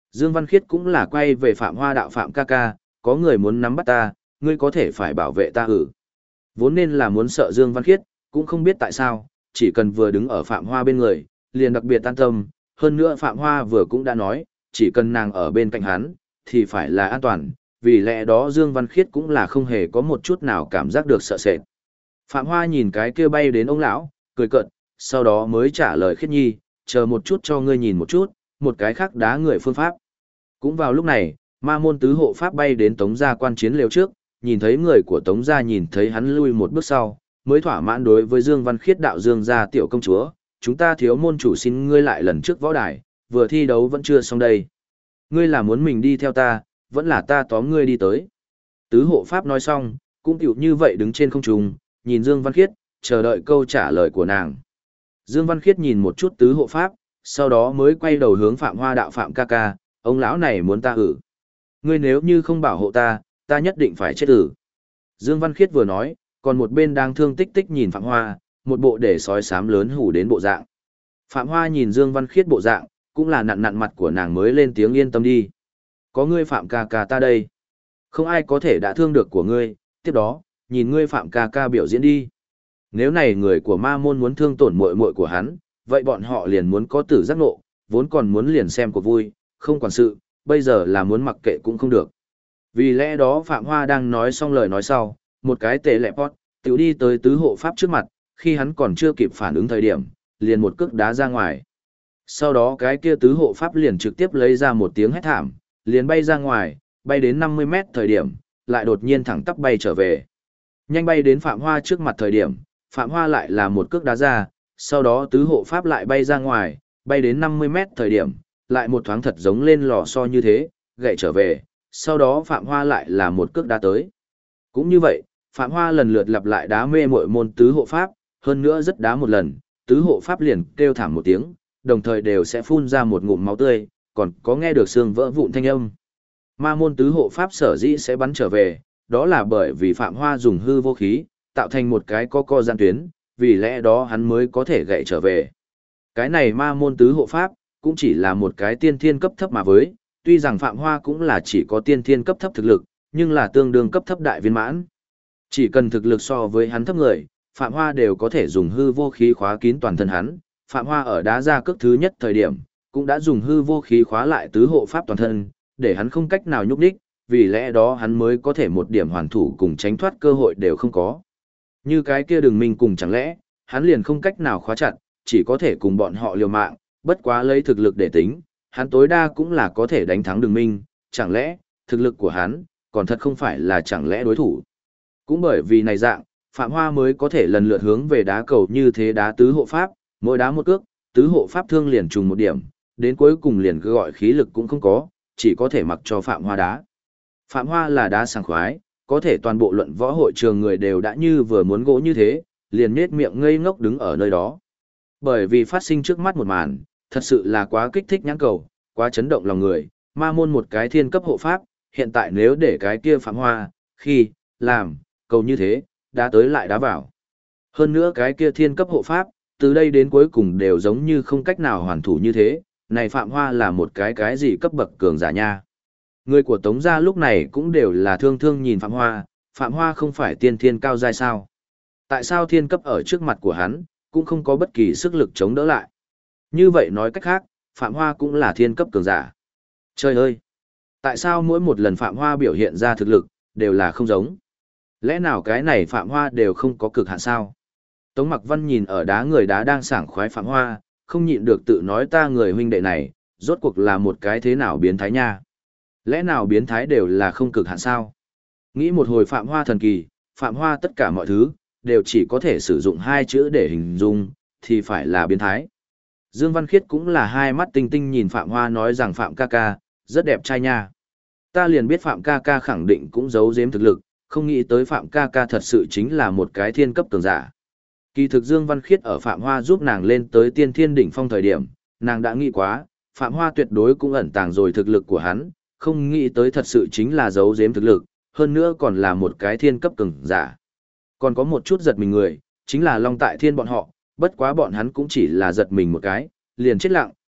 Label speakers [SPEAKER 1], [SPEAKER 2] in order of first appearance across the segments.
[SPEAKER 1] Dương Văn Khiết cũng là quay về Phạm Hoa đạo Phạm ca ca, có người muốn nắm bắt ta, ngươi có thể phải bảo vệ ta Vốn nên là muốn sợ Dương Văn Khiết, cũng không biết tại sao, chỉ cần vừa đứng ở Phạm Hoa bên người, liền đặc biệt an tâm, hơn nữa Phạm Hoa vừa cũng đã nói, chỉ cần nàng ở bên cạnh hắn, thì phải là an toàn, vì lẽ đó Dương Văn Khiết cũng là không hề có một chút nào cảm giác được sợ sệt. Phạm Hoa nhìn cái kia bay đến ông lão, cười cợt, sau đó mới trả lời Khiết Nhi, chờ một chút cho ngươi nhìn một chút, một cái khác đá người phương pháp. Cũng vào lúc này, ma môn tứ hộ pháp bay đến Tống gia quan chiến lều trước, nhìn thấy người của Tống gia nhìn thấy hắn lui một bước sau, mới thỏa mãn đối với Dương Văn Khiết đạo Dương gia tiểu công chúa, chúng ta thiếu môn chủ xin ngươi lại lần trước võ đài, vừa thi đấu vẫn chưa xong đây. Ngươi là muốn mình đi theo ta, vẫn là ta tóm ngươi đi tới. Tứ hộ pháp nói xong, cũng tiểu như vậy đứng trên không trung, nhìn Dương Văn Khiết, chờ đợi câu trả lời của nàng. Dương Văn Khiết nhìn một chút tứ hộ pháp, sau đó mới quay đầu hướng Phạm Hoa đạo Phạm ca ca, ông lão này muốn ta Ngươi nếu như không bảo hộ ta, ta nhất định phải chết Dương Văn Khiết vừa nói, còn một bên đang thương tích tích nhìn Phạm Hoa, một bộ để sói xám lớn hủ đến bộ dạng. Phạm Hoa nhìn Dương Văn Khiết bộ dạng, cũng là nặn mặt của nàng mới lên tiếng yên tâm đi. Có ngươi Phạm ca ca ta đây. Không ai có thể đã thương được của ngươi, tiếp đó, nhìn ngươi Phạm ca ca biểu diễn đi. Nếu này người của ma môn muốn thương tổn muội muội của hắn, vậy bọn họ liền muốn có tử giác ngộ, vốn còn muốn liền xem cuộc vui, không quản sự, bây giờ là muốn mặc kệ cũng không được. Vì lẽ đó Phạm Hoa đang nói xong lời nói sau, một cái tệ lẹ pot, tiểu đi tới tứ hộ pháp trước mặt, khi hắn còn chưa kịp phản ứng thời điểm, liền một cước đá ra ngoài. Sau đó cái kia tứ hộ pháp liền trực tiếp lấy ra một tiếng hét thảm, liền bay ra ngoài, bay đến 50 mét thời điểm, lại đột nhiên thẳng tắp bay trở về. Nhanh bay đến Phạm Hoa trước mặt thời điểm, Phạm Hoa lại là một cước đá ra, sau đó tứ hộ pháp lại bay ra ngoài, bay đến 50 mét thời điểm, lại một thoáng thật giống lên lò xo như thế, gậy trở về, sau đó Phạm Hoa lại là một cước đá tới. Cũng như vậy, Phạm Hoa lần lượt lặp lại đá mê muội môn tứ hộ pháp, hơn nữa rất đá một lần, tứ hộ pháp liền kêu thảm một tiếng, đồng thời đều sẽ phun ra một ngụm máu tươi, còn có nghe được xương vỡ vụn thanh âm. Ma môn tứ hộ pháp sở dĩ sẽ bắn trở về, đó là bởi vì Phạm Hoa dùng hư vô khí, tạo thành một cái co gian tuyến, vì lẽ đó hắn mới có thể gậy trở về. Cái này ma môn tứ hộ pháp, cũng chỉ là một cái tiên thiên cấp thấp mà với, tuy rằng Phạm Hoa cũng là chỉ có tiên thiên cấp thấp thực lực, nhưng là tương đương cấp thấp đại viên mãn. Chỉ cần thực lực so với hắn thấp người, Phạm Hoa đều có thể dùng hư vô khí khóa kín toàn thân hắn. Phạm Hoa ở đá ra cước thứ nhất thời điểm, cũng đã dùng hư vô khí khóa lại tứ hộ pháp toàn thân, để hắn không cách nào nhúc đích, vì lẽ đó hắn mới có thể một điểm hoàn thủ cùng tránh thoát cơ hội đều không có. Như cái kia Đường Minh cùng chẳng lẽ, hắn liền không cách nào khóa chặt, chỉ có thể cùng bọn họ liều mạng, bất quá lấy thực lực để tính, hắn tối đa cũng là có thể đánh thắng Đường Minh, chẳng lẽ, thực lực của hắn, còn thật không phải là chẳng lẽ đối thủ. Cũng bởi vì này dạng, Phạm Hoa mới có thể lần lượt hướng về đá cầu như thế đá tứ hộ pháp, mỗi đá một cước, tứ hộ pháp thương liền trùng một điểm, đến cuối cùng liền cứ gọi khí lực cũng không có, chỉ có thể mặc cho Phạm Hoa đá. Phạm Hoa là đá sảng khoái, có thể toàn bộ luận võ hội trường người đều đã như vừa muốn gỗ như thế, liền nhếch miệng ngây ngốc đứng ở nơi đó. Bởi vì phát sinh trước mắt một màn, thật sự là quá kích thích nhãn cầu, quá chấn động lòng người, ma môn một cái thiên cấp hộ pháp, hiện tại nếu để cái kia Phạm Hoa, khi, làm, cầu như thế, đã tới lại đá vào. Hơn nữa cái kia thiên cấp hộ pháp, từ đây đến cuối cùng đều giống như không cách nào hoàn thủ như thế, này Phạm Hoa là một cái gì cấp bậc cường giả nha. Người của Tống gia lúc này cũng đều là thương thương nhìn Phạm Hoa không phải tiên thiên cao giai sao. Tại sao thiên cấp ở trước mặt của hắn, cũng không có bất kỳ sức lực chống đỡ lại. Như vậy nói cách khác, Phạm Hoa cũng là thiên cấp cường giả. Trời ơi! Tại sao mỗi một lần Phạm Hoa biểu hiện ra thực lực, đều là không giống? Lẽ nào cái này Phạm Hoa đều không có cực hạn sao? Tống Mặc Văn nhìn ở đá người đá đang sảng khoái Phạm Hoa, không nhịn được tự nói ta người huynh đệ này, rốt cuộc là một cái thế nào biến thái nha? Lẽ nào biến thái đều là không cực hạn sao? Nghĩ một hồi Phạm Hoa thần kỳ, Phạm Hoa tất cả mọi thứ, đều chỉ có thể sử dụng hai chữ để hình dung, thì phải là biến thái. Dương Văn Khiết cũng là hai mắt tinh tinh nhìn Phạm Hoa nói rằng Phạm ca ca, rất đẹp trai nha. Ta liền biết Phạm ca ca khẳng định cũng giấu giếm thực lực, không nghĩ tới Phạm ca ca thật sự chính là một cái thiên cấp cường giả. Kỳ thực Dương Văn Khiết ở Phạm Hoa giúp nàng lên tới tiên thiên đỉnh phong thời điểm, nàng đã nghĩ quá, Phạm Hoa tuyệt đối cũng ẩn tàng rồi thực lực của hắn, không nghĩ tới thật sự chính là giấu giếm thực lực, hơn nữa còn là một cái thiên cấp cường giả. Còn có một chút giật mình người, chính là Long Tại Thiên bọn họ, bất quá bọn hắn cũng chỉ là giật mình một cái, liền chết lặng,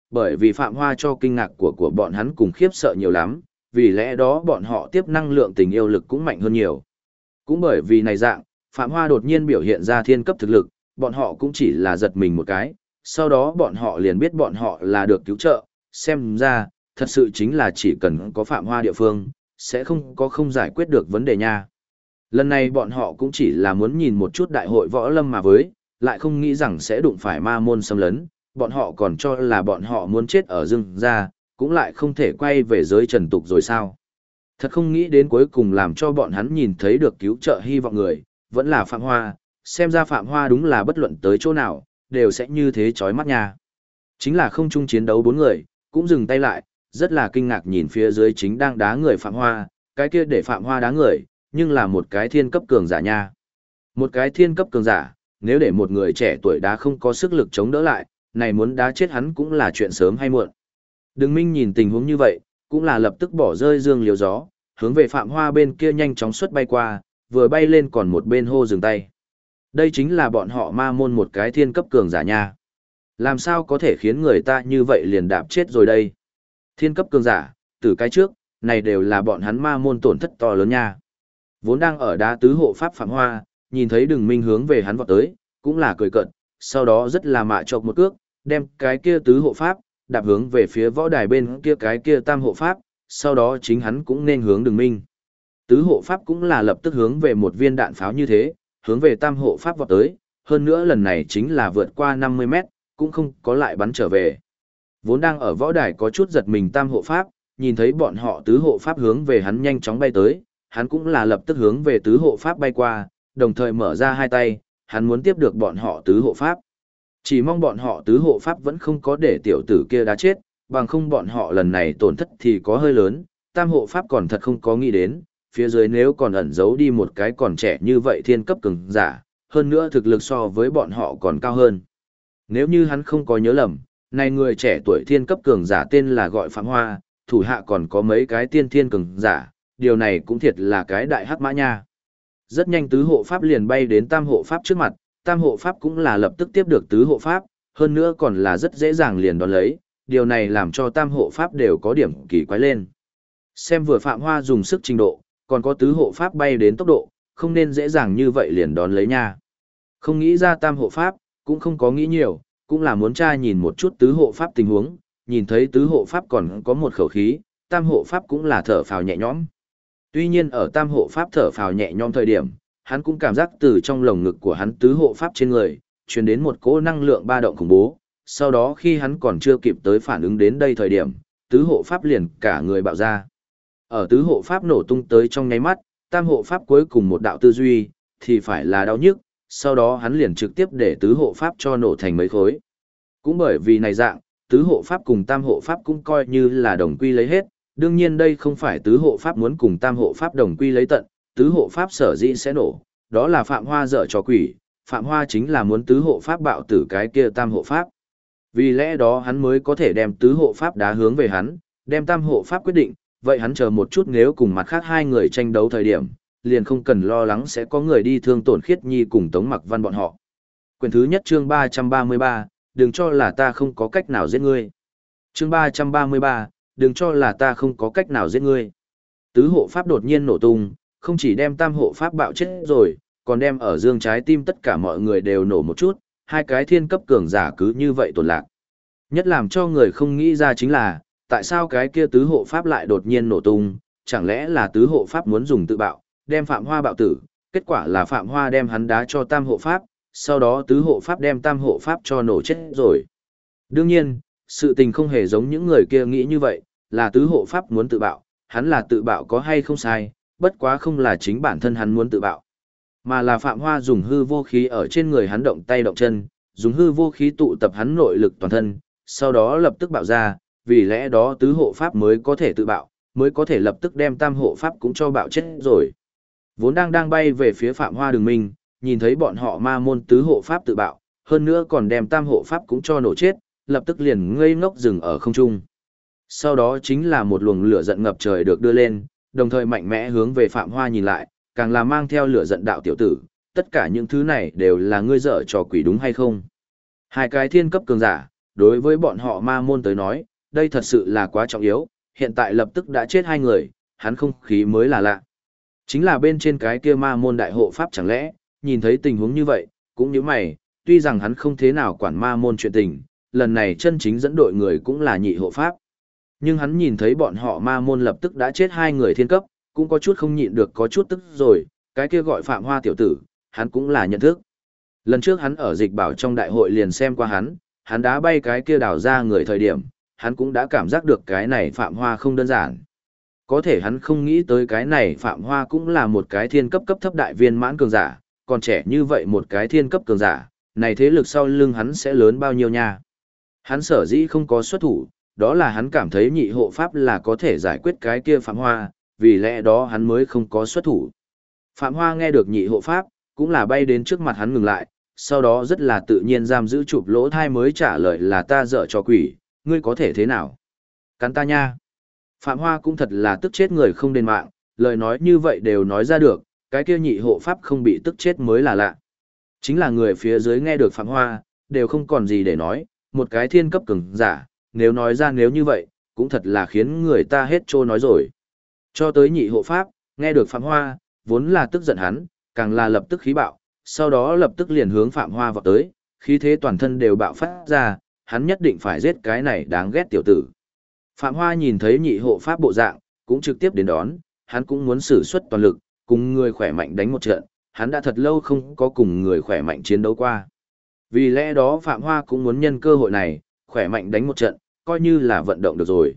[SPEAKER 1] bởi vì Phạm Hoa cho kinh ngạc của bọn hắn cùng khiếp sợ nhiều lắm, vì lẽ đó bọn họ tiếp năng lượng tình yêu lực cũng mạnh hơn nhiều. Cũng bởi vì này dạng, Phạm Hoa đột nhiên biểu hiện ra thiên cấp thực lực, bọn họ cũng chỉ là giật mình một cái, sau đó bọn họ liền biết bọn họ là được cứu trợ, xem ra, thật sự chính là chỉ cần có Phạm Hoa địa phương, sẽ không giải quyết được vấn đề nha. Lần này bọn họ cũng chỉ là muốn nhìn một chút đại hội võ lâm mà với, lại không nghĩ rằng sẽ đụng phải ma môn xâm lấn, bọn họ còn cho là bọn họ muốn chết ở rừng ra, cũng lại không thể quay về giới trần tục rồi sao. Thật không nghĩ đến cuối cùng làm cho bọn hắn nhìn thấy được cứu trợ hy vọng người, vẫn là Phạm Hoa, xem ra Phạm Hoa đúng là bất luận tới chỗ nào, đều sẽ như thế chói mắt nha. Chính là không chung chiến đấu 4 người, cũng dừng tay lại, rất là kinh ngạc nhìn phía dưới chính đang đá người Phạm Hoa, cái kia để Phạm Hoa đá người, nhưng là một cái thiên cấp cường giả nha. Một cái thiên cấp cường giả, nếu để một người trẻ tuổi đá không có sức lực chống đỡ lại, này muốn đá chết hắn cũng là chuyện sớm hay muộn. Đường Minh nhìn tình huống như vậy, cũng là lập tức bỏ rơi dương liều gió, hướng về Phạm Hoa bên kia nhanh chóng xuất bay qua, vừa bay lên còn một bên hô dừng tay. Đây chính là bọn họ ma môn một cái thiên cấp cường giả nha. Làm sao có thể khiến người ta như vậy liền đạp chết rồi đây? Thiên cấp cường giả, từ cái trước, này đều là bọn hắn ma môn tổn thất to lớn nha. Vốn đang ở đá tứ hộ pháp Phạm Hoa, nhìn thấy Đường Minh hướng về hắn vọt tới, cũng là cười cợt, sau đó rất là mạ chọc một cước, đem cái kia tứ hộ pháp, đạp hướng về phía võ đài bên kia cái kia tam hộ pháp, sau đó chính hắn cũng nên hướng Đường Minh. Tứ hộ pháp cũng là lập tức hướng về một viên đạn pháo như thế, hướng về tam hộ pháp vọt tới, hơn nữa lần này chính là vượt qua 50 mét, cũng không có lại bắn trở về. Vốn đang ở võ đài có chút giật mình tam hộ pháp, nhìn thấy bọn họ tứ hộ pháp hướng về hắn nhanh chóng bay tới, hắn cũng là lập tức hướng về tứ hộ pháp bay qua, đồng thời mở ra hai tay, hắn muốn tiếp được bọn họ tứ hộ pháp. Chỉ mong bọn họ tứ hộ pháp vẫn không có để tiểu tử kia đá chết, bằng không bọn họ lần này tổn thất thì có hơi lớn, tam hộ pháp còn thật không có nghĩ đến, phía dưới nếu còn ẩn giấu đi một cái còn trẻ như vậy thiên cấp cường giả, hơn nữa thực lực so với bọn họ còn cao hơn. Nếu như hắn không có nhớ lầm, này người trẻ tuổi thiên cấp cường giả tên là gọi Phạm Hoa, thủ hạ còn có mấy cái tiên thiên cường giả, điều này cũng thiệt là cái đại hắc mã nha. Rất nhanh tứ hộ pháp liền bay đến tam hộ pháp trước mặt, tam hộ pháp cũng là lập tức tiếp được tứ hộ pháp, hơn nữa còn là rất dễ dàng liền đón lấy, điều này làm cho tam hộ pháp đều có điểm kỳ quái lên. Xem vừa Phạm Hoa dùng sức trình độ, còn có tứ hộ pháp bay đến tốc độ, không nên dễ dàng như vậy liền đón lấy nha. Không nghĩ ra tam hộ pháp, cũng không có nghĩ nhiều, cũng là muốn tra nhìn một chút tứ hộ pháp tình huống, nhìn thấy tứ hộ pháp còn có một khẩu khí, tam hộ pháp cũng là thở phào nhẹ nhõm. Tuy nhiên ở tam hộ pháp thở phào nhẹ nhõm thời điểm, hắn cũng cảm giác từ trong lồng ngực của hắn tứ hộ pháp trên người, truyền đến một cỗ năng lượng ba động khủng bố, sau đó khi hắn còn chưa kịp tới phản ứng đến đây thời điểm, tứ hộ pháp liền cả người bạo ra. Ở tứ hộ pháp nổ tung tới trong nháy mắt, tam hộ pháp cuối cùng một đạo tư duy, thì phải là đau nhức, sau đó hắn liền trực tiếp để tứ hộ pháp cho nổ thành mấy khối. Cũng bởi vì này dạng, tứ hộ pháp cùng tam hộ pháp cũng coi như là đồng quy lấy hết, đương nhiên đây không phải tứ hộ pháp muốn cùng tam hộ pháp đồng quy lấy tận, tứ hộ pháp sở dĩ sẽ nổ, đó là Phạm Hoa dở trò quỷ, Phạm Hoa chính là muốn tứ hộ pháp bạo tử cái kia tam hộ pháp. Vì lẽ đó hắn mới có thể đem tứ hộ pháp đá hướng về hắn, đem tam hộ pháp quyết định, vậy hắn chờ một chút nếu cùng mặt khác hai người tranh đấu thời điểm, liền không cần lo lắng sẽ có người đi thương tổn Khiết Nhi cùng Tống Mặc Văn bọn họ. Quyển thứ nhất chương 333, đừng cho là ta không có cách nào giết ngươi. Chương 333, đừng cho là ta không có cách nào giết ngươi. Tứ hộ pháp đột nhiên nổ tung, không chỉ đem tam hộ pháp bạo chết rồi, còn đem ở dương trái tim tất cả mọi người đều nổ một chút, hai cái thiên cấp cường giả cứ như vậy tổn lạc. Nhất làm cho người không nghĩ ra chính là, tại sao cái kia tứ hộ pháp lại đột nhiên nổ tung, chẳng lẽ là tứ hộ pháp muốn dùng tự bạo, đem Phạm Hoa bạo tử, kết quả là Phạm Hoa đem hắn đá cho tam hộ pháp, sau đó tứ hộ pháp đem tam hộ pháp cho nổ chết rồi. Đương nhiên, sự tình không hề giống những người kia nghĩ như vậy, là tứ hộ pháp muốn tự bạo, hắn là tự bạo có hay không sai, bất quá không là chính bản thân hắn muốn tự bạo, mà là Phạm Hoa dùng hư vô khí ở trên người hắn động tay động chân, dùng hư vô khí tụ tập hắn nội lực toàn thân, sau đó lập tức bạo ra, vì lẽ đó tứ hộ pháp mới có thể tự bạo, mới có thể lập tức đem tam hộ pháp cũng cho bạo chết rồi. Vốn đang bay về phía Phạm Hoa Đường Minh, nhìn thấy bọn họ ma môn tứ hộ pháp tự bạo, hơn nữa còn đem tam hộ pháp cũng cho nổ chết, lập tức liền ngây ngốc dừng ở không trung. Sau đó chính là một luồng lửa giận ngập trời được đưa lên, đồng thời mạnh mẽ hướng về Phạm Hoa nhìn lại, càng là mang theo lửa giận đạo tiểu tử, tất cả những thứ này đều là ngươi dở trò quỷ đúng hay không? Hai cái thiên cấp cường giả, đối với bọn họ ma môn tới nói, đây thật sự là quá trọng yếu, hiện tại lập tức đã chết hai người, hắn không khí mới là lạ. Chính là bên trên cái kia ma môn đại hộ pháp chẳng lẽ, nhìn thấy tình huống như vậy, cũng như mày, tuy rằng hắn không thế nào quản ma môn chuyện tình, lần này chân chính dẫn đội người cũng là nhị hộ pháp. Nhưng hắn nhìn thấy bọn họ ma môn lập tức đã chết hai người thiên cấp, cũng có chút không nhịn được có chút tức rồi, cái kia gọi Phạm Hoa tiểu tử, hắn cũng là nhận thức. Lần trước hắn ở dịch bảo trong đại hội liền xem qua hắn đá bay cái kia đào ra người thời điểm, hắn cũng đã cảm giác được cái này Phạm Hoa không đơn giản. Có thể hắn không nghĩ tới cái này Phạm Hoa cũng là một cái thiên cấp cấp thấp đại viên mãn cường giả, còn trẻ như vậy một cái thiên cấp cường giả, này thế lực sau lưng hắn sẽ lớn bao nhiêu nha. Hắn sở dĩ không có xuất thủ, đó là hắn cảm thấy nhị hộ pháp là có thể giải quyết cái kia Phạm Hoa, vì lẽ đó hắn mới không có xuất thủ. Phạm Hoa nghe được nhị hộ pháp, cũng là bay đến trước mặt hắn ngừng lại, sau đó rất là tự nhiên giam giữ chụp lỗ thai mới trả lời là ta dở cho quỷ, ngươi có thể thế nào? Cắn ta nha. Phạm Hoa cũng thật là tức chết người không đền mạng, lời nói như vậy đều nói ra được, cái kia nhị hộ pháp không bị tức chết mới là lạ. Chính là người phía dưới nghe được Phạm Hoa, đều không còn gì để nói, một cái thiên cấp cường giả, nếu nói ra nếu như vậy, cũng thật là khiến người ta hết trô nói rồi. Cho tới nhị hộ pháp, nghe được Phạm Hoa, vốn là tức giận hắn, càng là lập tức khí bạo, sau đó lập tức liền hướng Phạm Hoa vọt tới, khí thế toàn thân đều bạo phát ra, hắn nhất định phải giết cái này đáng ghét tiểu tử. Phạm Hoa nhìn thấy nhị hộ pháp bộ dạng, cũng trực tiếp đến đón, hắn cũng muốn sử xuất toàn lực, cùng người khỏe mạnh đánh một trận, hắn đã thật lâu không có cùng người khỏe mạnh chiến đấu qua. Vì lẽ đó Phạm Hoa cũng muốn nhân cơ hội này, khỏe mạnh đánh một trận, coi như là vận động được rồi.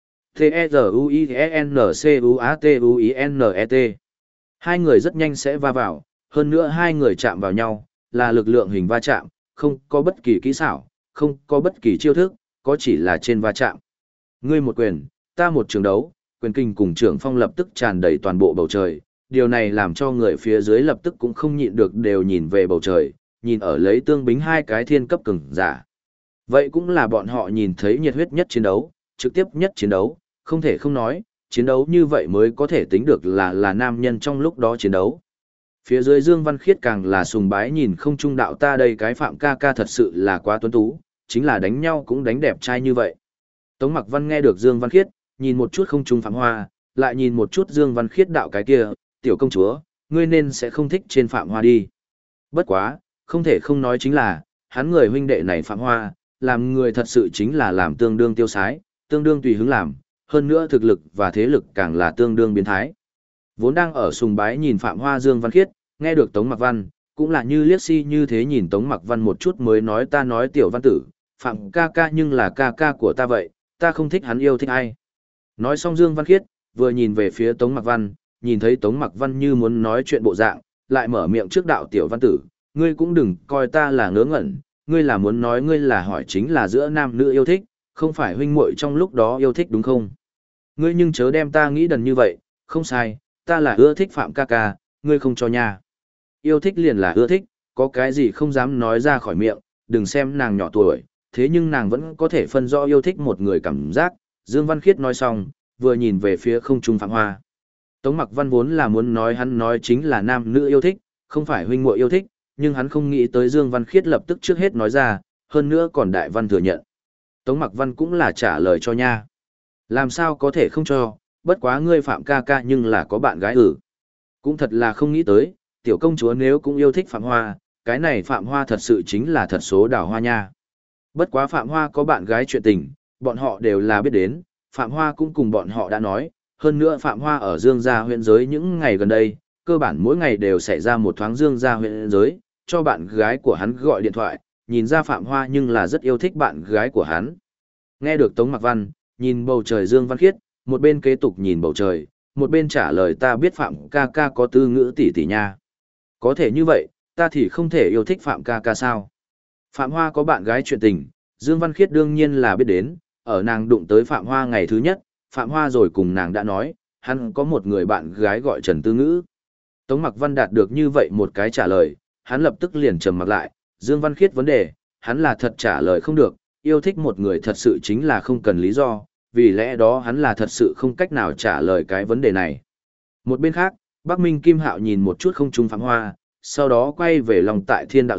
[SPEAKER 1] T-E-Z-U-I-N-C-U-A-T-U-I-N-E-T. Hai người rất nhanh sẽ va vào, hơn nữa hai người chạm vào nhau, là lực lượng hình va chạm, không có bất kỳ kỹ xảo, không có bất kỳ chiêu thức, có chỉ là trên va chạm. Ngươi một quyền, ta một trường đấu, quyền kinh cùng trưởng phong lập tức tràn đầy toàn bộ bầu trời, điều này làm cho người phía dưới lập tức cũng không nhịn được đều nhìn về bầu trời, nhìn ở lấy tương bính hai cái thiên cấp cường giả. Vậy cũng là bọn họ nhìn thấy nhiệt huyết nhất chiến đấu, trực tiếp nhất chiến đấu, không thể không nói, chiến đấu như vậy mới có thể tính được là nam nhân trong lúc đó chiến đấu. Phía dưới Dương Văn Khiết càng là sùng bái nhìn không trung đạo ta đây cái Phạm ca ca thật sự là quá tuấn tú, chính là đánh nhau cũng đánh đẹp trai như vậy. Tống Mặc Văn nghe được Dương Văn Khiết, nhìn một chút không trung Phạm Hoa, lại nhìn một chút Dương Văn Khiết đạo cái kia, tiểu công chúa, ngươi nên sẽ không thích trên Phạm Hoa đi. Bất quá, không thể không nói chính là, hắn người huynh đệ này Phạm Hoa, làm người thật sự chính là làm tương đương tiêu sái, tương đương tùy hứng làm, hơn nữa thực lực và thế lực càng là tương đương biến thái. Vốn đang ở sùng bái nhìn Phạm Hoa Dương Văn Khiết, nghe được Tống Mặc Văn, cũng là như liếc si như thế nhìn Tống Mặc Văn một chút mới nói ta nói tiểu văn tử, Phạm ca ca nhưng là ca ca của ta vậy, ta không thích hắn yêu thích ai. Nói xong Dương Văn Khiết, vừa nhìn về phía Tống Mặc Văn, nhìn thấy Tống Mặc Văn như muốn nói chuyện bộ dạng, lại mở miệng trước đạo tiểu văn tử, ngươi cũng đừng coi ta là ngớ ngẩn, ngươi là muốn nói ngươi là hỏi chính là giữa nam nữ yêu thích, không phải huynh muội trong lúc đó yêu thích đúng không? Ngươi nhưng chớ đem ta nghĩ đần như vậy, không sai, ta là ưa thích Phạm ca ca, ngươi không cho nha. Yêu thích liền là ưa thích, có cái gì không dám nói ra khỏi miệng, đừng xem nàng nhỏ tuổi, thế nhưng nàng vẫn có thể phân rõ yêu thích một người cảm giác. Dương Văn Khiết nói xong, vừa nhìn về phía không trung Phạm Hoa. Tống Mặc Văn vốn là muốn nói hắn nói chính là nam nữ yêu thích, không phải huynh muội yêu thích, nhưng hắn không nghĩ tới Dương Văn Khiết lập tức trước hết nói ra, hơn nữa còn Đại Văn thừa nhận. Tống Mặc Văn cũng là trả lời cho nha. Làm sao có thể không cho, bất quá ngươi Phạm ca ca nhưng là có bạn gái Cũng thật là không nghĩ tới, tiểu công chúa nếu cũng yêu thích Phạm Hoa, cái này Phạm Hoa thật sự chính là thật số đào hoa nha. Bất quá Phạm Hoa có bạn gái chuyện tình, bọn họ đều là biết đến, Phạm Hoa cũng cùng bọn họ đã nói, hơn nữa Phạm Hoa ở Dương gia huyện giới những ngày gần đây, cơ bản mỗi ngày đều xảy ra một thoáng Dương gia huyện giới, cho bạn gái của hắn gọi điện thoại, nhìn ra Phạm Hoa nhưng là rất yêu thích bạn gái của hắn. Nghe được Tống Mặc Văn, nhìn bầu trời Dương Văn Khiết, một bên kế tục nhìn bầu trời, một bên trả lời ta biết Phạm ca ca có tư ngữ tỷ tỷ nha. Có thể như vậy, ta thì không thể yêu thích Phạm ca ca sao? Phạm Hoa có bạn gái chuyện tình, Dương Văn Khiết đương nhiên là biết đến, ở nàng đụng tới Phạm Hoa ngày thứ nhất, Phạm Hoa rồi cùng nàng đã nói, hắn có một người bạn gái gọi Trần Tư Ngữ. Tống Mặc Văn đạt được như vậy một cái trả lời, hắn lập tức liền trầm mặc lại, Dương Văn Khiết vấn đề, hắn là thật trả lời không được, yêu thích một người thật sự chính là không cần lý do, vì lẽ đó hắn là thật sự không cách nào trả lời cái vấn đề này. Một bên khác, Bắc Minh Kim Hạo nhìn một chút không trung Phạm Hoa, sau đó quay về lòng tại Thiên Đạo Dượng,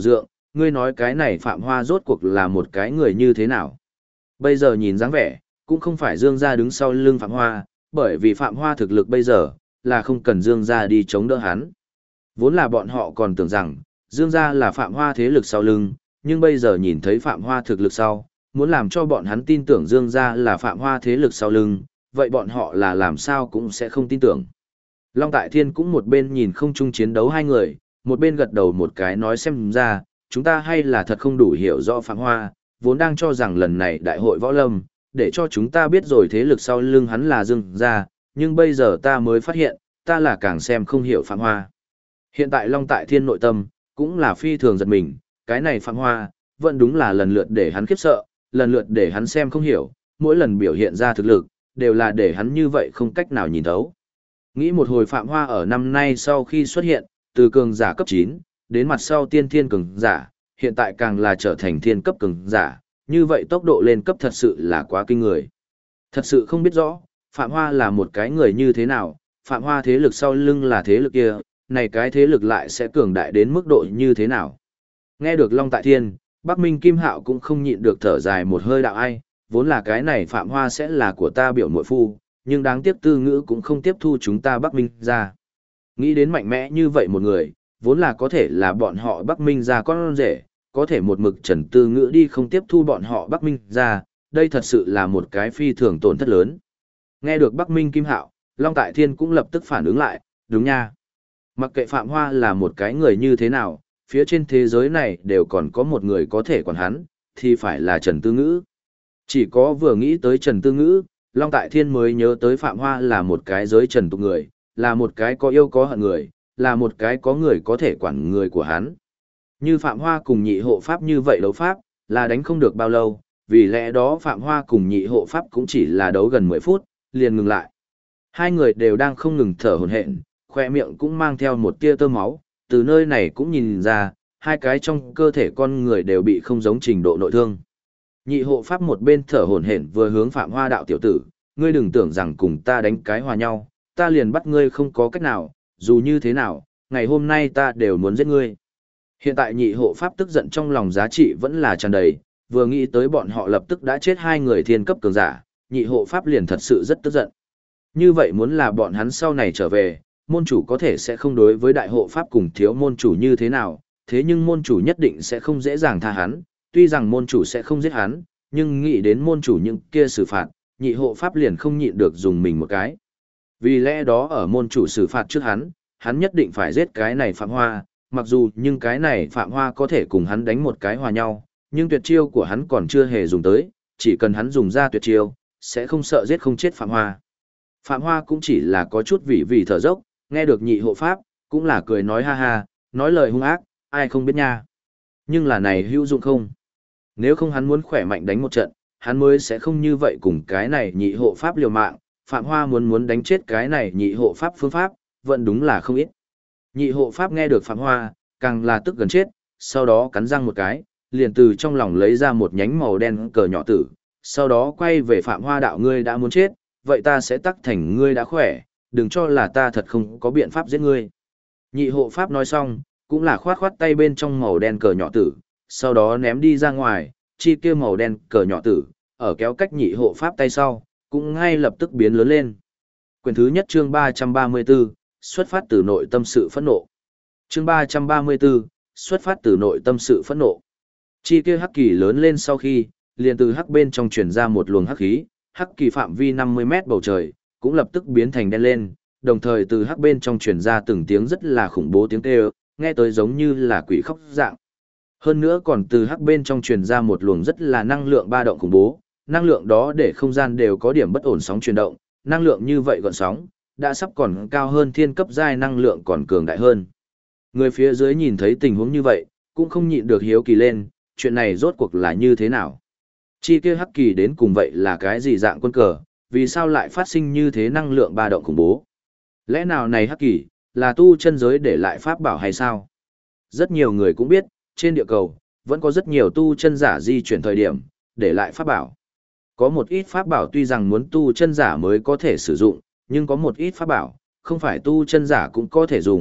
[SPEAKER 1] ngươi nói cái này Phạm Hoa rốt cuộc là một cái người như thế nào? Bây giờ nhìn dáng vẻ, cũng không phải Dương gia đứng sau lưng Phạm Hoa, bởi vì Phạm Hoa thực lực bây giờ, là không cần Dương gia đi chống đỡ hắn. Vốn là bọn họ còn tưởng rằng, Dương gia là Phạm Hoa thế lực sau lưng, nhưng bây giờ nhìn thấy Phạm Hoa thực lực sau, muốn làm cho bọn hắn tin tưởng Dương gia là Phạm Hoa thế lực sau lưng, vậy bọn họ là làm sao cũng sẽ không tin tưởng. Long Tại Thiên cũng một bên nhìn không chung chiến đấu hai người, một bên gật đầu một cái nói xem ra, chúng ta hay là thật không đủ hiểu rõ Phạm Hoa, vốn đang cho rằng lần này đại hội võ lâm, để cho chúng ta biết rồi thế lực sau lưng hắn là Dương gia, nhưng bây giờ ta mới phát hiện, ta là càng xem không hiểu Phạm Hoa. Hiện tại Long Tại Thiên nội tâm, cũng là phi thường giật mình, cái này Phạm Hoa, vẫn đúng là lần lượt để hắn khiếp sợ, lần lượt để hắn xem không hiểu, mỗi lần biểu hiện ra thực lực, đều là để hắn như vậy không cách nào nhìn thấu. Nghĩ một hồi Phạm Hoa ở năm nay sau khi xuất hiện, từ cường giả cấp 9, đến mặt sau tiên thiên cường giả, hiện tại càng là trở thành thiên cấp cường giả, như vậy tốc độ lên cấp thật sự là quá kinh người. Thật sự không biết rõ, Phạm Hoa là một cái người như thế nào, Phạm Hoa thế lực sau lưng là thế lực kia, này cái thế lực lại sẽ cường đại đến mức độ như thế nào. Nghe được Long Tại Thiên, Bắc Minh Kim Hạo cũng không nhịn được thở dài một hơi đạo ai, vốn là cái này Phạm Hoa sẽ là của ta biểu muội phu, nhưng đáng tiếc Tư Ngữ cũng không tiếp thu chúng ta Bắc Minh ra. Nghĩ đến mạnh mẽ như vậy một người, vốn là có thể là bọn họ Bắc Minh ra con rể, có thể một mực Trần Tư Ngữ đi không tiếp thu bọn họ Bắc Minh ra, đây thật sự là một cái phi thường tổn thất lớn. Nghe được Bắc Minh Kim Hạo, Long Tại Thiên cũng lập tức phản ứng lại, đúng nha. Mặc kệ Phạm Hoa là một cái người như thế nào, phía trên thế giới này đều còn có một người có thể quản hắn, thì phải là Trần Tư Ngữ. Chỉ có vừa nghĩ tới Trần Tư Ngữ, Long Tại Thiên mới nhớ tới Phạm Hoa là một cái giới trần tục người, là một cái có yêu có hận người, là một cái có người có thể quản người của hắn. Như Phạm Hoa cùng nhị hộ pháp như vậy đấu pháp, là đánh không được bao lâu, vì lẽ đó Phạm Hoa cùng nhị hộ pháp cũng chỉ là đấu gần 10 phút, liền ngừng lại. Hai người đều đang không ngừng thở hổn hển, khoe miệng cũng mang theo một tia tơ máu, từ nơi này cũng nhìn ra, hai cái trong cơ thể con người đều bị không giống trình độ nội thương. Nhị hộ pháp một bên thở hổn hển vừa hướng Phạm Hoa đạo tiểu tử, ngươi đừng tưởng rằng cùng ta đánh cái hòa nhau, ta liền bắt ngươi không có cách nào, dù như thế nào, ngày hôm nay ta đều muốn giết ngươi. Hiện tại nhị hộ pháp tức giận trong lòng giá trị vẫn là tràn đầy, vừa nghĩ tới bọn họ lập tức đã chết hai người thiên cấp cường giả, nhị hộ pháp liền thật sự rất tức giận. Như vậy muốn là bọn hắn sau này trở về, môn chủ có thể sẽ không đối với đại hộ pháp cùng thiếu môn chủ như thế nào, thế nhưng môn chủ nhất định sẽ không dễ dàng tha hắn, tuy rằng môn chủ sẽ không giết hắn, nhưng nghĩ đến môn chủ những kia xử phạt, nhị hộ pháp liền không nhịn được dùng mình một cái. Vì lẽ đó ở môn chủ xử phạt trước hắn nhất định phải giết cái này Phạm Hoa, mặc dù nhưng cái này Phạm Hoa có thể cùng hắn đánh một cái hòa nhau, nhưng tuyệt chiêu của hắn còn chưa hề dùng tới, chỉ cần hắn dùng ra tuyệt chiêu, sẽ không sợ giết không chết Phạm Hoa. Phạm Hoa cũng chỉ là có chút vì thở dốc, nghe được nhị hộ pháp, cũng là cười nói ha ha, nói lời hung ác, ai không biết nha. Nhưng là này hữu dụng không? Nếu không hắn muốn khỏe mạnh đánh một trận, hắn mới sẽ không như vậy cùng cái này nhị hộ pháp liều mạng, Phạm Hoa muốn đánh chết cái này nhị hộ pháp phương pháp, vẫn đúng là không ít. Nhị hộ pháp nghe được Phạm Hoa, càng là tức gần chết, sau đó cắn răng một cái, liền từ trong lòng lấy ra một nhánh màu đen cờ nhỏ tử, sau đó quay về Phạm Hoa đạo ngươi đã muốn chết, vậy ta sẽ tắc thành ngươi đã khỏe, đừng cho là ta thật không có biện pháp giết ngươi. Nhị hộ pháp nói xong, cũng là khoát khoát tay bên trong màu đen cờ nhỏ tử, sau đó ném đi ra ngoài, chi kia màu đen cờ nhỏ tử, ở kéo cách nhị hộ pháp tay sau, cũng ngay lập tức biến lớn lên. Quyển thứ nhất chương 334, xuất phát từ nội tâm sự phẫn nộ. Chương 334, xuất phát từ nội tâm sự phẫn nộ. Chi kia hắc kỳ lớn lên sau khi, liền từ hắc bên trong truyền ra một luồng hắc khí, hắc kỳ phạm vi 50 mét bầu trời, cũng lập tức biến thành đen lên, đồng thời từ hắc bên trong truyền ra từng tiếng rất là khủng bố tiếng kêu, nghe tới giống như là quỷ khóc dạng. Hơn nữa còn từ hắc bên trong truyền ra một luồng rất là năng lượng ba động khủng bố, năng lượng đó để không gian đều có điểm bất ổn sóng chuyển động, năng lượng như vậy gọn sóng, đã sắp còn cao hơn thiên cấp giai năng lượng còn cường đại hơn. Người phía dưới nhìn thấy tình huống như vậy, cũng không nhịn được hiếu kỳ lên, chuyện này rốt cuộc là như thế nào? Chi kia hắc kỳ đến cùng vậy là cái gì dạng quân cờ, vì sao lại phát sinh như thế năng lượng ba động khủng bố? Lẽ nào này hắc kỳ, là tu chân giới để lại pháp bảo hay sao? Rất nhiều người cũng biết, trên địa cầu, vẫn có rất nhiều tu chân giả di chuyển thời điểm, để lại pháp bảo. Có một ít pháp bảo tuy rằng muốn tu chân giả mới có thể sử dụng, nhưng có một ít pháp bảo, không phải tu chân giả cũng có thể dùng,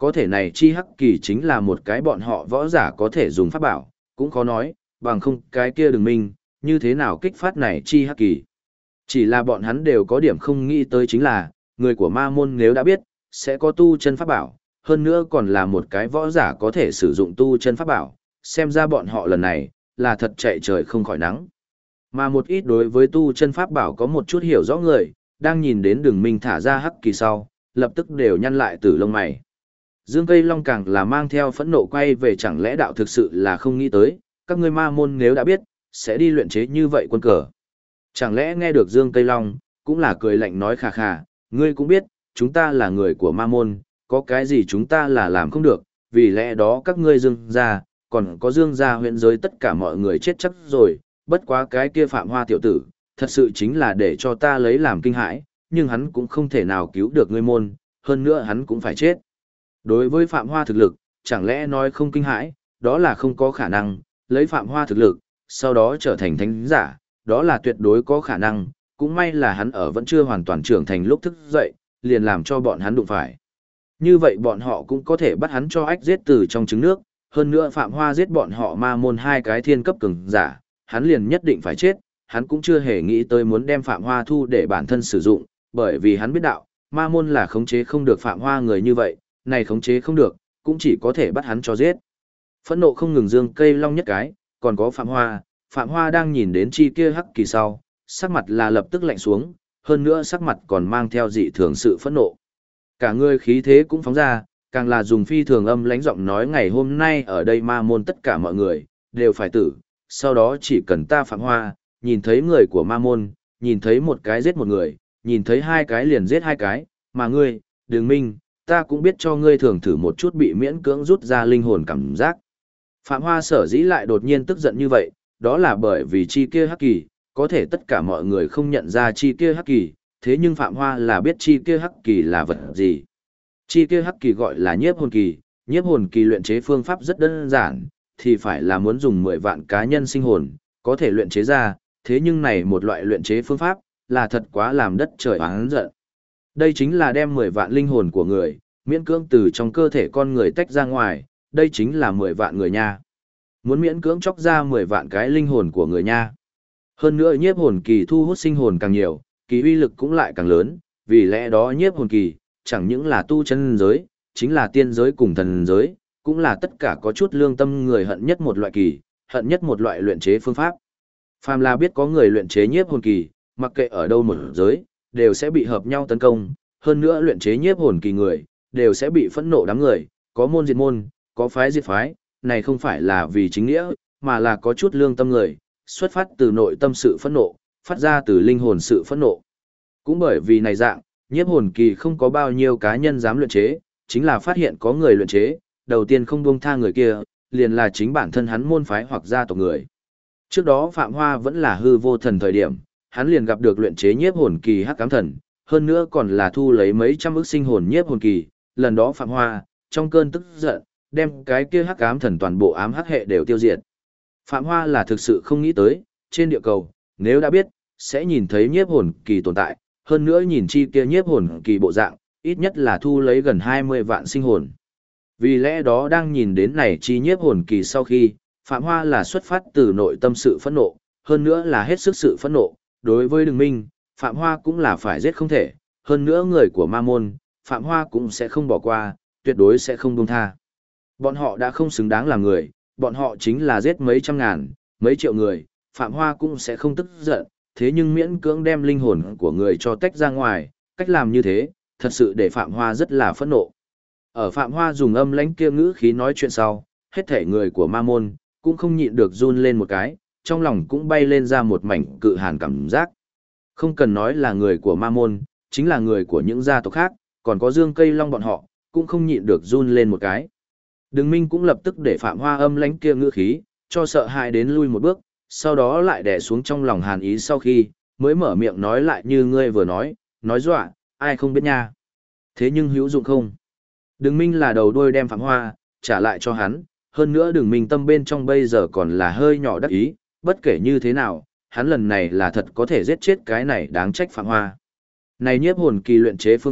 [SPEAKER 1] có thể này chi hắc kỳ chính là một cái bọn họ võ giả có thể dùng pháp bảo, cũng khó nói, bằng không cái kia Đường Minh, như thế nào kích phát này chi hắc kỳ. Chỉ là bọn hắn đều có điểm không nghĩ tới chính là, người của ma môn nếu đã biết, sẽ có tu chân pháp bảo, hơn nữa còn là một cái võ giả có thể sử dụng tu chân pháp bảo, xem ra bọn họ lần này, là thật chạy trời không khỏi nắng. Mà một ít đối với tu chân pháp bảo có một chút hiểu rõ người, đang nhìn đến Đường Minh thả ra hắc kỳ sau, lập tức đều nhăn lại từ lông mày. Dương Cây Long càng là mang theo phẫn nộ quay về, chẳng lẽ đạo thực sự là không nghĩ tới, các ngươi ma môn nếu đã biết, sẽ đi luyện chế như vậy quân cờ. Chẳng lẽ nghe được Dương Cây Long, cũng là cười lạnh nói khà khà, ngươi cũng biết, chúng ta là người của ma môn, có cái gì chúng ta là làm không được, vì lẽ đó các ngươi Dương gia, còn có Dương gia huyện giới tất cả mọi người chết chắc rồi, bất quá cái kia Phạm Hoa tiểu tử, thật sự chính là để cho ta lấy làm kinh hãi, nhưng hắn cũng không thể nào cứu được ngươi môn, hơn nữa hắn cũng phải chết. Đối với Phạm Hoa thực lực, chẳng lẽ nói không kinh hãi, đó là không có khả năng, lấy Phạm Hoa thực lực, sau đó trở thành thánh giả, đó là tuyệt đối có khả năng, cũng may là hắn ở vẫn chưa hoàn toàn trưởng thành lúc thức dậy, liền làm cho bọn hắn đụng phải. Như vậy bọn họ cũng có thể bắt hắn cho ách giết từ trong trứng nước, hơn nữa Phạm Hoa giết bọn họ ma môn hai cái thiên cấp cường giả, hắn liền nhất định phải chết, hắn cũng chưa hề nghĩ tới muốn đem Phạm Hoa thu để bản thân sử dụng, bởi vì hắn biết đạo, ma môn là khống chế không được Phạm Hoa người như vậy, này khống chế không được, cũng chỉ có thể bắt hắn cho giết. Phẫn nộ không ngừng Dương Cây Long nhất cái, còn có Phạm Hoa đang nhìn đến chi kia hắc kỳ sau, sắc mặt là lập tức lạnh xuống, hơn nữa sắc mặt còn mang theo dị thường sự phẫn nộ. Cả người khí thế cũng phóng ra, càng là dùng phi thường âm lãnh giọng nói ngày hôm nay ở đây ma môn tất cả mọi người, đều phải tử, sau đó chỉ cần ta Phạm Hoa, nhìn thấy người của ma môn, nhìn thấy một cái giết một người, nhìn thấy hai cái liền giết hai cái, mà ngươi, Đường Minh, ta cũng biết cho ngươi thường thử một chút bị miễn cưỡng rút ra linh hồn cảm giác. Phạm Hoa sở dĩ lại đột nhiên tức giận như vậy, đó là bởi vì chi kia hắc kỳ, có thể tất cả mọi người không nhận ra chi kia hắc kỳ, thế nhưng Phạm Hoa là biết chi kia hắc kỳ là vật gì. Chi kia hắc kỳ gọi là nhiếp hồn kỳ luyện chế phương pháp rất đơn giản, thì phải là muốn dùng 10 vạn cá nhân sinh hồn, có thể luyện chế ra, thế nhưng này một loại luyện chế phương pháp, là thật quá làm đất trời oán giận. Đây chính là đem 10 vạn linh hồn của người, miễn cưỡng từ trong cơ thể con người tách ra ngoài, đây chính là 10 vạn người nha. Muốn miễn cưỡng chóc ra 10 vạn cái linh hồn của người nha. Hơn nữa nhiếp hồn kỳ thu hút sinh hồn càng nhiều, kỳ uy lực cũng lại càng lớn, vì lẽ đó nhiếp hồn kỳ, chẳng những là tu chân giới, chính là tiên giới cùng thần giới, cũng là tất cả có chút lương tâm người hận nhất một loại kỳ, hận nhất một loại luyện chế phương pháp. Phàm là biết có người luyện chế nhiếp hồn kỳ, mặc kệ ở đâu một giới, đều sẽ bị hợp nhau tấn công, hơn nữa luyện chế nhiếp hồn kỳ người, đều sẽ bị phẫn nộ đám người, có môn diệt môn, có phái diệt phái, này không phải là vì chính nghĩa, mà là có chút lương tâm người, xuất phát từ nội tâm sự phẫn nộ, phát ra từ linh hồn sự phẫn nộ. Cũng bởi vì này dạng, nhiếp hồn kỳ không có bao nhiêu cá nhân dám luyện chế, chính là phát hiện có người luyện chế, đầu tiên không buông tha người kia, liền là chính bản thân hắn môn phái hoặc gia tộc người. Trước đó Phạm Hoa vẫn là hư vô thần thời điểm, hắn liền gặp được luyện chế nhiếp hồn kỳ hắc ám thần, hơn nữa còn là thu lấy mấy trăm ức sinh hồn nhiếp hồn kỳ, lần đó Phạm Hoa, trong cơn tức giận, đem cái kia hắc ám thần toàn bộ ám hắc hệ đều tiêu diệt. Phạm Hoa là thực sự không nghĩ tới, trên địa cầu, nếu đã biết, sẽ nhìn thấy nhiếp hồn kỳ tồn tại, hơn nữa nhìn chi kia nhiếp hồn kỳ bộ dạng, ít nhất là thu lấy gần 20 vạn sinh hồn. Vì lẽ đó đang nhìn đến này chi nhiếp hồn kỳ sau khi, Phạm Hoa là xuất phát từ nội tâm sự phẫn nộ, hơn nữa là hết sức sự phẫn nộ, đối với Đường Minh, Phạm Hoa cũng là phải giết không thể, hơn nữa người của ma môn, Phạm Hoa cũng sẽ không bỏ qua, tuyệt đối sẽ không buông tha. Bọn họ đã không xứng đáng là người, bọn họ chính là giết mấy trăm ngàn, mấy triệu người, Phạm Hoa cũng sẽ không tức giận, thế nhưng miễn cưỡng đem linh hồn của người cho tách ra ngoài, cách làm như thế, thật sự để Phạm Hoa rất là phẫn nộ. Ở Phạm Hoa dùng âm lãnh kia ngữ khí nói chuyện sau, hết thể người của ma môn, cũng không nhịn được run lên một cái, trong lòng cũng bay lên ra một mảnh cự hàn cảm giác. Không cần nói là người của ma môn, chính là người của những gia tộc khác, còn có Dương Cây Long bọn họ, cũng không nhịn được run lên một cái. Đường Minh cũng lập tức để Phạm Hoa âm lãnh kia ngữ khí, cho sợ hãi đến lui một bước, sau đó lại đè xuống trong lòng hàn ý sau khi, mới mở miệng nói lại như ngươi vừa nói dọa, ai không biết nha. Thế nhưng hữu dụng không? Đường Minh là đầu đuôi đem Phạm Hoa, trả lại cho hắn, hơn nữa Đường Minh tâm bên trong bây giờ còn là hơi nhỏ đắc ý, bất kể như thế nào, hắn lần này là thật có thể giết chết cái này đáng trách Phạm Hoa. Này nhiếp hồn kỳ luyện chế phương pháp,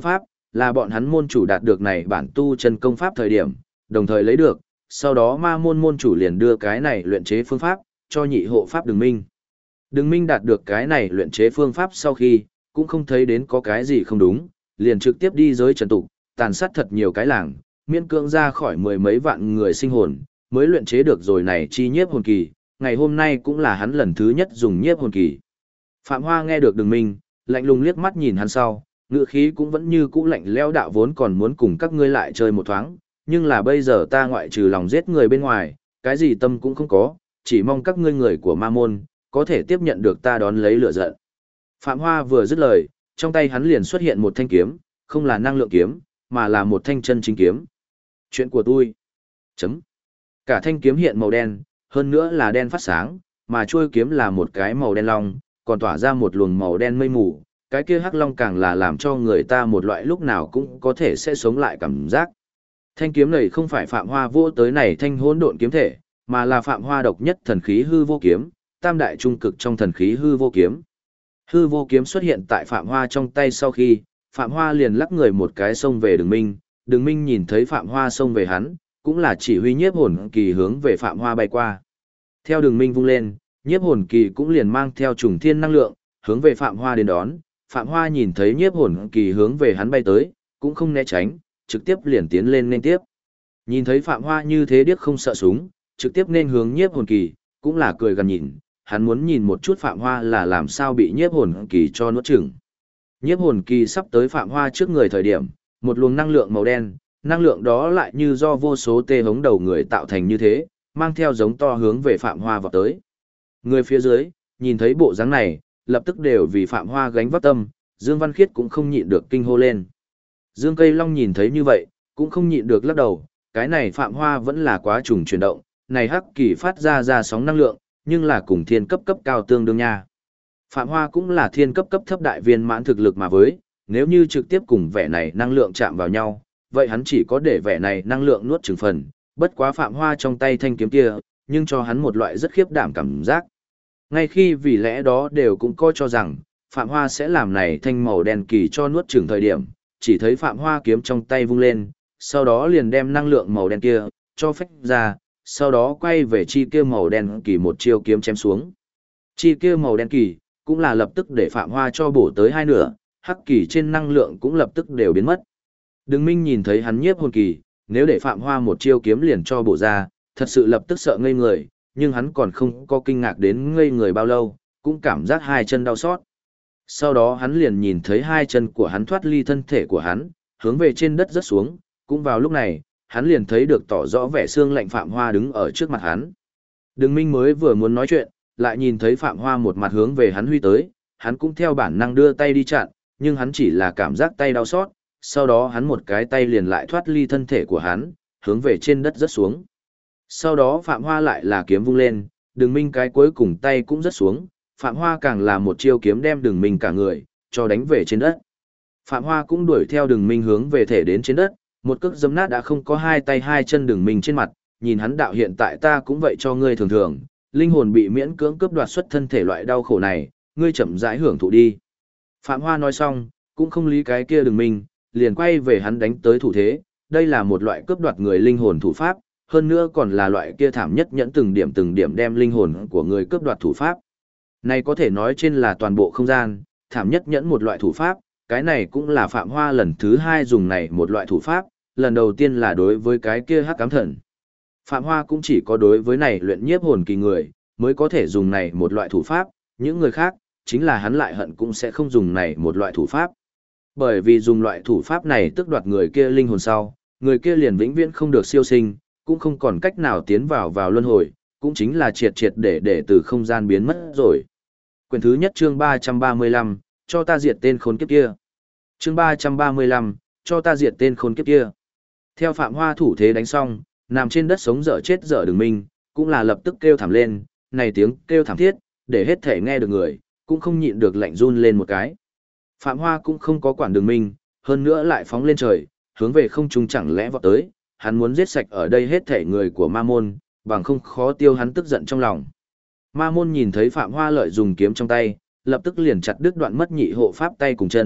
[SPEAKER 1] là bọn hắn môn chủ đạt được này bản tu chân công pháp thời điểm, đồng thời lấy được, sau đó ma môn môn chủ liền đưa cái này luyện chế phương pháp, cho nhị hộ pháp Đường Minh. Đường Minh đạt được cái này luyện chế phương pháp sau khi, cũng không thấy đến có cái gì không đúng, liền trực tiếp đi giới trần tục, tàn sát thật nhiều cái làng, miễn cưỡng ra khỏi mười mấy vạn người sinh hồn, mới luyện chế được rồi này chi nhiếp hồn kỳ, ngày hôm nay cũng là hắn lần thứ nhất dùng nhiếp hồn kỳ. Phạm Hoa nghe được Đường Minh, lạnh lùng liếc mắt nhìn hắn sau, ngựa khí cũng vẫn như cũ lạnh lẽo, đạo vốn còn muốn cùng các ngươi lại chơi một thoáng, nhưng là bây giờ ta ngoại trừ lòng giết người bên ngoài, cái gì tâm cũng không có, chỉ mong các ngươi người của ma môn, có thể tiếp nhận được ta đón lấy lửa giận. Phạm Hoa vừa dứt lời, trong tay hắn liền xuất hiện một thanh kiếm, không là năng lượng kiếm, mà là một thanh chân chính kiếm. Chuyện của tôi. Chấm. Cả thanh kiếm hiện màu đen, hơn nữa là đen phát sáng, mà chuôi kiếm là một cái màu đen long, còn tỏa ra một luồng màu đen mây mù, cái kia hắc long càng là làm cho người ta một loại lúc nào cũng có thể sẽ sống lại cảm giác. Thanh kiếm này không phải Phạm Hoa vô tới này thanh hỗn độn kiếm thể, mà là Phạm Hoa độc nhất thần khí hư vô kiếm, tam đại trung cực trong thần khí hư vô kiếm. Hư vô kiếm xuất hiện tại Phạm Hoa trong tay sau khi, Phạm Hoa liền lắc người một cái xông về Đường Minh, Đường Minh nhìn thấy Phạm Hoa xông về hắn, cũng là chỉ huy nhiếp hồn kỳ hướng về Phạm Hoa bay qua. Theo Đường Minh vung lên, nhiếp hồn kỳ cũng liền mang theo trùng thiên năng lượng, hướng về Phạm Hoa đến đón. Phạm Hoa nhìn thấy nhiếp hồn kỳ hướng về hắn bay tới, cũng không né tránh, trực tiếp liền tiến lên nên tiếp. Nhìn thấy Phạm Hoa như thế điếc không sợ súng, trực tiếp nên hướng nhiếp hồn kỳ, cũng là cười gần nhìn, hắn muốn nhìn một chút Phạm Hoa là làm sao bị nhiếp hồn kỳ cho nuốt chửng. Nhiếp hồn kỳ sắp tới Phạm Hoa trước người thời điểm, một luồng năng lượng màu đen, năng lượng đó lại như do vô số tê hống đầu người tạo thành như thế, mang theo giống to hướng về Phạm Hoa vào tới. Người phía dưới, nhìn thấy bộ dáng này, lập tức đều vì Phạm Hoa gánh vác tâm, Dương Văn Khiết cũng không nhịn được kinh hô lên. Dương Cây Long nhìn thấy như vậy, cũng không nhịn được lắc đầu, cái này Phạm Hoa vẫn là quá trùng chuyển động, này hắc kỳ phát ra sóng năng lượng, nhưng là cùng thiên cấp cấp cao tương đương nha. Phạm Hoa cũng là thiên cấp cấp thấp đại viên mãn thực lực mà với, nếu như trực tiếp cùng vẻ này năng lượng chạm vào nhau, vậy hắn chỉ có để vẻ này năng lượng nuốt chửng phần, bất quá Phạm Hoa trong tay thanh kiếm kia, nhưng cho hắn một loại rất khiếp đảm cảm giác. Ngay khi vì lẽ đó đều cũng coi cho rằng, Phạm Hoa sẽ làm này thanh màu đen kỳ cho nuốt chửng thời điểm, chỉ thấy Phạm Hoa kiếm trong tay vung lên, sau đó liền đem năng lượng màu đen kia, cho phách ra, sau đó quay về chi kia màu đen kỳ một chiêu kiếm chém xuống. Chi kia màu đen kỳ, cũng là lập tức để Phạm Hoa cho bổ tới hai nửa, hắc kỳ trên năng lượng cũng lập tức đều biến mất. Đường Minh nhìn thấy hắn nhiếp hồn kỳ, nếu để Phạm Hoa một chiêu kiếm liền cho bổ ra, thật sự lập tức sợ ngây người, nhưng hắn còn không có kinh ngạc đến ngây người bao lâu, cũng cảm giác hai chân đau xót. Sau đó hắn liền nhìn thấy hai chân của hắn thoát ly thân thể của hắn, hướng về trên đất rớt xuống, cũng vào lúc này, hắn liền thấy được tỏ rõ vẻ xương lạnh Phạm Hoa đứng ở trước mặt hắn. Đường Minh mới vừa muốn nói chuyện, lại nhìn thấy Phạm Hoa một mặt hướng về hắn huy tới, hắn cũng theo bản năng đưa tay đi chặn, nhưng hắn chỉ là cảm giác tay đau xót, sau đó hắn một cái tay liền lại thoát ly thân thể của hắn, hướng về trên đất rớt xuống. Sau đó Phạm Hoa lại là kiếm vung lên, Đường Minh cái cuối cùng tay cũng rớt xuống, Phạm Hoa càng là một chiêu kiếm đem Đường Minh cả người, cho đánh về trên đất. Phạm Hoa cũng đuổi theo Đường Minh hướng về thể đến trên đất, một cước giấm nát đã không có hai tay hai chân Đường Minh trên mặt, nhìn hắn đạo hiện tại ta cũng vậy cho ngươi thường thường, linh hồn bị miễn cưỡng cướp đoạt xuất thân thể loại đau khổ này, ngươi chậm rãi hưởng thụ đi. Phạm Hoa nói xong, cũng không lý cái kia Đường Minh, liền quay về hắn đánh tới thủ thế, đây là một loại cướp đoạt người linh hồn thủ pháp, hơn nữa còn là loại kia thảm nhất nhẫn từng điểm đem linh hồn của người cướp đoạt thủ pháp. Này có thể nói trên là toàn bộ không gian, thảm nhất nhẫn một loại thủ pháp, cái này cũng là Phạm Hoa lần thứ hai dùng này một loại thủ pháp, lần đầu tiên là đối với cái kia hắc ám thần. Phạm Hoa cũng chỉ có đối với này luyện nhiếp hồn kỳ người, mới có thể dùng này một loại thủ pháp, những người khác, chính là hắn lại hận cũng sẽ không dùng này một loại thủ pháp. Bởi vì dùng loại thủ pháp này tức đoạt người kia linh hồn sau, người kia liền vĩnh viễn không được siêu sinh, cũng không còn cách nào tiến vào luân hồi, cũng chính là triệt để từ không gian biến mất rồi. Quyển thứ nhất chương 335, cho ta diệt tên khốn kiếp kia. Chương 335, cho ta diệt tên khốn kiếp kia. Theo Phạm Hoa thủ thế đánh xong, nằm trên đất sống dở chết dở Đường Minh, cũng là lập tức kêu thảm lên, này tiếng kêu thảm thiết, để hết thể nghe được người, cũng không nhịn được lạnh run lên một cái. Phạm Hoa cũng không có quản Đường Minh, hơn nữa lại phóng lên trời, hướng về không trung chẳng lẽ vọt tới, hắn muốn giết sạch ở đây hết thể người của Ma Môn, bằng không khó tiêu hắn tức giận trong lòng. Ma Môn nhìn thấy Phạm Hoa lợi dùng kiếm trong tay, lập tức liền chặt đứt đoạn mất nhị hộ pháp tay cùng chân,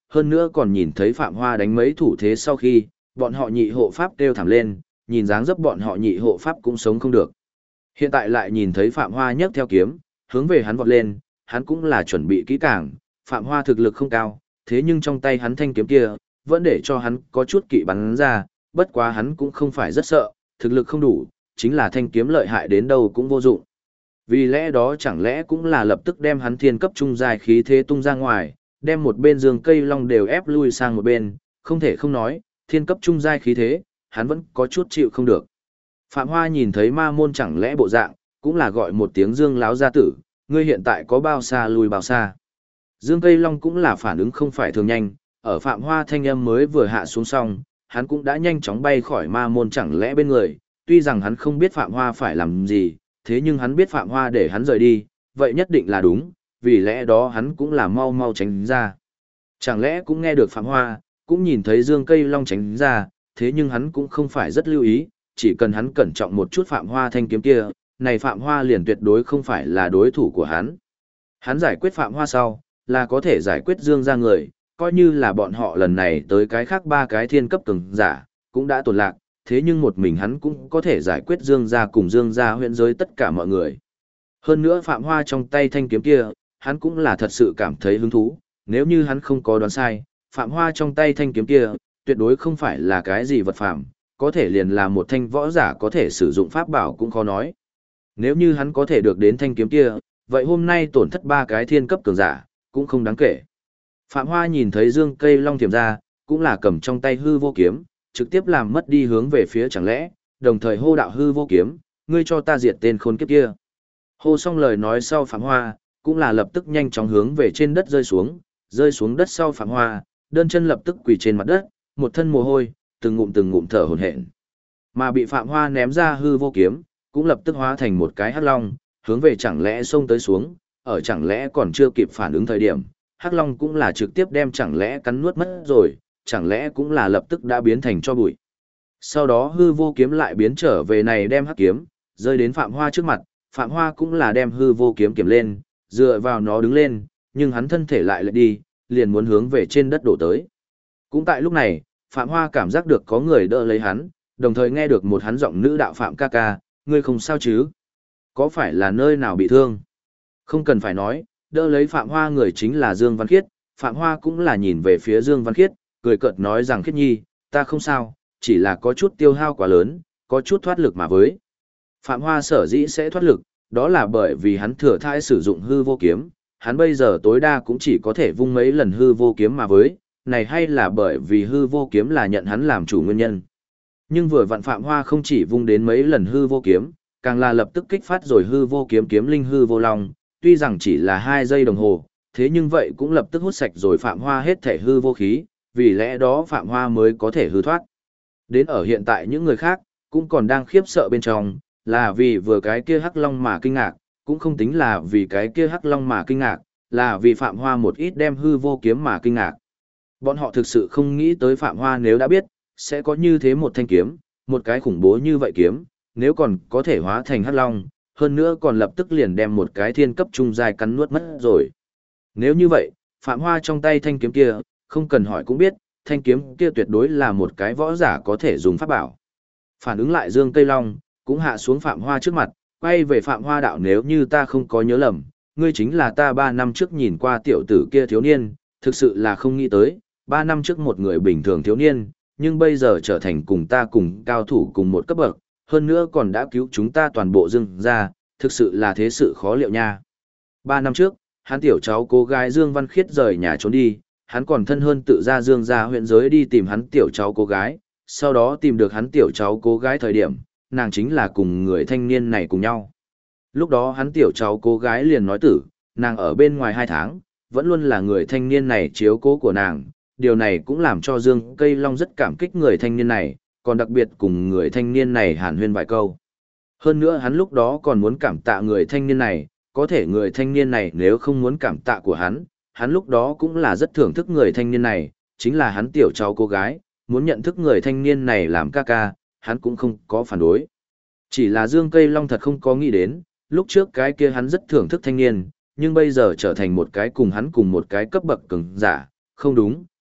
[SPEAKER 1] hơn nữa còn nhìn thấy Phạm Hoa đánh mấy thủ thế sau khi, bọn họ nhị hộ pháp kêu thảm lên, nhìn dáng dấp bọn họ nhị hộ pháp cũng sống không được. Hiện tại lại nhìn thấy Phạm Hoa nhấc theo kiếm, hướng về hắn vọt lên, hắn cũng là chuẩn bị kỹ càng, Phạm Hoa thực lực không cao, thế nhưng trong tay hắn thanh kiếm kia, vẫn để cho hắn có chút kỵ bắn ra, bất quá hắn cũng không phải rất sợ, thực lực không đủ, chính là thanh kiếm lợi hại đến đâu cũng vô dụng. Vì lẽ đó chẳng lẽ cũng là lập tức đem hắn thiên cấp trung giai khí thế tung ra ngoài, đem một bên giường cây long đều ép lui sang một bên, không thể không nói, thiên cấp trung giai khí thế, hắn vẫn có chút chịu không được. Phạm Hoa nhìn thấy ma môn chẳng lẽ bộ dạng, cũng là gọi một tiếng Dương láo gia tử, ngươi hiện tại có bao xa lùi bao xa. Dương cây long cũng là phản ứng không phải thường nhanh, ở Phạm Hoa thanh âm mới vừa hạ xuống xong, hắn cũng đã nhanh chóng bay khỏi ma môn chẳng lẽ bên người, tuy rằng hắn không biết Phạm Hoa phải làm gì, thế nhưng hắn biết Phạm Hoa để hắn rời đi, vậy nhất định là đúng, vì lẽ đó hắn cũng là mau mau tránh ra. Chẳng lẽ cũng nghe được Phạm Hoa, cũng nhìn thấy Dương cây long tránh ra, thế nhưng hắn cũng không phải rất lưu ý, chỉ cần hắn cẩn trọng một chút Phạm Hoa thanh kiếm kia, này Phạm Hoa liền tuyệt đối không phải là đối thủ của hắn. Hắn giải quyết Phạm Hoa sau, là có thể giải quyết Dương ra người, coi như là bọn họ lần này tới cái khác ba cái thiên cấp cường giả, cũng đã tổn lạc, thế nhưng một mình hắn cũng có thể giải quyết Dương ra cùng Dương ra huyện giới tất cả mọi người. Hơn nữa Phạm Hoa trong tay thanh kiếm kia, hắn cũng là thật sự cảm thấy hứng thú, nếu như hắn không có đoán sai, Phạm Hoa trong tay thanh kiếm kia, tuyệt đối không phải là cái gì vật phạm, có thể liền là một thanh võ giả có thể sử dụng pháp bảo cũng khó nói. Nếu như hắn có thể được đến thanh kiếm kia, vậy hôm nay tổn thất ba cái thiên cấp cường giả, cũng không đáng kể. Phạm Hoa nhìn thấy Dương cây long tiềm ra, cũng là cầm trong tay hư vô kiếm, trực tiếp làm mất đi hướng về phía chẳng lẽ, đồng thời hô đạo hư vô kiếm, ngươi cho ta diệt tên khốn kiếp kia. Hô xong lời nói sau Phạm Hoa, cũng là lập tức nhanh chóng hướng về trên đất rơi xuống đất sau Phạm Hoa, đơn chân lập tức quỳ trên mặt đất, một thân mồ hôi, từng ngụm thở hổn hển. Mà bị Phạm Hoa ném ra hư vô kiếm, cũng lập tức hóa thành một cái hắc long, hướng về chẳng lẽ xông tới xuống, ở chẳng lẽ còn chưa kịp phản ứng thời điểm, hắc long cũng là trực tiếp đem chẳng lẽ cắn nuốt mất rồi, chẳng lẽ cũng là lập tức đã biến thành cho bụi. Sau đó hư vô kiếm lại biến trở về này đem hắc kiếm, rơi đến Phạm Hoa trước mặt, Phạm Hoa cũng là đem hư vô kiếm kiểm lên, dựa vào nó đứng lên, nhưng hắn thân thể lại lệch đi, liền muốn hướng về trên đất đổ tới. Cũng tại lúc này, Phạm Hoa cảm giác được có người đỡ lấy hắn, đồng thời nghe được một hắn giọng nữ đạo Phạm ca ca, ngươi không sao chứ? Có phải là nơi nào bị thương? Không cần phải nói, đỡ lấy Phạm Hoa người chính là Dương Văn Khiết, Phạm Hoa cũng là nhìn về phía Dương Văn Khiết, cười cợt nói rằng Khiết nhi, ta không sao, chỉ là có chút tiêu hao quá lớn, có chút thoát lực mà với. Phạm Hoa sở dĩ sẽ thoát lực, đó là bởi vì hắn thừa thãi sử dụng hư vô kiếm, hắn bây giờ tối đa cũng chỉ có thể vung mấy lần hư vô kiếm mà với, này hay là bởi vì hư vô kiếm là nhận hắn làm chủ nguyên nhân. Nhưng vừa vặn Phạm Hoa không chỉ vung đến mấy lần hư vô kiếm, càng là lập tức kích phát rồi hư vô kiếm kiếm linh hư vô long, tuy rằng chỉ là 2 giây đồng hồ, thế nhưng vậy cũng lập tức hút sạch rồi Phạm Hoa hết thể hư vô khí, vì lẽ đó Phạm Hoa mới có thể hư thoát. Đến ở hiện tại những người khác, cũng còn đang khiếp sợ bên trong, là vì vừa cái kia hắc long mà kinh ngạc, cũng không tính là vì cái kia hắc long mà kinh ngạc, là vì Phạm Hoa một ít đem hư vô kiếm mà kinh ngạc. Bọn họ thực sự không nghĩ tới Phạm Hoa nếu đã biết, sẽ có như thế một thanh kiếm, một cái khủng bố như vậy kiếm, nếu còn có thể hóa thành hắc long, hơn nữa còn lập tức liền đem một cái thiên cấp trung giai cắn nuốt mất rồi. Nếu như vậy, Phạm Hoa trong tay thanh kiếm kia, không cần hỏi cũng biết, thanh kiếm kia tuyệt đối là một cái võ giả có thể dùng pháp bảo. Phản ứng lại Dương Cây Long, cũng hạ xuống Phạm Hoa trước mặt, quay về Phạm Hoa đạo nếu như ta không có nhớ lầm, ngươi chính là ta 3 năm trước nhìn qua tiểu tử kia thiếu niên, thực sự là không nghĩ tới, 3 năm trước một người bình thường thiếu niên, nhưng bây giờ trở thành cùng ta cùng cao thủ cùng một cấp bậc, hơn nữa còn đã cứu chúng ta toàn bộ Dương ra, thực sự là thế sự khó liệu nha. 3 năm trước, hắn tiểu cháu cô gái Dương Văn Khiết rời nhà trốn đi, hắn còn thân hơn tự ra Dương ra huyện giới đi tìm hắn tiểu cháu cô gái, sau đó tìm được hắn tiểu cháu cô gái thời điểm, nàng chính là cùng người thanh niên này cùng nhau. Lúc đó hắn tiểu cháu cô gái liền nói tử, nàng ở bên ngoài 2 tháng, vẫn luôn là người thanh niên này chiếu cố của nàng, điều này cũng làm cho Dương Cây Long rất cảm kích người thanh niên này, còn đặc biệt cùng người thanh niên này hàn huyên vài câu. Hơn nữa hắn lúc đó còn muốn cảm tạ người thanh niên này, có thể người thanh niên này nếu không muốn cảm tạ của hắn lúc đó cũng là rất thưởng thức người thanh niên này, chính là hắn tiểu cháu cô gái, muốn nhận thức người thanh niên này làm ca ca, hắn cũng không có phản đối. Chỉ là Dương Cây Long thật không có nghĩ đến, lúc trước cái kia hắn rất thưởng thức thanh niên, nhưng bây giờ trở thành một cái cùng hắn cùng một cái cấp bậc cường giả, không đúng,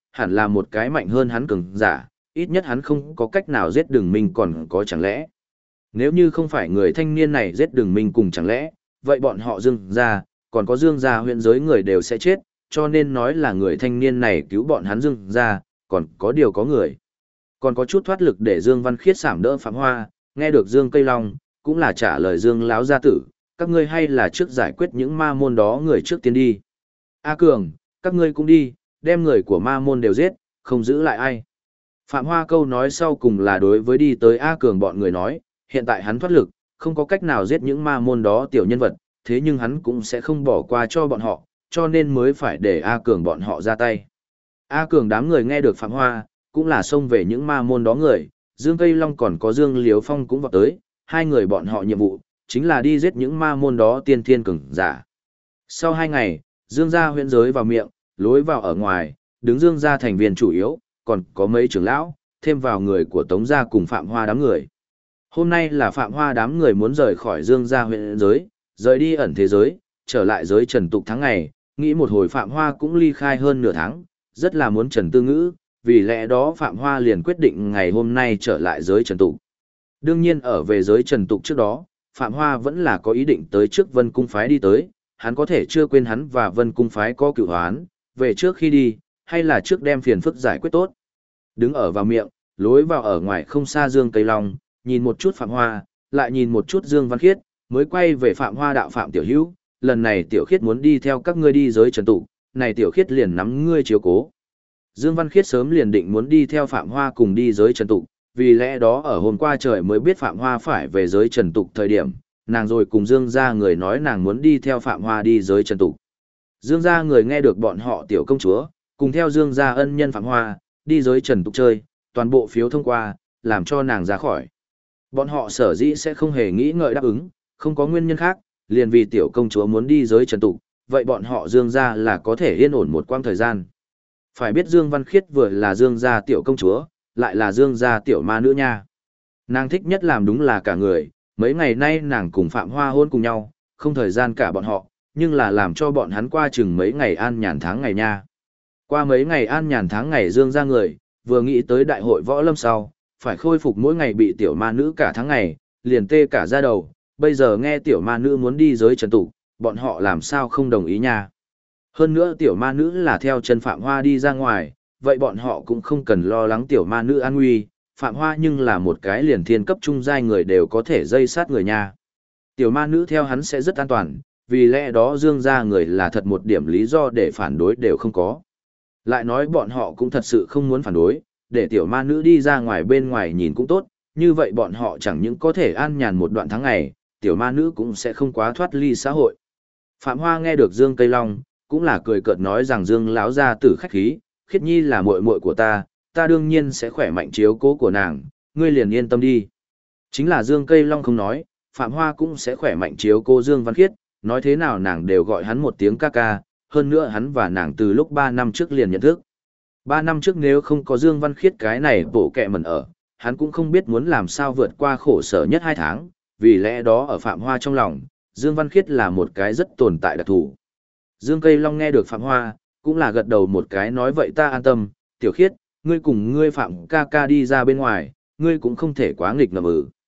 [SPEAKER 1] hẳn là một cái mạnh hơn hắn cường giả, ít nhất hắn không có cách nào giết Đường Minh còn có chẳng lẽ. Nếu như không phải người thanh niên này giết Đường Minh cùng chẳng lẽ, vậy bọn họ Dương gia, còn có Dương gia huyện giới người đều sẽ chết, cho nên nói là người thanh niên này cứu bọn hắn Dương gia, còn có điều có người. Còn có chút thoát lực để Dương Văn Khiết sảm đỡ Phạm Hoa, nghe được Dương Cây Long, cũng là trả lời Dương Láo gia tử, các ngươi hay là trước giải quyết những ma môn đó người trước tiên đi. A Cường, các ngươi cũng đi, đem người của ma môn đều giết, không giữ lại ai. Phạm Hoa câu nói sau cùng là đối với đi tới A Cường bọn người nói, hiện tại hắn thoát lực, không có cách nào giết những ma môn đó tiểu nhân vật, thế nhưng hắn cũng sẽ không bỏ qua cho bọn họ, cho nên mới phải để A Cường bọn họ ra tay. A Cường đám người nghe được Phạm Hoa, cũng là xông về những ma môn đó người, Dương Cây Long còn có Dương Liếu Phong cũng vào tới, hai người bọn họ nhiệm vụ, chính là đi giết những ma môn đó tiên thiên cường giả. Sau 2 ngày, Dương gia huyện giới vào miệng, lối vào ở ngoài, đứng Dương gia thành viên chủ yếu, còn có mấy trưởng lão, thêm vào người của Tống gia cùng Phạm Hoa đám người. Hôm nay là Phạm Hoa đám người muốn rời khỏi Dương gia huyện giới, rời đi ẩn thế giới, trở lại giới trần tục tháng ngày, nghĩ một hồi Phạm Hoa cũng ly khai hơn nửa tháng, rất là muốn Trần Tư Ngữ, vì lẽ đó Phạm Hoa liền quyết định ngày hôm nay trở lại giới trần tục. Đương nhiên ở về giới trần tục trước đó, Phạm Hoa vẫn là có ý định tới trước Vân Cung Phái đi tới, hắn có thể chưa quên hắn và Vân Cung Phái có cựu hoán, về trước khi đi, hay là trước đem phiền phức giải quyết tốt. Đứng ở vào miệng, lối vào ở ngoài không xa Dương Cây Long, nhìn một chút Phạm Hoa, lại nhìn một chút Dương Văn Khiết, mới quay về Phạm Hoa đạo Phạm Tiểu Hữu, lần này Tiểu Khiết muốn đi theo các ngươi đi giới trần tục, này Tiểu Khiết liền nắm ngươi chiếu cố. Dương Văn Khiết sớm liền định muốn đi theo Phạm Hoa cùng đi giới trần tục, vì lẽ đó ở hôm qua trời mới biết Phạm Hoa phải về giới trần tục thời điểm, nàng rồi cùng Dương gia người nói nàng muốn đi theo Phạm Hoa đi giới trần tục. Dương gia người nghe được bọn họ tiểu công chúa, cùng theo Dương gia ân nhân Phạm Hoa, đi giới trần tục chơi, toàn bộ phiếu thông qua, làm cho nàng ra khỏi. Bọn họ sở dĩ sẽ không hề nghĩ ngợi đáp ứng, không có nguyên nhân khác, liền vì tiểu công chúa muốn đi giới trần tục, vậy bọn họ Dương gia là có thể yên ổn một quãng thời gian. Phải biết Dương Văn Khiết vừa là Dương gia tiểu công chúa, lại là Dương gia tiểu ma nữ nha. Nàng thích nhất làm đúng là cả người, mấy ngày nay nàng cùng Phạm Hoa hôn cùng nhau, không thời gian cả bọn họ, nhưng là làm cho bọn hắn qua chừng mấy ngày an nhàn tháng ngày nha. Qua mấy ngày an nhàn tháng ngày Dương gia người, vừa nghĩ tới đại hội võ lâm sau, phải khôi phục mỗi ngày bị tiểu ma nữ cả tháng ngày, liền tê cả da đầu, bây giờ nghe tiểu ma nữ muốn đi giới trần tục, bọn họ làm sao không đồng ý nha. Hơn nữa tiểu ma nữ là theo chân Phạm Hoa đi ra ngoài, vậy bọn họ cũng không cần lo lắng tiểu ma nữ an nguy, Phạm Hoa nhưng là một cái liền thiên cấp trung giai người đều có thể dây sát người nha. Tiểu ma nữ theo hắn sẽ rất an toàn, vì lẽ đó Dương gia người là thật một điểm lý do để phản đối đều không có. Lại nói bọn họ cũng thật sự không muốn phản đối, để tiểu ma nữ đi ra ngoài bên ngoài nhìn cũng tốt, như vậy bọn họ chẳng những có thể an nhàn một đoạn tháng ngày, tiểu ma nữ cũng sẽ không quá thoát ly xã hội. Phạm Hoa nghe được Dương Cây Long, cũng là cười cợt nói rằng Dương lão gia tử khách khí, Khiết Nhi là muội muội của ta đương nhiên sẽ khỏe mạnh chiếu cố của nàng, ngươi liền yên tâm đi. Chính là Dương Cây Long không nói, Phạm Hoa cũng sẽ khỏe mạnh chiếu cố Dương Văn Khiết, nói thế nào nàng đều gọi hắn một tiếng ca ca, hơn nữa hắn và nàng từ lúc 3 năm trước liền nhận thức. 3 năm trước nếu không có Dương Văn Khiết cái này bổ kẹ mẩn ở, hắn cũng không biết muốn làm sao vượt qua khổ sở nhất 2 tháng, vì lẽ đó ở Phạm Hoa trong lòng, Dương Văn Khiết là một cái rất tồn tại đặc thù. Dương Cây Long nghe được Phạm Hoa, cũng là gật đầu một cái nói vậy ta an tâm, Tiểu Khiết, ngươi cùng ngươi Phạm ca ca đi ra bên ngoài, ngươi cũng không thể quá nghịch ngợm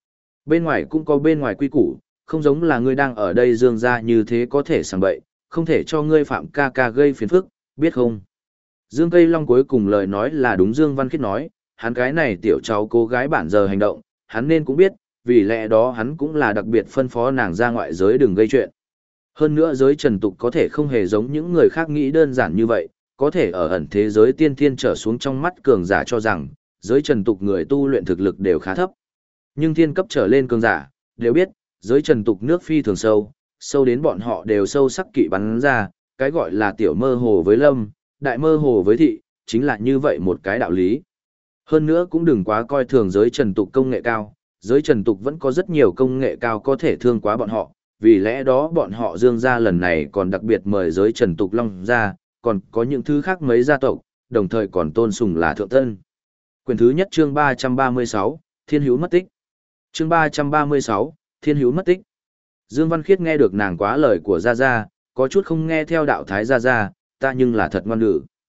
[SPEAKER 1] Bên ngoài cũng có bên ngoài quy củ, không giống là ngươi đang ở đây Dương gia như thế có thể sảng bậy, không thể cho ngươi Phạm ca ca gây phiền phức, biết không? Dương Cây Long cuối cùng lời nói là đúng Dương Văn Khiết nói, hắn cái này tiểu cháu cô gái bản giờ hành động, hắn nên cũng biết, vì lẽ đó hắn cũng là đặc biệt phân phó nàng ra ngoại giới đừng gây chuyện. Hơn nữa giới trần tục có thể không hề giống những người khác nghĩ đơn giản như vậy, có thể ở ẩn thế giới tiên thiên trở xuống trong mắt cường giả cho rằng, giới trần tục người tu luyện thực lực đều khá thấp. Nhưng thiên cấp trở lên cường giả, đều biết, giới trần tục nước phi thường sâu, sâu đến bọn họ đều sâu sắc kỵ bắn ra, cái gọi là tiểu mơ hồ với lâm, đại mơ hồ với thị, chính là như vậy một cái đạo lý. Hơn nữa cũng đừng quá coi thường giới trần tục công nghệ cao, giới trần tục vẫn có rất nhiều công nghệ cao có thể thương quá bọn họ, vì lẽ đó bọn họ Dương gia lần này còn đặc biệt mời giới trần tục Long gia, còn có những thứ khác mấy gia tộc, đồng thời còn tôn sùng là thượng tân. Quyển thứ nhất chương 336, Thiên Hữu mất tích. Chương 336, Thiên Hữu mất tích. Dương Văn Khiết nghe được nàng quá lời của Gia Gia, có chút không nghe theo đạo thái Gia Gia, ta nhưng là thật ngoan nữ.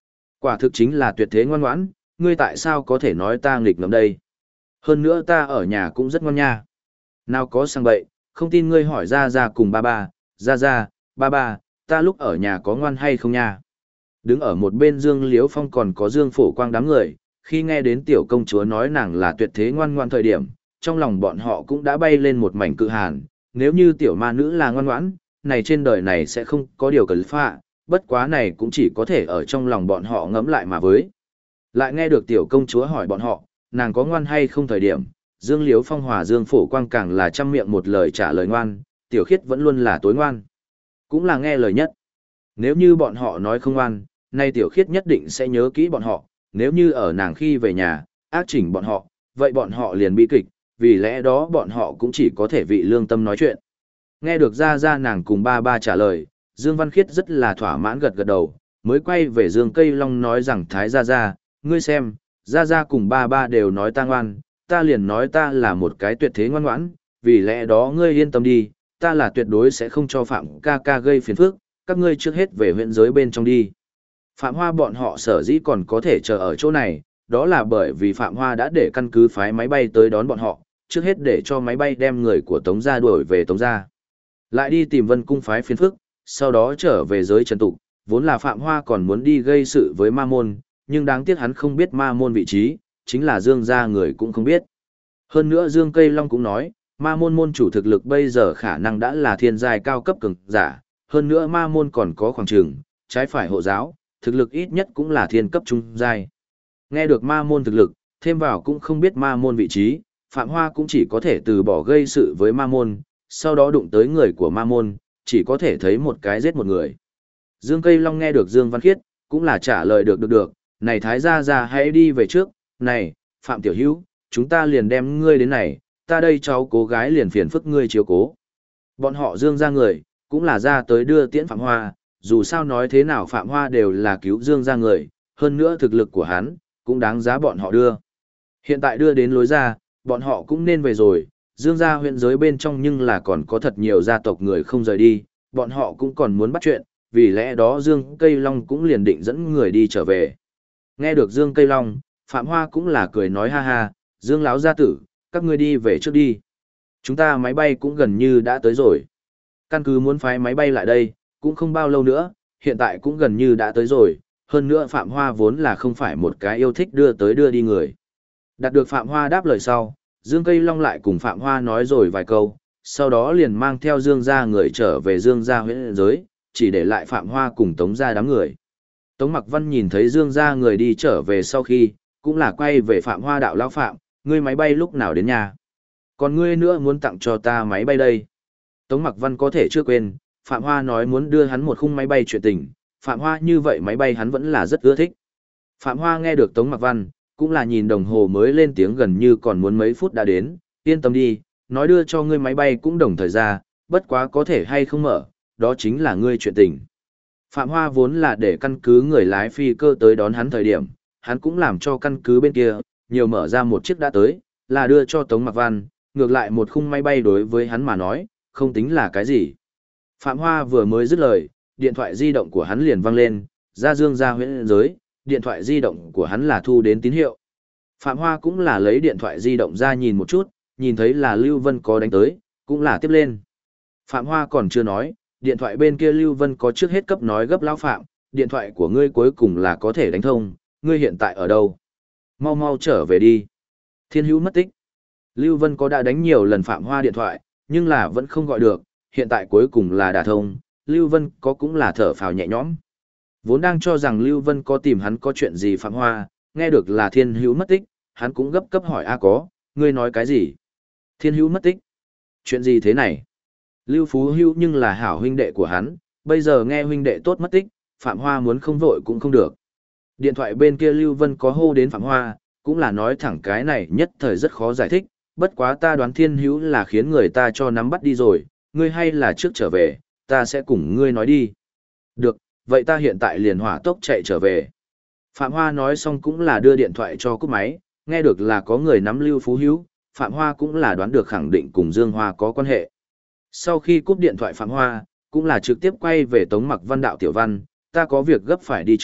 [SPEAKER 1] Quả thực chính là tuyệt thế ngoan ngoãn, ngươi tại sao có thể nói ta nghịch ngợm đây? Hơn nữa ta ở nhà cũng rất ngoan nha. Nào có sang bậy, không tin ngươi hỏi ra ra cùng ba ba, ra, ba ba, ta lúc ở nhà có ngoan hay không nha? Đứng ở một bên Dương Liếu Phong còn có Dương Phổ Quang đám người, khi nghe đến tiểu công chúa nói nàng là tuyệt thế ngoan ngoan thời điểm, trong lòng bọn họ cũng đã bay lên một mảnh cự hàn, nếu như tiểu ma nữ là ngoan ngoãn, này trên đời này sẽ không có điều cần phạ, bất quá này cũng chỉ có thể ở trong lòng bọn họ ngẫm lại mà với. Lại nghe được tiểu công chúa hỏi bọn họ, nàng có ngoan hay không thời điểm, Dương Liếu Phong hòa Dương Phổ Quang càng là trăm miệng một lời trả lời ngoan, tiểu khiết vẫn luôn là tối ngoan. Cũng là nghe lời nhất. Nếu như bọn họ nói không ngoan, nay tiểu khiết nhất định sẽ nhớ kỹ bọn họ, nếu như ở nàng khi về nhà, ác chỉnh bọn họ, vậy bọn họ liền bi kịch, vì lẽ đó bọn họ cũng chỉ có thể vị lương tâm nói chuyện. Nghe được ra nàng cùng ba ba trả lời, Dương Văn Khiết rất là thỏa mãn gật gật đầu, mới quay về Dương Cây Long nói rằng Thái ra, ngươi xem, ra cùng ba ba đều nói ta ngoan, ta liền nói ta là một cái tuyệt thế ngoan ngoãn, vì lẽ đó ngươi yên tâm đi, ta là tuyệt đối sẽ không cho Phạm ca ca gây phiền phức, các ngươi trước hết về huyện giới bên trong đi. Phạm Hoa bọn họ sở dĩ còn có thể chờ ở chỗ này, đó là bởi vì Phạm Hoa đã để căn cứ phái máy bay tới đón bọn họ, trước hết để cho máy bay đem người của Tống gia đuổi về Tống gia. Lại đi tìm Vân cung phái phiền phức, sau đó trở về giới trần tục, vốn là Phạm Hoa còn muốn đi gây sự với Ma Môn, nhưng đáng tiếc hắn không biết Ma Môn vị trí, chính là Dương gia người cũng không biết. Hơn nữa Dương Cây Long cũng nói, Ma Môn môn chủ thực lực bây giờ khả năng đã là thiên giai cao cấp cường giả, hơn nữa Ma Môn còn có khoảng trường, trái phải hộ giáo, thực lực ít nhất cũng là thiên cấp trung giai. Nghe được Ma Môn thực lực, thêm vào cũng không biết Ma Môn vị trí, Phạm Hoa cũng chỉ có thể từ bỏ gây sự với Ma Môn, sau đó đụng tới người của Ma Môn, chỉ có thể thấy một cái giết một người. Dương Cây Long nghe được Dương Văn Khiết, cũng là trả lời được, này Thái gia hãy đi về trước, này, Phạm Tiểu Hữu, chúng ta liền đem ngươi đến này, ta đây cháu cô gái liền phiền phức ngươi chiếu cố. Bọn họ Dương gia người, cũng là ra tới đưa tiễn Phạm Hoa, dù sao nói thế nào Phạm Hoa đều là cứu Dương gia người, hơn nữa thực lực của hắn, cũng đáng giá bọn họ đưa. Hiện tại đưa đến lối ra, bọn họ cũng nên về rồi, Dương gia huyện giới bên trong nhưng là còn có thật nhiều gia tộc người không rời đi, bọn họ cũng còn muốn bắt chuyện, vì lẽ đó Dương Cây Long cũng liền định dẫn người đi trở về. Nghe được Dương Cây Long, Phạm Hoa cũng là cười nói ha ha, Dương Láo gia tử, các ngươi đi về trước đi. Chúng ta máy bay cũng gần như đã tới rồi. Căn cứ muốn phái máy bay lại đây, cũng không bao lâu nữa, hiện tại cũng gần như đã tới rồi, hơn nữa Phạm Hoa vốn là không phải một cái yêu thích đưa tới đưa đi người. Đạt được Phạm Hoa đáp lời sau, Dương Cây Long lại cùng Phạm Hoa nói rồi vài câu, sau đó liền mang theo Dương gia người trở về Dương gia huyện giới, chỉ để lại Phạm Hoa cùng Tống gia đám người. Tống Mặc Văn nhìn thấy Dương gia người đi trở về sau khi, cũng là quay về Phạm Hoa đạo lão Phạm, ngươi máy bay lúc nào đến nhà? Còn ngươi nữa muốn tặng cho ta máy bay đây? Tống Mặc Văn có thể chưa quên, Phạm Hoa nói muốn đưa hắn một khung máy bay chuyện tình, Phạm Hoa như vậy máy bay hắn vẫn là rất ưa thích. Phạm Hoa nghe được Tống Mặc Văn, cũng là nhìn đồng hồ mới lên tiếng gần như còn muốn mấy phút đã đến, yên tâm đi, nói đưa cho ngươi máy bay cũng đồng thời ra, bất quá có thể hay không mở, đó chính là ngươi chuyện tình. Phạm Hoa vốn là để căn cứ người lái phi cơ tới đón hắn thời điểm, hắn cũng làm cho căn cứ bên kia, nhiều mở ra một chiếc đã tới, là đưa cho Tống Mặc Văn, ngược lại một khung máy bay đối với hắn mà nói, không tính là cái gì. Phạm Hoa vừa mới dứt lời, điện thoại di động của hắn liền vang lên, ra Dương gia huyện giới, điện thoại di động của hắn là thu đến tín hiệu. Phạm Hoa cũng là lấy điện thoại di động ra nhìn một chút, nhìn thấy là Lưu Vân có đánh tới, cũng là tiếp lên. Phạm Hoa còn chưa nói, điện thoại bên kia Lưu Vân có trước hết cấp nói gấp lão Phạm, điện thoại của ngươi cuối cùng là có thể đánh thông, ngươi hiện tại ở đâu? Mau mau trở về đi. Thiên Hữu mất tích. Lưu Vân có đã đánh nhiều lần Phạm Hoa điện thoại, nhưng là vẫn không gọi được, hiện tại cuối cùng là đả thông, Lưu Vân có cũng là thở phào nhẹ nhõm. Vốn đang cho rằng Lưu Vân có tìm hắn có chuyện gì Phạm Hoa, nghe được là Thiên Hữu mất tích, hắn cũng gấp cấp hỏi có, ngươi nói cái gì? Thiên Hữu mất tích? Chuyện gì thế này? Lưu Phú Hữu nhưng là hảo huynh đệ của hắn, bây giờ nghe huynh đệ tốt mất tích, Phạm Hoa muốn không vội cũng không được. Điện thoại bên kia Lưu Vân có hô đến Phạm Hoa, cũng là nói thẳng cái này nhất thời rất khó giải thích, bất quá ta đoán Thiên Hữu là khiến người ta cho nắm bắt đi rồi, ngươi hay là trước trở về, ta sẽ cùng ngươi nói đi. Được, vậy ta hiện tại liền hỏa tốc chạy trở về. Phạm Hoa nói xong cũng là đưa điện thoại cho cúp máy, nghe được là có người nắm Lưu Phú Hữu, Phạm Hoa cũng là đoán được khẳng định cùng Dương Hoa có quan hệ. Sau khi cúp điện thoại Phạm Hoa, cũng là trực tiếp quay về Tống Mặc Văn đạo Tiểu Văn, ta có việc gấp phải đi trước,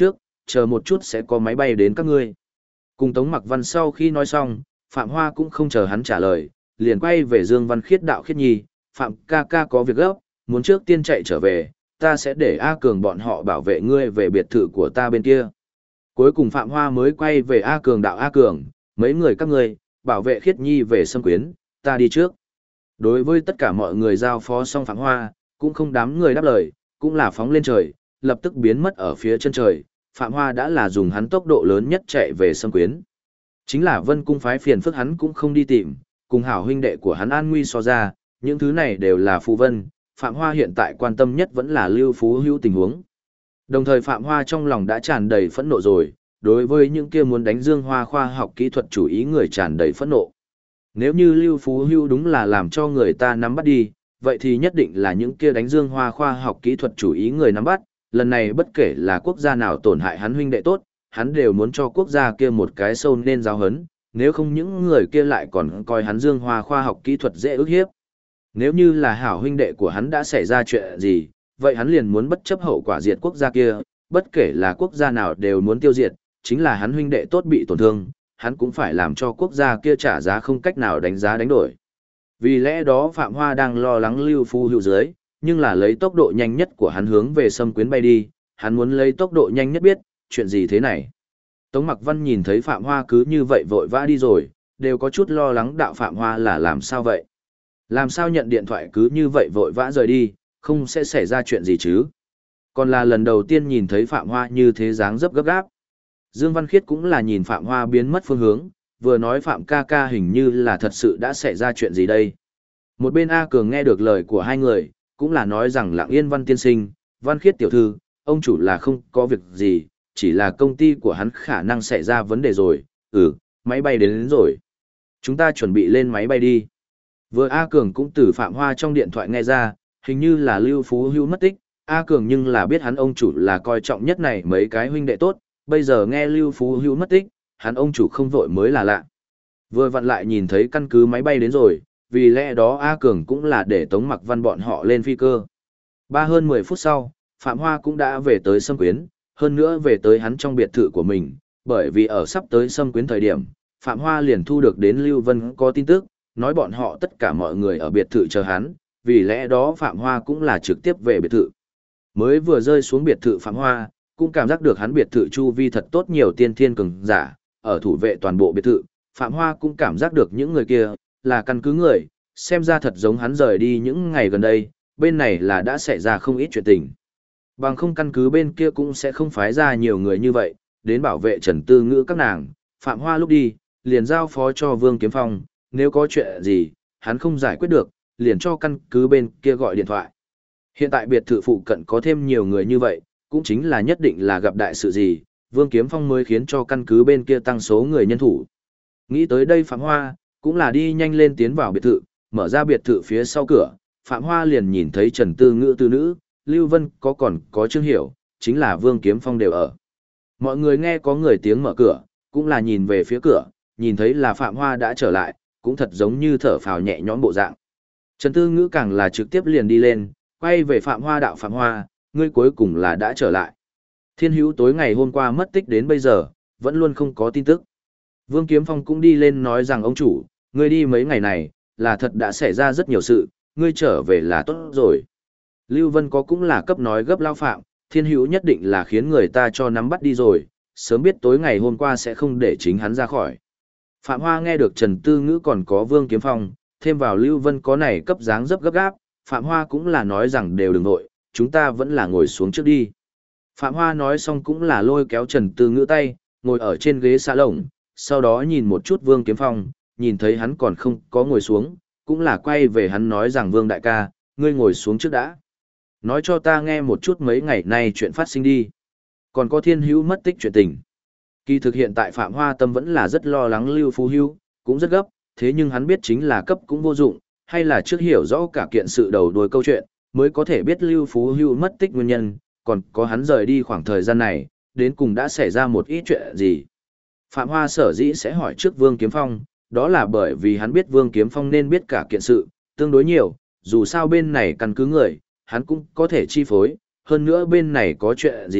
[SPEAKER 1] chờ một chút sẽ có máy bay đến các ngươi. Cùng Tống Mặc Văn sau khi nói xong, Phạm Hoa cũng không chờ hắn trả lời, liền quay về Dương Văn Khiết đạo Khiết Nhi, Phạm ca ca có việc gấp, muốn trước tiên chạy trở về, ta sẽ để A Cường bọn họ bảo vệ ngươi về biệt thự của ta bên kia. Cuối cùng Phạm Hoa mới quay về A Cường đạo A Cường, mấy người các ngươi, bảo vệ Khiết Nhi về Sâm Quyến, ta đi trước. Đối với tất cả mọi người giao phó xong Phạm Hoa, cũng không đám người đáp lời, cũng là phóng lên trời, lập tức biến mất ở phía chân trời. Phạm Hoa đã là dùng hắn tốc độ lớn nhất chạy về Sâm Quyến. Chính là Vân Cung phái phiền phức hắn cũng không đi tìm, cùng hảo huynh đệ của hắn an nguy so ra, những thứ này đều là phù vân. Phạm Hoa hiện tại quan tâm nhất vẫn là Lưu Phú Hữu tình huống. Đồng thời Phạm Hoa trong lòng đã tràn đầy phẫn nộ rồi, đối với những kia muốn đánh Dương Hoa khoa học kỹ thuật chủ ý người tràn đầy phẫn nộ. Nếu như Lưu Phú Hữu đúng là làm cho người ta nắm bắt đi, vậy thì nhất định là những kia đánh Dương Hoa khoa học kỹ thuật chủ ý người nắm bắt, lần này bất kể là quốc gia nào tổn hại hắn huynh đệ tốt, hắn đều muốn cho quốc gia kia một cái sâu nên giáo hấn, nếu không những người kia lại còn coi hắn Dương Hoa khoa học kỹ thuật dễ ức hiếp. Nếu như là hảo huynh đệ của hắn đã xảy ra chuyện gì, vậy hắn liền muốn bất chấp hậu quả diệt quốc gia kia, bất kể là quốc gia nào đều muốn tiêu diệt, chính là hắn huynh đệ tốt bị tổn thương, hắn cũng phải làm cho quốc gia kia trả giá không cách nào đánh giá đánh đổi. Vì lẽ đó Phạm Hoa đang lo lắng Lưu Phú Hữu dưới, nhưng là lấy tốc độ nhanh nhất của hắn hướng về Sâm Quyến bay đi, hắn muốn lấy tốc độ nhanh nhất biết, chuyện gì thế này. Tống Mặc Văn nhìn thấy Phạm Hoa cứ như vậy vội vã đi rồi, đều có chút lo lắng đạo Phạm Hoa là làm sao vậy. Làm sao nhận điện thoại cứ như vậy vội vã rời đi, không sẽ xảy ra chuyện gì chứ. Còn là lần đầu tiên nhìn thấy Phạm Hoa như thế dáng dấp gấp gáp. Dương Văn Khiết cũng là nhìn Phạm Hoa biến mất phương hướng, vừa nói Phạm ca ca hình như là thật sự đã xảy ra chuyện gì đây. Một bên A Cường nghe được lời của hai người, cũng là nói rằng Lặng Yên Văn tiên sinh, Văn Khiết tiểu thư, ông chủ là không có việc gì, chỉ là công ty của hắn khả năng xảy ra vấn đề rồi, máy bay đến rồi. Chúng ta chuẩn bị lên máy bay đi. Vừa A Cường cũng từ Phạm Hoa trong điện thoại nghe ra, hình như là Lưu Phú Hữu mất tích, A Cường nhưng là biết hắn ông chủ là coi trọng nhất này mấy cái huynh đệ tốt, bây giờ nghe Lưu Phú Hữu mất tích, hắn ông chủ không vội mới là lạ. Vừa vặn lại nhìn thấy căn cứ máy bay đến rồi, vì lẽ đó A Cường cũng là để Tống Mặc Văn bọn họ lên phi cơ. Hơn 10 phút sau, Phạm Hoa cũng đã về tới Sâm Quyến, hơn nữa về tới hắn trong biệt thự của mình, bởi vì ở sắp tới Sâm Quyến thời điểm, Phạm Hoa liền thu được đến Lưu Vân có tin tức, nói bọn họ tất cả mọi người ở biệt thự chờ hắn, vì lẽ đó Phạm Hoa cũng là trực tiếp về biệt thự. Mới vừa rơi xuống biệt thự Phạm Hoa, cũng cảm giác được hắn biệt thự chu vi thật tốt nhiều tiên thiên cường giả, ở thủ vệ toàn bộ biệt thự, Phạm Hoa cũng cảm giác được những người kia, là căn cứ người, xem ra thật giống hắn rời đi những ngày gần đây, bên này là đã xảy ra không ít chuyện tình. Bằng không căn cứ bên kia cũng sẽ không phái ra nhiều người như vậy, đến bảo vệ Trần Tư Ngữ các nàng, Phạm Hoa lúc đi, liền giao phó cho Vương Kiếm Phong, nếu có chuyện gì, hắn không giải quyết được, liền cho căn cứ bên kia gọi điện thoại. Hiện tại biệt thự phụ cận có thêm nhiều người như vậy, cũng chính là nhất định là gặp đại sự gì, Vương Kiếm Phong mới khiến cho căn cứ bên kia tăng số người nhân thủ. Nghĩ tới đây Phạm Hoa, cũng là đi nhanh lên tiến vào biệt thự, mở ra biệt thự phía sau cửa, Phạm Hoa liền nhìn thấy Trần Tư Ngữ tư nữ, Lưu Vân còn có Trương Hiểu, chính là Vương Kiếm Phong đều ở. Mọi người nghe có người tiếng mở cửa, cũng là nhìn về phía cửa, nhìn thấy là Phạm Hoa đã trở lại, cũng thật giống như thở phào nhẹ nhõm bộ dạng. Trần Tư Ngữ càng là trực tiếp liền đi lên, quay về Phạm Hoa đạo Phạm Hoa, ngươi cuối cùng là đã trở lại. Thiên Hữu tối ngày hôm qua mất tích đến bây giờ, vẫn luôn không có tin tức. Vương Kiếm Phong cũng đi lên nói rằng ông chủ, ngươi đi mấy ngày này, là thật đã xảy ra rất nhiều sự, ngươi trở về là tốt rồi. Lưu Vân có cũng là cấp nói gấp lao Phạm, Thiên Hữu nhất định là khiến người ta cho nắm bắt đi rồi, sớm biết tối ngày hôm qua sẽ không để chính hắn ra khỏi. Phạm Hoa nghe được Trần Tư Ngữ còn có Vương Kiếm Phong, thêm vào Lưu Vân có này cấp dáng dấp gấp gáp, Phạm Hoa cũng là nói rằng đều đừng nội, chúng ta vẫn là ngồi xuống trước đi. Phạm Hoa nói xong cũng là lôi kéo Trần Tư Ngữ tay, ngồi ở trên ghế xà lồng, sau đó nhìn một chút Vương Kiếm Phong, nhìn thấy hắn còn không có ngồi xuống, cũng là quay về hắn nói rằng Vương đại ca, ngươi ngồi xuống trước đã. Nói cho ta nghe một chút mấy ngày nay chuyện phát sinh đi. Còn có Thiên Hữu mất tích chuyện tình. Kỳ thực hiện tại Phạm Hoa tâm vẫn là rất lo lắng Lưu Phú Hữu, cũng rất gấp, thế nhưng hắn biết chính là cấp cũng vô dụng, hay là trước hiểu rõ cả kiện sự đầu đuôi câu chuyện, mới có thể biết Lưu Phú Hữu mất tích nguyên nhân, còn có hắn rời đi khoảng thời gian này, đến cùng đã xảy ra một ít chuyện gì. Phạm Hoa sở dĩ sẽ hỏi trước Vương Kiếm Phong, đó là bởi vì hắn biết Vương Kiếm Phong nên biết cả kiện sự, tương đối nhiều, dù sao bên này căn cứ người, hắn cũng có thể chi phối, hơn nữa bên này có chuyện gì,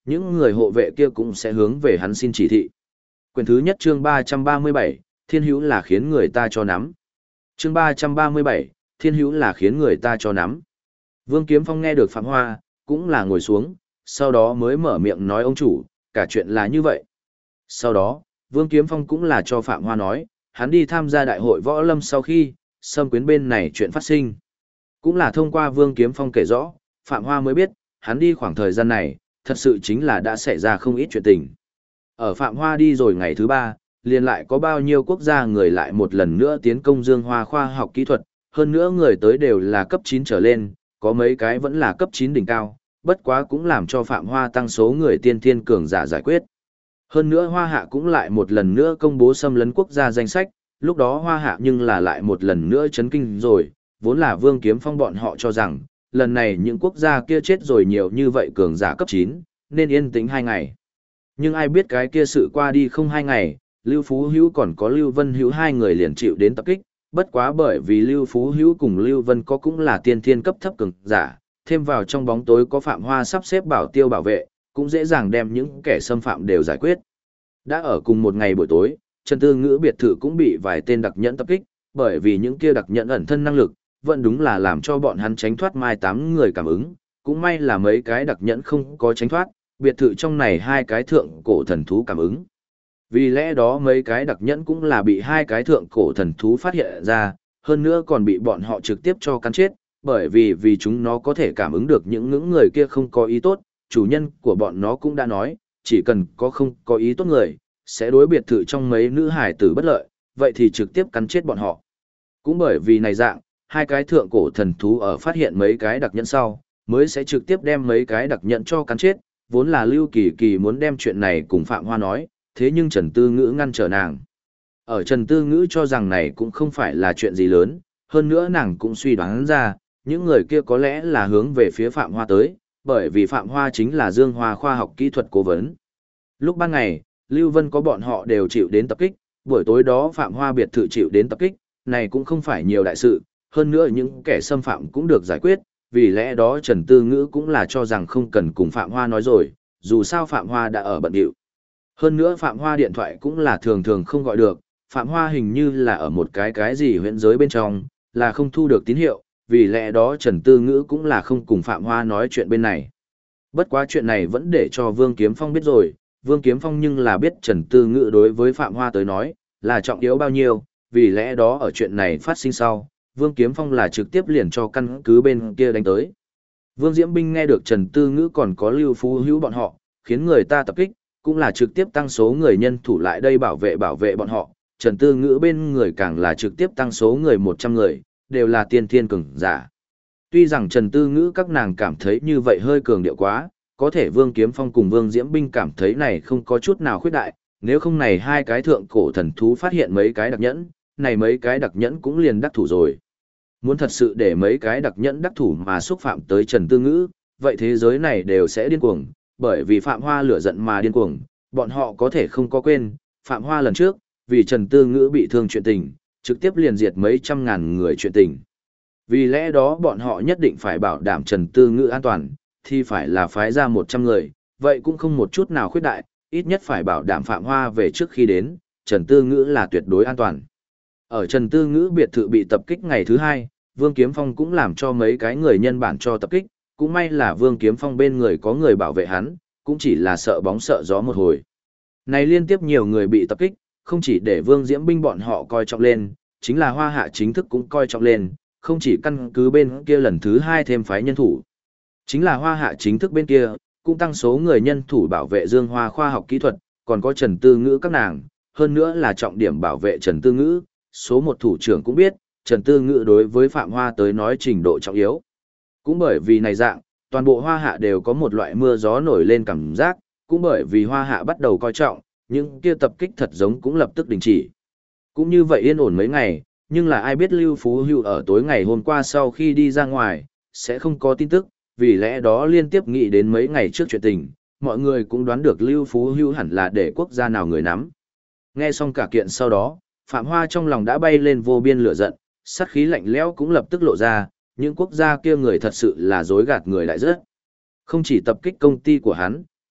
[SPEAKER 1] những người hộ vệ kia cũng sẽ hướng về hắn xin chỉ thị. Quyển thứ nhất chương 337, Thiên hữu là khiến người ta cho nắm. Chương 337, Thiên hữu là khiến người ta cho nắm. Vương Kiếm Phong nghe được Phạm Hoa, cũng là ngồi xuống, sau đó mới mở miệng nói ông chủ, cả chuyện là như vậy. Sau đó, Vương Kiếm Phong cũng là cho Phạm Hoa nói, hắn đi tham gia đại hội võ lâm sau khi, Sâm Quyến bên này chuyện phát sinh. Cũng là thông qua Vương Kiếm Phong kể rõ, Phạm Hoa mới biết, hắn đi khoảng thời gian này, thật sự chính là đã xảy ra không ít chuyện tình. Ở Phạm Hoa đi rồi ngày thứ 3, liền lại có bao nhiêu quốc gia người lại một lần nữa tiến công Dương Hoa khoa học kỹ thuật, hơn nữa người tới đều là cấp 9 trở lên, có mấy cái vẫn là cấp 9 đỉnh cao, bất quá cũng làm cho Phạm Hoa tăng số người tiên thiên cường giả giải quyết. Hơn nữa Hoa Hạ cũng lại một lần nữa công bố xâm lấn quốc gia danh sách, lúc đó Hoa Hạ nhưng là lại một lần nữa chấn kinh rồi, vốn là Vương Kiếm Phong bọn họ cho rằng, lần này những quốc gia kia chết rồi nhiều như vậy cường giả cấp 9, nên yên tĩnh 2 ngày. Nhưng ai biết cái kia sự qua đi không 2 ngày, Lưu Phú Hữu còn có Lưu Vân Hữu hai người liền chịu đến tập kích, bất quá bởi vì Lưu Phú Hữu cùng Lưu Vân có cũng là tiên thiên cấp thấp cường giả, thêm vào trong bóng tối có Phạm Hoa sắp xếp bảo tiêu bảo vệ, cũng dễ dàng đem những kẻ xâm phạm đều giải quyết. Đã ở cùng một ngày buổi tối, Trần Tư Ngữ biệt thự cũng bị vài tên đặc nhẫn tập kích, bởi vì những kia đặc nhẫn ẩn thân năng lực, vẫn đúng là làm cho bọn hắn tránh thoát mai 8 người cảm ứng, cũng may là mấy cái đặc nhẫn không có tránh thoát, biệt thự trong này hai cái thượng cổ thần thú cảm ứng. Vì lẽ đó mấy cái đặc nhẫn cũng là bị hai cái thượng cổ thần thú phát hiện ra, hơn nữa còn bị bọn họ trực tiếp cho cắn chết, bởi vì chúng nó có thể cảm ứng được những người kia không có ý tốt, chủ nhân của bọn nó cũng đã nói, chỉ cần có không có ý tốt người, sẽ đối biệt thự trong mấy nữ hải tử bất lợi, vậy thì trực tiếp cắn chết bọn họ. Cũng bởi vì này dạng, hai cái thượng cổ thần thú ở phát hiện mấy cái đặc nhẫn sau, mới sẽ trực tiếp đem mấy cái đặc nhẫn cho cắn chết, vốn là Lưu Kỳ Kỳ muốn đem chuyện này cùng Phạm Hoa nói, thế nhưng Trần Tư Ngữ ngăn trở nàng. Ở Trần Tư Ngữ cho rằng này cũng không phải là chuyện gì lớn, hơn nữa nàng cũng suy đoán ra, những người kia có lẽ là hướng về phía Phạm Hoa tới, bởi vì Phạm Hoa chính là Dương Hoa khoa học kỹ thuật cố vấn. Lúc ban ngày, Lưu Vân có bọn họ đều chịu đến tập kích, buổi tối đó Phạm Hoa biệt thự chịu đến tập kích, này cũng không phải nhiều đại sự, hơn nữa những kẻ xâm phạm cũng được giải quyết, vì lẽ đó Trần Tư Ngữ cũng là cho rằng không cần cùng Phạm Hoa nói rồi, dù sao Phạm Hoa đã ở bận điệu. Hơn nữa Phạm Hoa điện thoại cũng là thường thường không gọi được, Phạm Hoa hình như là ở một cái gì huyễn giới bên trong, là không thu được tín hiệu, vì lẽ đó Trần Tư Ngữ cũng là không cùng Phạm Hoa nói chuyện bên này. Bất quá chuyện này vẫn để cho Vương Kiếm Phong biết rồi, Vương Kiếm Phong nhưng là biết Trần Tư Ngữ đối với Phạm Hoa tới nói, là trọng yếu bao nhiêu, vì lẽ đó ở chuyện này phát sinh sau, Vương Kiếm Phong là trực tiếp liền cho căn cứ bên kia đánh tới. Vương Diễm Binh nghe được Trần Tư Ngữ còn có Lưu Phú Hữu bọn họ, khiến người ta tập kích, cũng là trực tiếp tăng số người nhân thủ lại đây bảo vệ bọn họ. Trần Tư Ngữ bên người càng là trực tiếp tăng số người 100 người, đều là tiên thiên cường giả. Tuy rằng Trần Tư Ngữ các nàng cảm thấy như vậy hơi cường điệu quá, có thể Vương Kiếm Phong cùng Vương Diễm Binh cảm thấy này không có chút nào khuyết đại, nếu không này hai cái thượng cổ thần thú phát hiện mấy cái đặc nhẫn, này mấy cái đặc nhẫn cũng liền đắc thủ rồi. Muốn thật sự để mấy cái đặc nhẫn đắc thủ mà xúc phạm tới Trần Tư Ngữ, vậy thế giới này đều sẽ điên cuồng, bởi vì Phạm Hoa lửa giận mà điên cuồng, bọn họ có thể không có quên, Phạm Hoa lần trước, vì Trần Tư Ngữ bị thương chuyện tình, trực tiếp liền diệt mấy trăm ngàn người chuyện tình. Vì lẽ đó bọn họ nhất định phải bảo đảm Trần Tư Ngữ an toàn, thì phải là phái ra 100 người, vậy cũng không một chút nào khuyết đại, ít nhất phải bảo đảm Phạm Hoa về trước khi đến, Trần Tư Ngữ là tuyệt đối an toàn. Ở Trần Tư Ngữ biệt thự bị tập kích ngày thứ 2, Vương Kiếm Phong cũng làm cho mấy cái người nhân bản cho tập kích, cũng may là Vương Kiếm Phong bên người có người bảo vệ hắn, cũng chỉ là sợ bóng sợ gió một hồi. Này liên tiếp nhiều người bị tập kích, không chỉ để Vương Diễm Binh bọn họ coi trọng lên, chính là Hoa Hạ chính thức cũng coi trọng lên, không chỉ căn cứ bên kia lần thứ 2 thêm phái nhân thủ. Chính là Hoa Hạ chính thức bên kia, cũng tăng số người nhân thủ bảo vệ Dương Hoa khoa học kỹ thuật, còn có Trần Tư Ngữ các nàng, hơn nữa là trọng điểm bảo vệ Trần Tư Ngữ, số 1 thủ trưởng cũng biết, Trần Tư Ngữ đối với Phạm Hoa tới nói trình độ trọng yếu. Cũng bởi vì này dạng, toàn bộ Hoa Hạ đều có một loại mưa gió nổi lên cảm giác, cũng bởi vì Hoa Hạ bắt đầu coi trọng, những kia tập kích thật giống cũng lập tức đình chỉ. Cũng như vậy yên ổn mấy ngày, nhưng là ai biết Lưu Phú Hữu ở tối ngày hôm qua sau khi đi ra ngoài, sẽ không có tin tức, vì lẽ đó liên tiếp nghĩ đến mấy ngày trước chuyện tình, mọi người cũng đoán được Lưu Phú Hữu hẳn là để quốc gia nào người nắm. Nghe xong cả kiện sau đó, Phạm Hoa trong lòng đã bay lên vô biên lửa giận, sát khí lạnh lẽo cũng lập tức lộ ra, những quốc gia kia người thật sự là dối gạt người lại rất. Không chỉ tập kích công ty của hắn,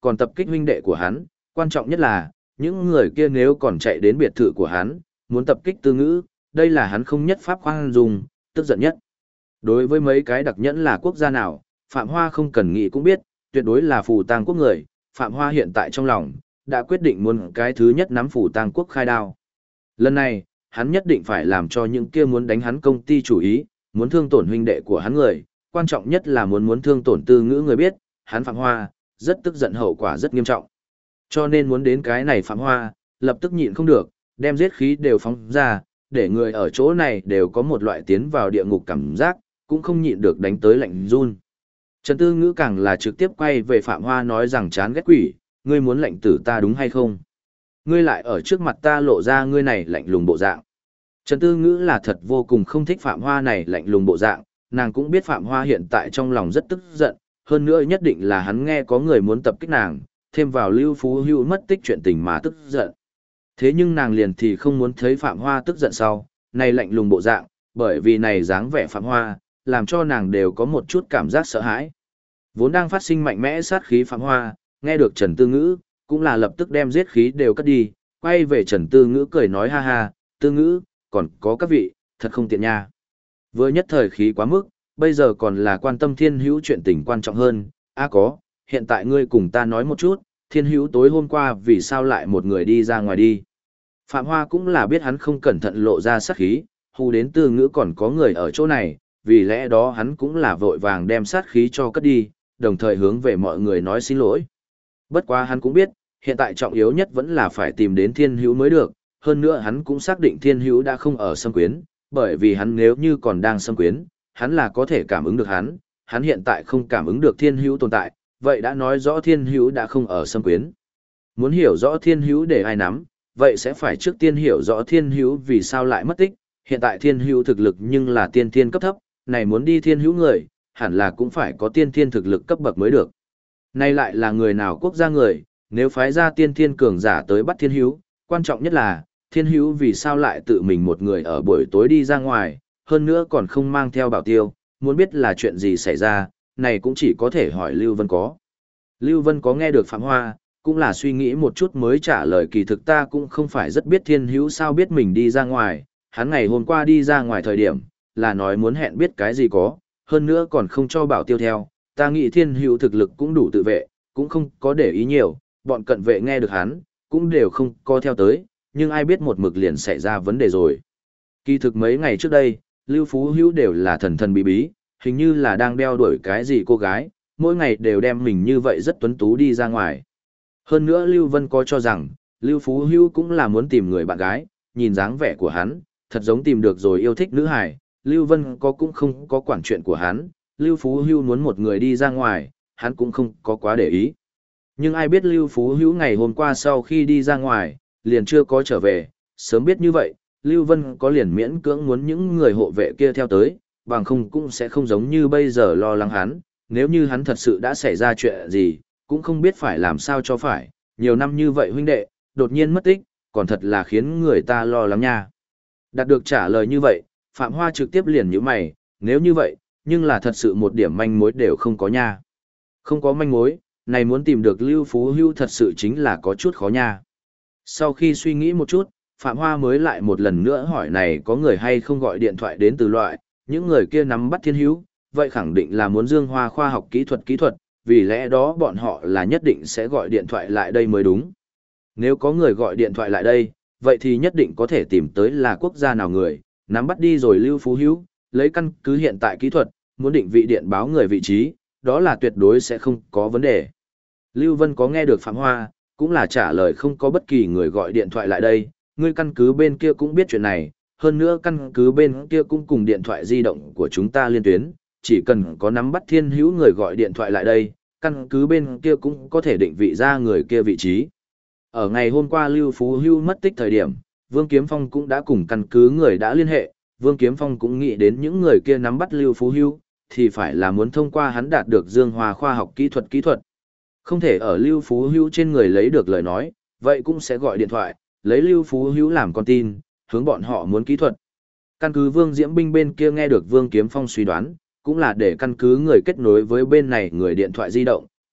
[SPEAKER 1] còn tập kích huynh đệ của hắn, quan trọng nhất là, những người kia nếu còn chạy đến biệt thự của hắn, muốn tập kích Tư Ngữ, đây là hắn không nhất pháp khoan dung, tức giận nhất. Đối với mấy cái đặc nhẫn là quốc gia nào, Phạm Hoa không cần nghĩ cũng biết, tuyệt đối là Phù Tang quốc người, Phạm Hoa hiện tại trong lòng, đã quyết định muốn cái thứ nhất nắm Phù Tang quốc khai đao. Lần này, hắn nhất định phải làm cho những kia muốn đánh hắn công ty chủ ý, muốn thương tổn huynh đệ của hắn người, quan trọng nhất là muốn thương tổn Tư Ngữ người biết, hắn Phạm Hoa, rất tức giận hậu quả rất nghiêm trọng. Cho nên muốn đến cái này Phạm Hoa, lập tức nhịn không được, đem giết khí đều phóng ra, để người ở chỗ này đều có một loại tiến vào địa ngục cảm giác, cũng không nhịn được đánh tới lạnh run. Trần Tư Ngữ càng là trực tiếp quay về Phạm Hoa nói rằng chán ghét quỷ, ngươi muốn lệnh tử ta đúng hay không? Ngươi lại ở trước mặt ta lộ ra ngươi này lạnh lùng bộ dạng. Trần Tư Ngữ là thật vô cùng không thích Phạm Hoa này lạnh lùng bộ dạng, nàng cũng biết Phạm Hoa hiện tại trong lòng rất tức giận, hơn nữa nhất định là hắn nghe có người muốn tập kích nàng, thêm vào Lưu Phú Hữu mất tích chuyện tình mà tức giận. Thế nhưng nàng liền thì không muốn thấy Phạm Hoa tức giận sau, này lạnh lùng bộ dạng, bởi vì này dáng vẻ Phạm Hoa, làm cho nàng đều có một chút cảm giác sợ hãi. Vốn đang phát sinh mạnh mẽ sát khí Phạm Hoa, nghe được Trần Tư Ngữ, cũng là lập tức đem giết khí đều cất đi, quay về Trần Tư Ngữ cười nói ha ha, Tư Ngữ, còn có các vị, thật không tiện nha. Vừa nhất thời khí quá mức, bây giờ còn là quan tâm Thiên Hữu chuyện tình quan trọng hơn, có, hiện tại ngươi cùng ta nói một chút, Thiên Hữu tối hôm qua vì sao lại một người đi ra ngoài đi. Phạm Hoa cũng là biết hắn không cẩn thận lộ ra sát khí, hù đến Tư Ngữ còn có người ở chỗ này, vì lẽ đó hắn cũng là vội vàng đem sát khí cho cất đi, đồng thời hướng về mọi người nói xin lỗi. Bất quá hắn cũng biết, hiện tại trọng yếu nhất vẫn là phải tìm đến Thiên Hữu mới được, hơn nữa hắn cũng xác định Thiên Hữu đã không ở Sâm Quyến, bởi vì hắn nếu như còn đang Sâm Quyến, hắn là có thể cảm ứng được hắn hiện tại không cảm ứng được Thiên Hữu tồn tại, vậy đã nói rõ Thiên Hữu đã không ở Sâm Quyến. Muốn hiểu rõ Thiên Hữu để ai nắm, vậy sẽ phải trước tiên hiểu rõ Thiên Hữu vì sao lại mất tích, hiện tại Thiên Hữu thực lực nhưng là tiên thiên cấp thấp, này muốn đi Thiên Hữu người, hẳn là cũng phải có tiên thiên thực lực cấp bậc mới được. Này lại là người nào quốc gia người, nếu phái ra tiên thiên cường giả tới bắt Thiên Hữu, quan trọng nhất là, Thiên Hữu vì sao lại tự mình một người ở buổi tối đi ra ngoài, hơn nữa còn không mang theo bảo tiêu, muốn biết là chuyện gì xảy ra, này cũng chỉ có thể hỏi Lưu Vân có. Lưu Vân có nghe được Phạm Hoa, cũng là suy nghĩ một chút mới trả lời kỳ thực ta cũng không phải rất biết Thiên Hữu sao biết mình đi ra ngoài, hắn ngày hôm qua đi ra ngoài thời điểm, là nói muốn hẹn biết cái gì có, hơn nữa còn không cho bảo tiêu theo, ta nghĩ Thiên Hữu thực lực cũng đủ tự vệ, cũng không có để ý nhiều, bọn cận vệ nghe được hắn, cũng đều không có theo tới, nhưng ai biết một mực liền xảy ra vấn đề rồi. Kỳ thực mấy ngày trước đây, Lưu Phú Hữu đều là thần thần bí bí, hình như là đang đeo đuổi cái gì cô gái, mỗi ngày đều đem mình như vậy rất tuấn tú đi ra ngoài. Hơn nữa Lưu Vân có cho rằng, Lưu Phú Hữu cũng là muốn tìm người bạn gái, nhìn dáng vẻ của hắn, thật giống tìm được rồi yêu thích nữ hài, Lưu Vân có cũng không có quản chuyện của hắn, Lưu Phú Hữu muốn một người đi ra ngoài, hắn cũng không có quá để ý. Nhưng ai biết Lưu Phú Hữu ngày hôm qua sau khi đi ra ngoài, liền chưa có trở về, sớm biết như vậy, Lưu Vân có liền miễn cưỡng muốn những người hộ vệ kia theo tới, bằng không cũng sẽ không giống như bây giờ lo lắng hắn, nếu như hắn thật sự đã xảy ra chuyện gì, cũng không biết phải làm sao cho phải, nhiều năm như vậy huynh đệ, đột nhiên mất tích, còn thật là khiến người ta lo lắng nha. Đạt được trả lời như vậy, Phạm Hoa trực tiếp liền nhíu mày, nếu như vậy, nhưng là thật sự một điểm manh mối đều không có nha. Không có manh mối, này muốn tìm được Lưu Phú Hữu thật sự chính là có chút khó nha. Sau khi suy nghĩ một chút, Phạm Hoa mới lại một lần nữa hỏi này có người hay không gọi điện thoại đến từ loại, những người kia nắm bắt Thiên Hữu, vậy khẳng định là muốn Dương Hoa khoa học kỹ thuật, vì lẽ đó bọn họ là nhất định sẽ gọi điện thoại lại đây mới đúng. Nếu có người gọi điện thoại lại đây, vậy thì nhất định có thể tìm tới là quốc gia nào người, nắm bắt đi rồi Lưu Phú Hữu, lấy căn cứ hiện tại kỹ thuật, muốn định vị điện báo người vị trí, đó là tuyệt đối sẽ không có vấn đề. Lưu Vân có nghe được Phạm Hoa, cũng là trả lời không có bất kỳ người gọi điện thoại lại đây, người căn cứ bên kia cũng biết chuyện này, hơn nữa căn cứ bên kia cũng cùng điện thoại di động của chúng ta liên tuyến, chỉ cần có nắm bắt Thiên Hữu người gọi điện thoại lại đây, căn cứ bên kia cũng có thể định vị ra người kia vị trí. Ở ngày hôm qua Lưu Phú Hữu mất tích thời điểm, Vương Kiếm Phong cũng đã cùng căn cứ người đã liên hệ, Vương Kiếm Phong cũng nghĩ đến những người kia nắm bắt Lưu Phú Hữu, thì phải là muốn thông qua hắn đạt được Dương Hoa khoa học kỹ thuật. Không thể ở Lưu Phú Hữu trên người lấy được lời nói, vậy cũng sẽ gọi điện thoại, lấy Lưu Phú Hữu làm con tin, hướng bọn họ muốn kỹ thuật. Căn cứ Vương Diễm Binh bên kia nghe được Vương Kiếm Phong suy đoán, cũng là để căn cứ người kết nối với bên này người điện thoại di động,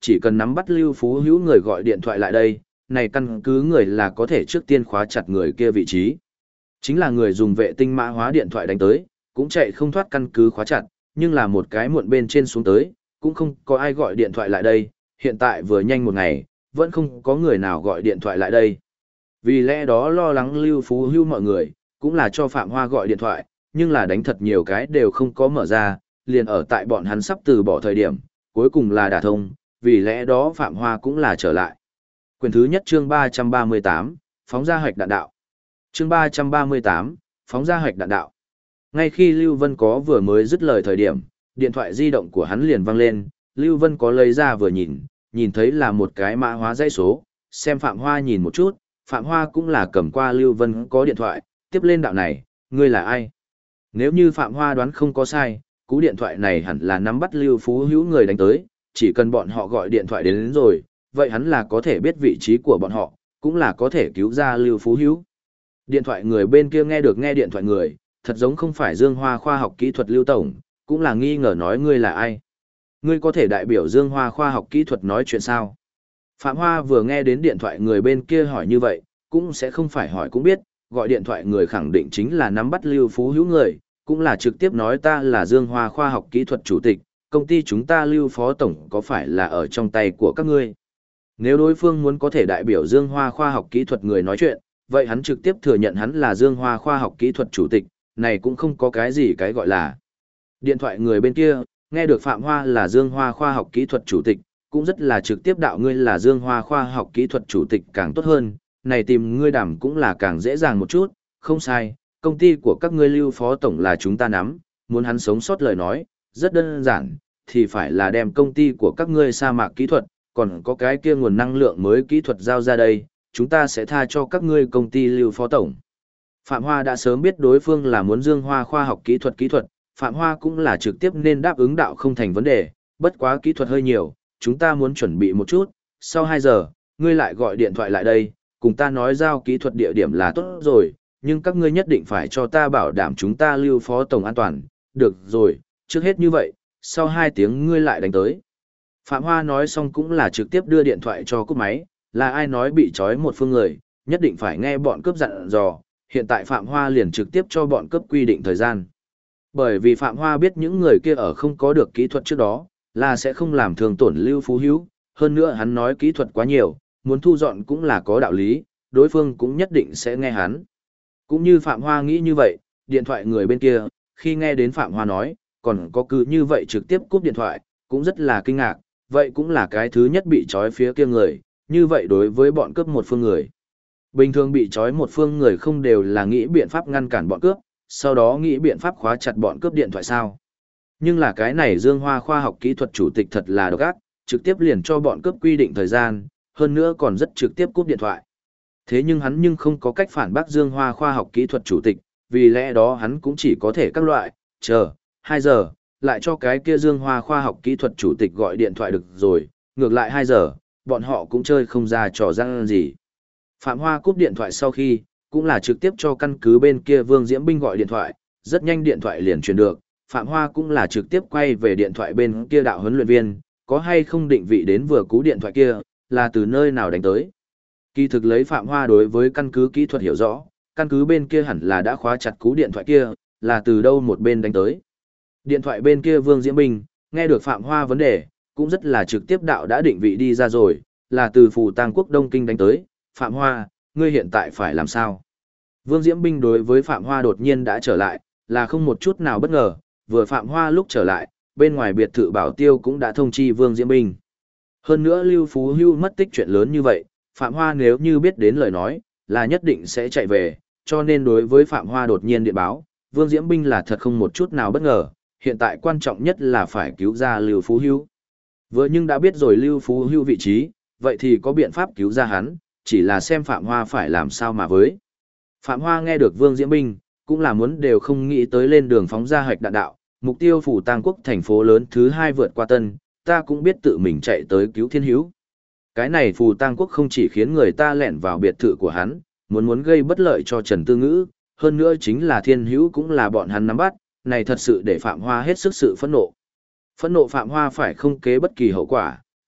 [SPEAKER 1] chỉ cần nắm bắt Lưu Phú Hữu người gọi điện thoại lại đây, này căn cứ người là có thể trước tiên khóa chặt người kia vị trí. Chính là người dùng vệ tinh mã hóa điện thoại đánh tới, cũng chạy không thoát căn cứ khóa chặt, nhưng là một cái muộn bên trên xuống tới, cũng không có ai gọi điện thoại lại đây, hiện tại vừa nhanh một ngày, vẫn không có người nào gọi điện thoại lại đây. Vì lẽ đó lo lắng Lưu Phú Hữu mọi người, cũng là cho Phạm Hoa gọi điện thoại, nhưng là đánh thật nhiều cái đều không có mở ra, liền ở tại bọn hắn sắp từ bỏ thời điểm, cuối cùng là đả thông, vì lẽ đó Phạm Hoa cũng là trở lại. Quyển thứ nhất chương 338, phóng ra hạch đạn đạo. Chương 338, phóng ra hạch đạn đạo. Ngay khi Lưu Vân có vừa mới dứt lời thời điểm, điện thoại di động của hắn liền vang lên, Lưu Vân có lấy ra vừa nhìn thấy là một cái mã hóa dãy số, xem Phạm Hoa nhìn một chút, Phạm Hoa cũng là cầm qua Lưu Vân có điện thoại, tiếp lên đạo này, ngươi là ai? Nếu như Phạm Hoa đoán không có sai, cú điện thoại này hẳn là nắm bắt Lưu Phú Hữu người đánh tới, chỉ cần bọn họ gọi điện thoại đến rồi, vậy hắn là có thể biết vị trí của bọn họ, cũng là có thể cứu ra Lưu Phú Hữu. Điện thoại người bên kia nghe được nghe điện thoại người, thật giống không phải Dương Hoa khoa học kỹ thuật Lưu Tổng, cũng là nghi ngờ nói ngươi là ai. Ngươi có thể đại biểu Dương Hoa khoa học kỹ thuật nói chuyện sao? Phạm Hoa vừa nghe đến điện thoại người bên kia hỏi như vậy, cũng sẽ không phải hỏi cũng biết, gọi điện thoại người khẳng định chính là nắm bắt Lưu Phú Hữu người, cũng là trực tiếp nói ta là Dương Hoa khoa học kỹ thuật chủ tịch, công ty chúng ta Lưu Phó Tổng có phải là ở trong tay của các ngươi. Nếu đối phương muốn có thể đại biểu Dương Hoa khoa học kỹ thuật người nói chuyện, vậy hắn trực tiếp thừa nhận hắn là Dương Hoa khoa học kỹ thuật chủ tịch, này cũng không có cái gì cái gọi là. Điện thoại người bên kia, nghe được Phạm Hoa là Dương Hoa khoa học kỹ thuật chủ tịch, cũng rất là trực tiếp đạo ngươi là Dương Hoa khoa học kỹ thuật chủ tịch càng tốt hơn, này tìm ngươi đảm cũng là càng dễ dàng một chút, không sai, công ty của các ngươi Lưu Phó Tổng là chúng ta nắm, muốn hắn sống sót lời nói, rất đơn giản, thì phải là đem công ty của các ngươi sa mạc kỹ thuật, còn có cái kia nguồn năng lượng mới kỹ thuật giao ra đây, chúng ta sẽ tha cho các ngươi công ty Lưu Phó Tổng. Phạm Hoa đã sớm biết đối phương là muốn Dương Hoa khoa học kỹ thuật, Phạm Hoa cũng là trực tiếp nên đáp ứng đạo không thành vấn đề, bất quá kỹ thuật hơi nhiều, chúng ta muốn chuẩn bị một chút, sau 2 giờ, ngươi lại gọi điện thoại lại đây, cùng ta nói giao kỹ thuật địa điểm là tốt rồi, nhưng các ngươi nhất định phải cho ta bảo đảm chúng ta Lưu Phó Tổng an toàn, được rồi, trước hết như vậy, sau 2 tiếng ngươi lại đánh tới. Phạm Hoa nói xong cũng là trực tiếp đưa điện thoại cho cúp máy, là ai nói bị trói một phương người, nhất định phải nghe bọn cướp dặn dò, hiện tại Phạm Hoa liền trực tiếp cho bọn cướp quy định thời gian. Bởi vì Phạm Hoa biết những người kia ở không có được kỹ thuật trước đó, là sẽ không làm thương tổn Lưu Phú Hữu, hơn nữa hắn nói kỹ thuật quá nhiều, muốn thu dọn cũng là có đạo lý, đối phương cũng nhất định sẽ nghe hắn. Cũng như Phạm Hoa nghĩ như vậy, điện thoại người bên kia, khi nghe đến Phạm Hoa nói, còn có cứ như vậy trực tiếp cúp điện thoại, cũng rất là kinh ngạc, vậy cũng là cái thứ nhất bị trói phía kia người, như vậy đối với bọn cướp một phương người. Bình thường bị trói một phương người không đều là nghĩ biện pháp ngăn cản bọn cướp, sau đó nghĩ biện pháp khóa chặt bọn cướp điện thoại sao. Nhưng là cái này Dương Hoa khoa học kỹ thuật chủ tịch thật là độc ác, trực tiếp liền cho bọn cướp quy định thời gian, hơn nữa còn rất trực tiếp cúp điện thoại. Thế nhưng hắn nhưng không có cách phản bác Dương Hoa khoa học kỹ thuật chủ tịch, vì lẽ đó hắn cũng chỉ có thể các loại, chờ, 2 giờ, lại cho cái kia Dương Hoa khoa học kỹ thuật chủ tịch gọi điện thoại được rồi, ngược lại 2 giờ, bọn họ cũng chơi không ra trò răng gì. Phạm Hoa cúp điện thoại sau khi, cũng là trực tiếp cho căn cứ bên kia Vương Diễm Binh gọi điện thoại, rất nhanh điện thoại liền truyền được, Phạm Hoa cũng là trực tiếp quay về điện thoại bên kia đạo huấn luyện viên, có hay không định vị đến vừa cú điện thoại kia, là từ nơi nào đánh tới. Kỳ thực lấy Phạm Hoa đối với căn cứ kỹ thuật hiểu rõ, căn cứ bên kia hẳn là đã khóa chặt cú điện thoại kia, là từ đâu một bên đánh tới. Điện thoại bên kia Vương Diễm Binh, nghe được Phạm Hoa vấn đề, cũng rất là trực tiếp đạo đã định vị đi ra rồi, là từ Phù Tang Quốc Đông Kinh đánh tới, Phạm Hoa, ngươi hiện tại phải làm sao? Vương Diễm Binh đối với Phạm Hoa đột nhiên đã trở lại, là không một chút nào bất ngờ, vừa Phạm Hoa lúc trở lại, bên ngoài biệt thự Bảo Tiêu cũng đã thông chi Vương Diễm Binh. Hơn nữa Lưu Phú Hưu mất tích chuyện lớn như vậy, Phạm Hoa nếu như biết đến lời nói, là nhất định sẽ chạy về, cho nên đối với Phạm Hoa đột nhiên điện báo, Vương Diễm Binh là thật không một chút nào bất ngờ, hiện tại quan trọng nhất là phải cứu ra Lưu Phú Hưu. Vừa nhưng đã biết rồi Lưu Phú Hưu vị trí, vậy thì có biện pháp cứu ra hắn, chỉ là xem Phạm Hoa phải làm sao mà với. Phạm Hoa nghe được Vương Diễm Binh, cũng là muốn đều không nghĩ tới lên đường phóng ra hạch đạn đạo, mục tiêu Phủ Tang Quốc thành phố lớn thứ 2 vượt qua Tân, ta cũng biết tự mình chạy tới cứu Thiên Hữu. Cái này Phù Tang Quốc không chỉ khiến người ta lẻn vào biệt thự của hắn, muốn gây bất lợi cho Trần Tư Ngữ, hơn nữa chính là Thiên Hữu cũng là bọn hắn nắm bắt, này thật sự để Phạm Hoa hết sức sự phẫn nộ. Phẫn nộ Phạm Hoa phải không kế bất kỳ hậu quả,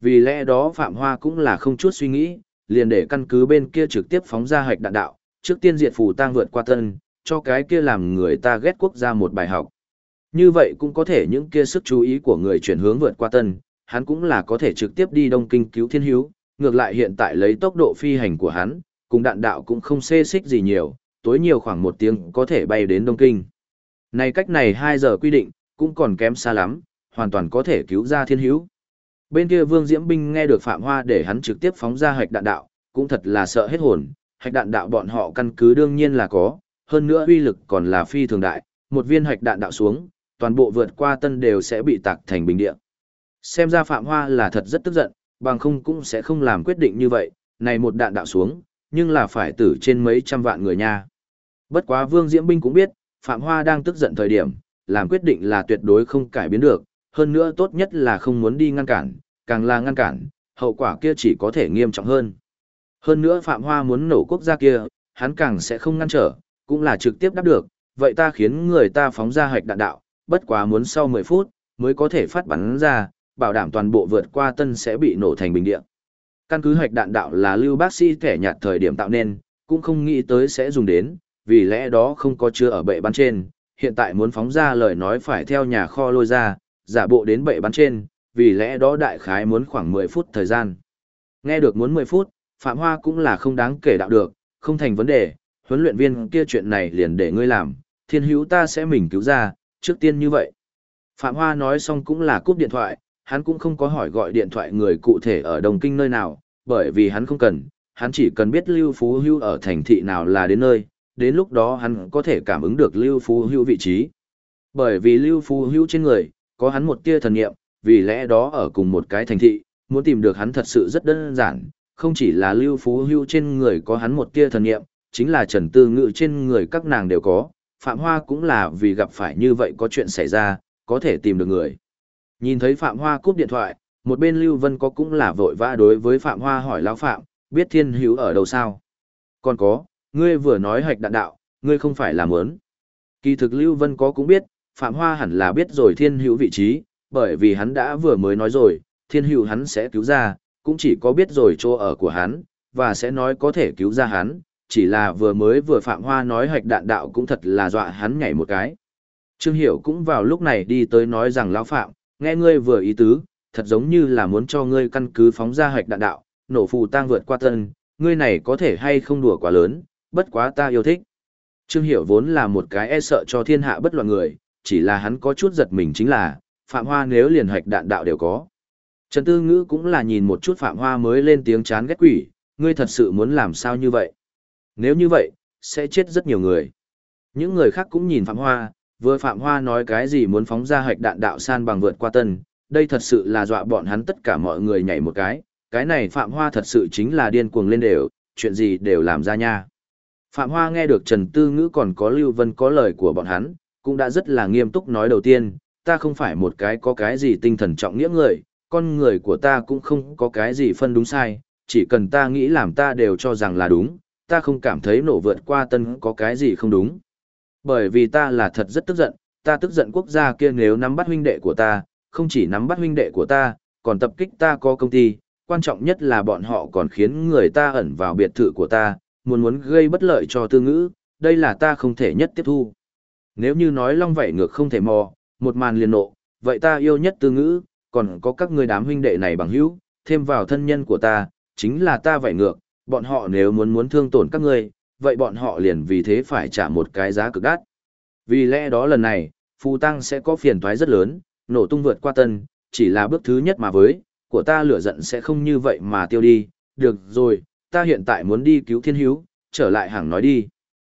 [SPEAKER 1] Vì lẽ đó Phạm Hoa cũng là không chút suy nghĩ, liền để căn cứ bên kia trực tiếp phóng ra hạch đạn đạo, trước tiên diệt Phù Tang vượt qua tân, cho cái kia làm người ta ghét quốc gia một bài học. Như vậy cũng có thể những kia sức chú ý của người chuyển hướng vượt qua tân, hắn cũng là có thể trực tiếp đi Đông Kinh cứu Thiên Hữu, ngược lại hiện tại lấy tốc độ phi hành của hắn, cùng đạn đạo cũng không xê xích gì nhiều, tối nhiều khoảng 1 tiếng có thể bay đến Đông Kinh. Này cách này 2 giờ quy định, cũng còn kém xa lắm, hoàn toàn có thể cứu ra Thiên Hữu. Bên kia Vương Diễm Binh nghe được Phạm Hoa để hắn trực tiếp phóng ra hạch đạn đạo, cũng thật là sợ hết hồn, hạch đạn đạo bọn họ căn cứ đương nhiên là có, hơn nữa uy lực còn là phi thường đại, một viên hạch đạn đạo xuống, toàn bộ vượt qua tân đều sẽ bị tạc thành bình địa. Xem ra Phạm Hoa là thật rất tức giận, bằng không cũng sẽ không làm quyết định như vậy, này một đạn đạo xuống, nhưng là phải tử trên mấy trăm vạn người nha. Bất quá Vương Diễm Binh cũng biết, Phạm Hoa đang tức giận thời điểm, làm quyết định là tuyệt đối không cải biến được, hơn nữa tốt nhất là không muốn đi ngăn cản, càng là ngăn cản, hậu quả kia chỉ có thể nghiêm trọng hơn. Hơn nữa Phạm Hoa muốn nổ quốc gia kia, hắn càng sẽ không ngăn trở, cũng là trực tiếp đáp được, vậy ta khiến người ta phóng ra hạch đạn đạo, bất quá muốn sau 10 phút, mới có thể phát bắn ra, bảo đảm toàn bộ vượt qua tân sẽ bị nổ thành bình địa. Căn cứ hạch đạn đạo là Lưu bác sĩ kẻ nhạt thời điểm tạo nên, cũng không nghĩ tới sẽ dùng đến, vì lẽ đó không có chứa ở bệ bắn trên, hiện tại muốn phóng ra lời nói phải theo nhà kho lôi ra, giả bộ đến bệ bắn trên, vì lẽ đó đại khái muốn khoảng 10 phút thời gian. Nghe được muốn 10 phút, Phạm Hoa cũng là không đáng kể đạo được, không thành vấn đề, huấn luyện viên kia chuyện này liền để ngươi làm, Thiên Hữu ta sẽ mình cứu ra, trước tiên như vậy. Phạm Hoa nói xong cũng là cúp điện thoại, hắn cũng không có hỏi gọi điện thoại người cụ thể ở Đồng Kinh nơi nào, bởi vì hắn không cần, hắn chỉ cần biết Lưu Phú Hưu ở thành thị nào là đến nơi, đến lúc đó hắn có thể cảm ứng được Lưu Phú Hưu vị trí. Bởi vì Lưu Phú Hưu trên người, có hắn một tia thần nghiệm, vì lẽ đó ở cùng một cái thành thị, muốn tìm được hắn thật sự rất đơn giản, không chỉ là Lưu Phú Hưu trên người có hắn một tia thần nghiệm, chính là Trần Tư Ngự trên người các nàng đều có, Phạm Hoa cũng là vì gặp phải như vậy có chuyện xảy ra, có thể tìm được người. Nhìn thấy Phạm Hoa cúp điện thoại, một bên Lưu Vân có cũng là vội vã đối với Phạm Hoa hỏi lão Phạm, biết Thiên Hữu ở đâu sao? Còn có, ngươi vừa nói hạch đạn đạo, ngươi không phải là muốn. Kỳ thực Lưu Vân có cũng biết, Phạm Hoa hẳn là biết rồi Thiên Hữu vị trí, bởi vì hắn đã vừa mới nói rồi, Thiên Hữu hắn sẽ cứu ra, cũng chỉ có biết rồi chỗ ở của hắn, và sẽ nói có thể cứu ra hắn, chỉ là vừa Phạm Hoa nói hạch đạn đạo cũng thật là dọa hắn nhảy một cái. Trương Hiểu cũng vào lúc này đi tới nói rằng lão Phạm, nghe ngươi vừa ý tứ, thật giống như là muốn cho ngươi căn cứ phóng ra hạch đạn đạo, nổ Phù Tang vượt qua tân, ngươi này có thể hay không đùa quá lớn, bất quá ta yêu thích. Trương Hiểu vốn là một cái e sợ cho thiên hạ bất loạn người, chỉ là hắn có chút giật mình chính là, Phạm Hoa nếu liền hạch đạn đạo đều có. Trần Tư Ngữ cũng là nhìn một chút Phạm Hoa mới lên tiếng chán ghét quỷ, ngươi thật sự muốn làm sao như vậy? Nếu như vậy, sẽ chết rất nhiều người. Những người khác cũng nhìn Phạm Hoa, vừa Phạm Hoa nói cái gì muốn phóng ra hạch đạn đạo san bằng vượt qua tân, đây thật sự là dọa bọn hắn tất cả mọi người nhảy một cái này Phạm Hoa thật sự chính là điên cuồng lên đều, chuyện gì đều làm ra nha. Phạm Hoa nghe được Trần Tư Ngữ còn có Lưu Vân có lời của bọn hắn, cũng đã rất là nghiêm túc nói đầu tiên, ta không phải một cái có cái gì tinh thần trọng nghĩa người, con người của ta cũng không có cái gì phân đúng sai, chỉ cần ta nghĩ làm ta đều cho rằng là đúng, ta không cảm thấy nổ vượt qua tân có cái gì không đúng. Bởi vì ta là thật rất tức giận, ta tức giận quốc gia kia nếu nắm bắt huynh đệ của ta, không chỉ nắm bắt huynh đệ của ta, còn tập kích ta có công ty, quan trọng nhất là bọn họ còn khiến người ta ẩn vào biệt thự của ta, muốn gây bất lợi cho Tư Ngữ, đây là ta không thể nhất tiếp thu. Nếu như nói long vậy ngược không thể mò, một màn liền nộ, vậy ta yêu nhất Tư Ngữ, còn có các người đám huynh đệ này bằng hữu, thêm vào thân nhân của ta, chính là ta vậy ngược, bọn họ nếu muốn thương tổn các ngươi, vậy bọn họ liền vì thế phải trả một cái giá cực đắt. Vì lẽ đó lần này, Phù Tang sẽ có phiền toái rất lớn, nổ tung vượt qua tân, chỉ là bước thứ nhất mà với, của ta lửa giận sẽ không như vậy mà tiêu đi, được rồi, ta hiện tại muốn đi cứu Thiên Hữu, trở lại hàng nói đi.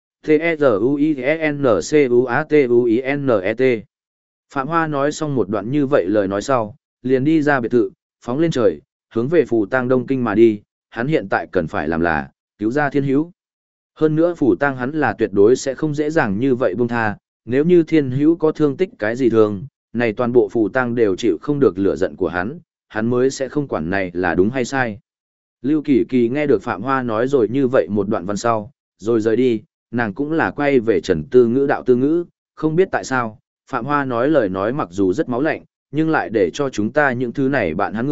[SPEAKER 1] T-E-Z-U-I-N-C-U-A-T-U-I-N-E-T Phạm Hoa nói xong một đoạn như vậy lời nói sau, liền đi ra biệt thự, phóng lên trời, hướng về Phù Tang Đông Kinh mà đi, hắn hiện tại cần phải làm là, cứu ra Thiên Hữu. Hơn nữa Phù Tang hắn là tuyệt đối sẽ không dễ dàng như vậy buông tha, nếu như Thiên Hữu có thương tích cái gì thường, này toàn bộ Phù Tang đều chịu không được lửa giận của hắn mới sẽ không quản này là đúng hay sai. Lưu Kỳ Kỳ nghe được Phạm Hoa nói rồi như vậy một đoạn văn sau, rồi rời đi, nàng cũng là quay về Trần Tư Ngữ đạo Tư Ngữ, không biết tại sao, Phạm Hoa nói lời nói mặc dù rất máu lạnh, nhưng lại để cho chúng ta những thứ này bạn hắn người,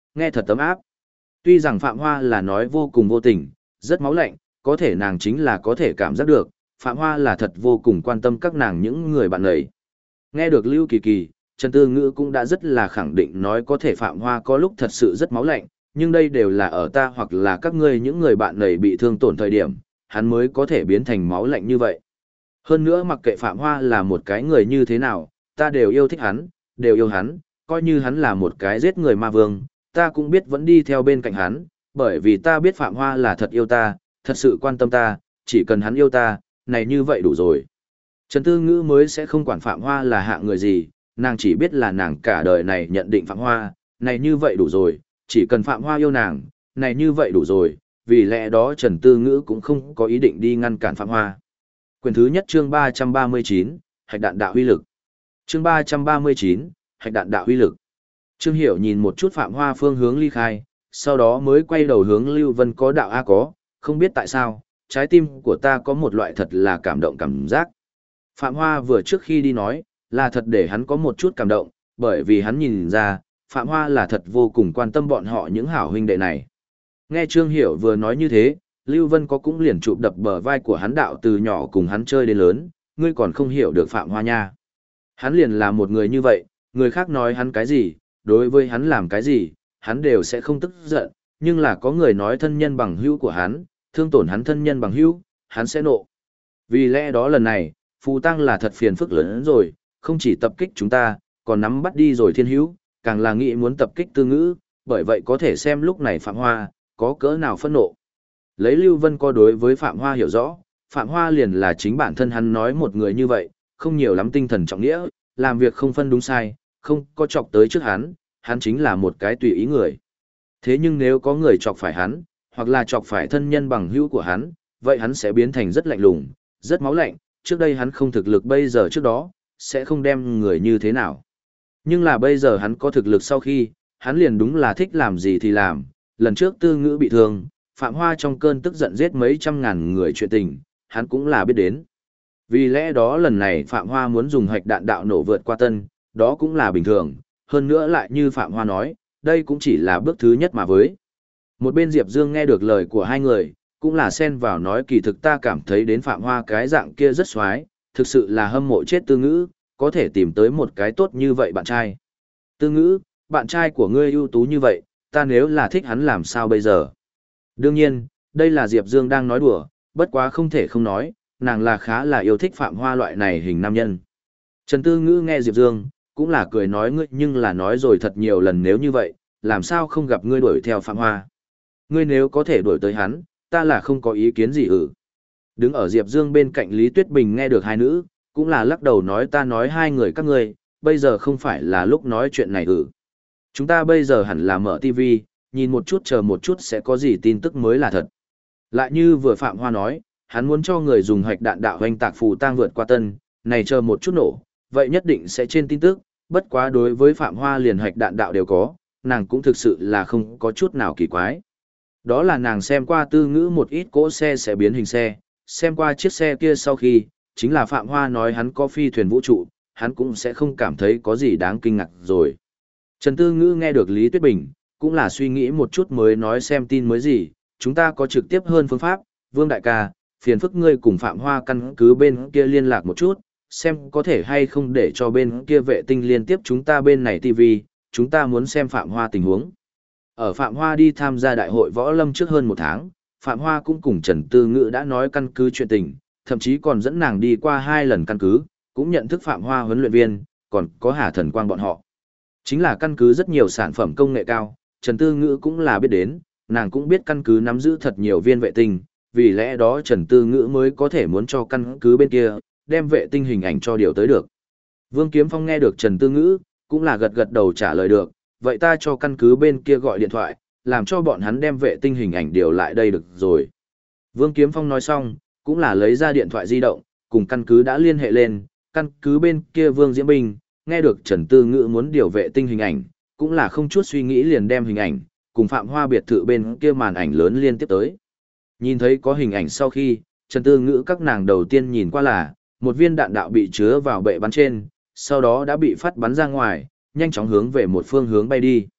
[SPEAKER 1] nghe thật tấm áp. Tuy rằng Phạm Hoa là nói vô cùng vô tình, rất máu lạnh, có thể nàng chính là có thể cảm giác được, Phạm Hoa là thật vô cùng quan tâm các nàng những người bạn ấy. Nghe được Lưu Kỳ Kỳ, Trần Tư Ngữ cũng đã rất là khẳng định nói có thể Phạm Hoa có lúc thật sự rất máu lạnh, nhưng đây đều là ở ta hoặc là các ngươi những người bạn này bị thương tổn thời điểm, hắn mới có thể biến thành máu lạnh như vậy. Hơn nữa mặc kệ Phạm Hoa là một cái người như thế nào, ta đều yêu thích hắn, đều yêu hắn, coi như hắn là một cái giết người ma vương, ta cũng biết vẫn đi theo bên cạnh hắn, bởi vì ta biết Phạm Hoa là thật yêu ta, thật sự quan tâm ta, chỉ cần hắn yêu ta, này như vậy đủ rồi. Trần Tư Ngữ mới sẽ không quản Phạm Hoa là hạng người gì, nàng chỉ biết là nàng cả đời này nhận định Phạm Hoa, này như vậy đủ rồi, chỉ cần Phạm Hoa yêu nàng, này như vậy đủ rồi, vì lẽ đó Trần Tư Ngữ cũng không có ý định đi ngăn cản Phạm Hoa. Quyển thứ nhất chương 339, Hạch đạn đạo huy lực. Chương 339, Hạch đạn đạo huy lực. Trương Hiểu nhìn một chút Phạm Hoa phương hướng ly khai, sau đó mới quay đầu hướng Lưu Vân có đạo a có, không biết tại sao, trái tim của ta có một loại thật là cảm động cảm giác. Phạm Hoa vừa trước khi đi nói, là thật để hắn có một chút cảm động, bởi vì hắn nhìn ra, Phạm Hoa là thật vô cùng quan tâm bọn họ những hảo huynh đệ này. Nghe Trương Hiểu vừa nói như thế, Lưu Vân có cũng liền chụp đập bờ vai của hắn đạo từ nhỏ cùng hắn chơi đến lớn, ngươi còn không hiểu được Phạm Hoa nha. Hắn liền là một người như vậy, người khác nói hắn cái gì, đối với hắn làm cái gì, hắn đều sẽ không tức giận, nhưng là có người nói thân nhân bằng hữu của hắn, thương tổn hắn thân nhân bằng hữu, hắn sẽ nộ. Vì lẽ đó lần này, Phù Tăng là thật phiền phức lớn rồi, không chỉ tập kích chúng ta, còn nắm bắt đi rồi Thiên Hữu, càng là nghĩ muốn tập kích Tư Ngữ, bởi vậy có thể xem lúc này Phạm Hoa, có cỡ nào phẫn nộ. Lấy Lưu Vân có đối với Phạm Hoa hiểu rõ, Phạm Hoa liền là chính bản thân hắn nói một người như vậy, không nhiều lắm tinh thần trọng nghĩa, làm việc không phân đúng sai, không có chọc tới trước hắn chính là một cái tùy ý người. Thế nhưng nếu có người chọc phải hắn, hoặc là chọc phải thân nhân bằng hữu của hắn, vậy hắn sẽ biến thành rất lạnh lùng, rất máu lạnh, trước đây hắn không thực lực bây giờ trước đó, sẽ không đem người như thế nào. Nhưng là bây giờ hắn có thực lực sau khi, hắn liền đúng là thích làm gì thì làm, lần trước Tư Ngữ bị thương, Phạm Hoa trong cơn tức giận giết mấy trăm ngàn người chuyện tình, hắn cũng là biết đến. Vì lẽ đó lần này Phạm Hoa muốn dùng hạch đạn đạo nổ vượt qua Tân, đó cũng là bình thường, hơn nữa lại như Phạm Hoa nói, đây cũng chỉ là bước thứ nhất mà với. Một bên Diệp Dương nghe được lời của hai người, cũng là xen vào nói kỳ thực ta cảm thấy đến Phạm Hoa cái dạng kia rất xoái, thực sự là hâm mộ chết Tư Ngữ, có thể tìm tới một cái tốt như vậy bạn trai. Tư Ngữ, bạn trai của ngươi ưu tú như vậy, ta nếu là thích hắn làm sao bây giờ? Đương nhiên, đây là Diệp Dương đang nói đùa, bất quá không thể không nói, nàng là khá là yêu thích Phạm Hoa loại này hình nam nhân. Trần Tư Ngữ nghe Diệp Dương, cũng là cười nói ngươi nhưng là nói rồi thật nhiều lần nếu như vậy, làm sao không gặp ngươi đuổi theo Phạm Hoa. Ngươi nếu có thể đuổi tới hắn, ta là không có ý kiến gì Đứng ở Diệp Dương bên cạnh Lý Tuyết Bình nghe được hai nữ, cũng là lắc đầu nói ta nói hai người các ngươi, bây giờ không phải là lúc nói chuyện này Chúng ta bây giờ hẳn là mở TV, nhìn một chút chờ một chút sẽ có gì tin tức mới là thật. Lại như vừa Phạm Hoa nói, hắn muốn cho người dùng hạch đạn đạo hoành tạc Phù Tang vượt qua Tân, này chờ một chút nổ, vậy nhất định sẽ trên tin tức, bất quá đối với Phạm Hoa liền hạch đạn đạo đều có, nàng cũng thực sự là không có chút nào kỳ quái. Đó là nàng xem qua Tư Ngữ một ít cỗ xe sẽ biến hình xe, xem qua chiếc xe kia sau khi, chính là Phạm Hoa nói hắn có phi thuyền vũ trụ, hắn cũng sẽ không cảm thấy có gì đáng kinh ngạc rồi. Trần Tư Ngữ nghe được Lý Tuyết Bình, cũng là suy nghĩ một chút mới nói xem tin mới gì, chúng ta có trực tiếp hơn phương pháp, Vương Đại ca, phiền phức ngươi cùng Phạm Hoa căn cứ bên kia liên lạc một chút, xem có thể hay không để cho bên kia vệ tinh liên tiếp chúng ta bên này TV, chúng ta muốn xem Phạm Hoa tình huống. Ở Phạm Hoa đi tham gia đại hội võ lâm trước hơn một tháng, Phạm Hoa cũng cùng Trần Tư Ngữ đã nói căn cứ chuyện tình, thậm chí còn dẫn nàng đi qua 2 lần căn cứ, cũng nhận thức Phạm Hoa huấn luyện viên, còn có Hà Thần Quang bọn họ. Chính là căn cứ rất nhiều sản phẩm công nghệ cao, Trần Tư Ngữ cũng là biết đến, nàng cũng biết căn cứ nắm giữ thật nhiều viên vệ tinh, vì lẽ đó Trần Tư Ngữ mới có thể muốn cho căn cứ bên kia, đem vệ tinh hình ảnh cho điều tới được. Vương Kiếm Phong nghe được Trần Tư Ngữ, cũng là gật gật đầu trả lời được, vậy ta cho căn cứ bên kia gọi điện thoại, làm cho bọn hắn đem vệ tinh hình ảnh điều lại đây được rồi. Vương Kiếm Phong nói xong, cũng là lấy ra điện thoại di động, cùng căn cứ đã liên hệ lên, căn cứ bên kia Vương Diễm Bình, nghe được Trần Tư Ngữ muốn điều vệ tinh hình ảnh, cũng là không chút suy nghĩ liền đem hình ảnh, cùng Phạm Hoa biệt thự bên kia màn ảnh lớn liên tiếp tới. Nhìn thấy có hình ảnh sau khi, Trần Tư Ngữ các nàng đầu tiên nhìn qua là, một viên đạn đạo bị chứa vào bệ bắn trên, sau đó đã bị phát bắn ra ngoài, nhanh chóng hướng về một phương hướng bay đi.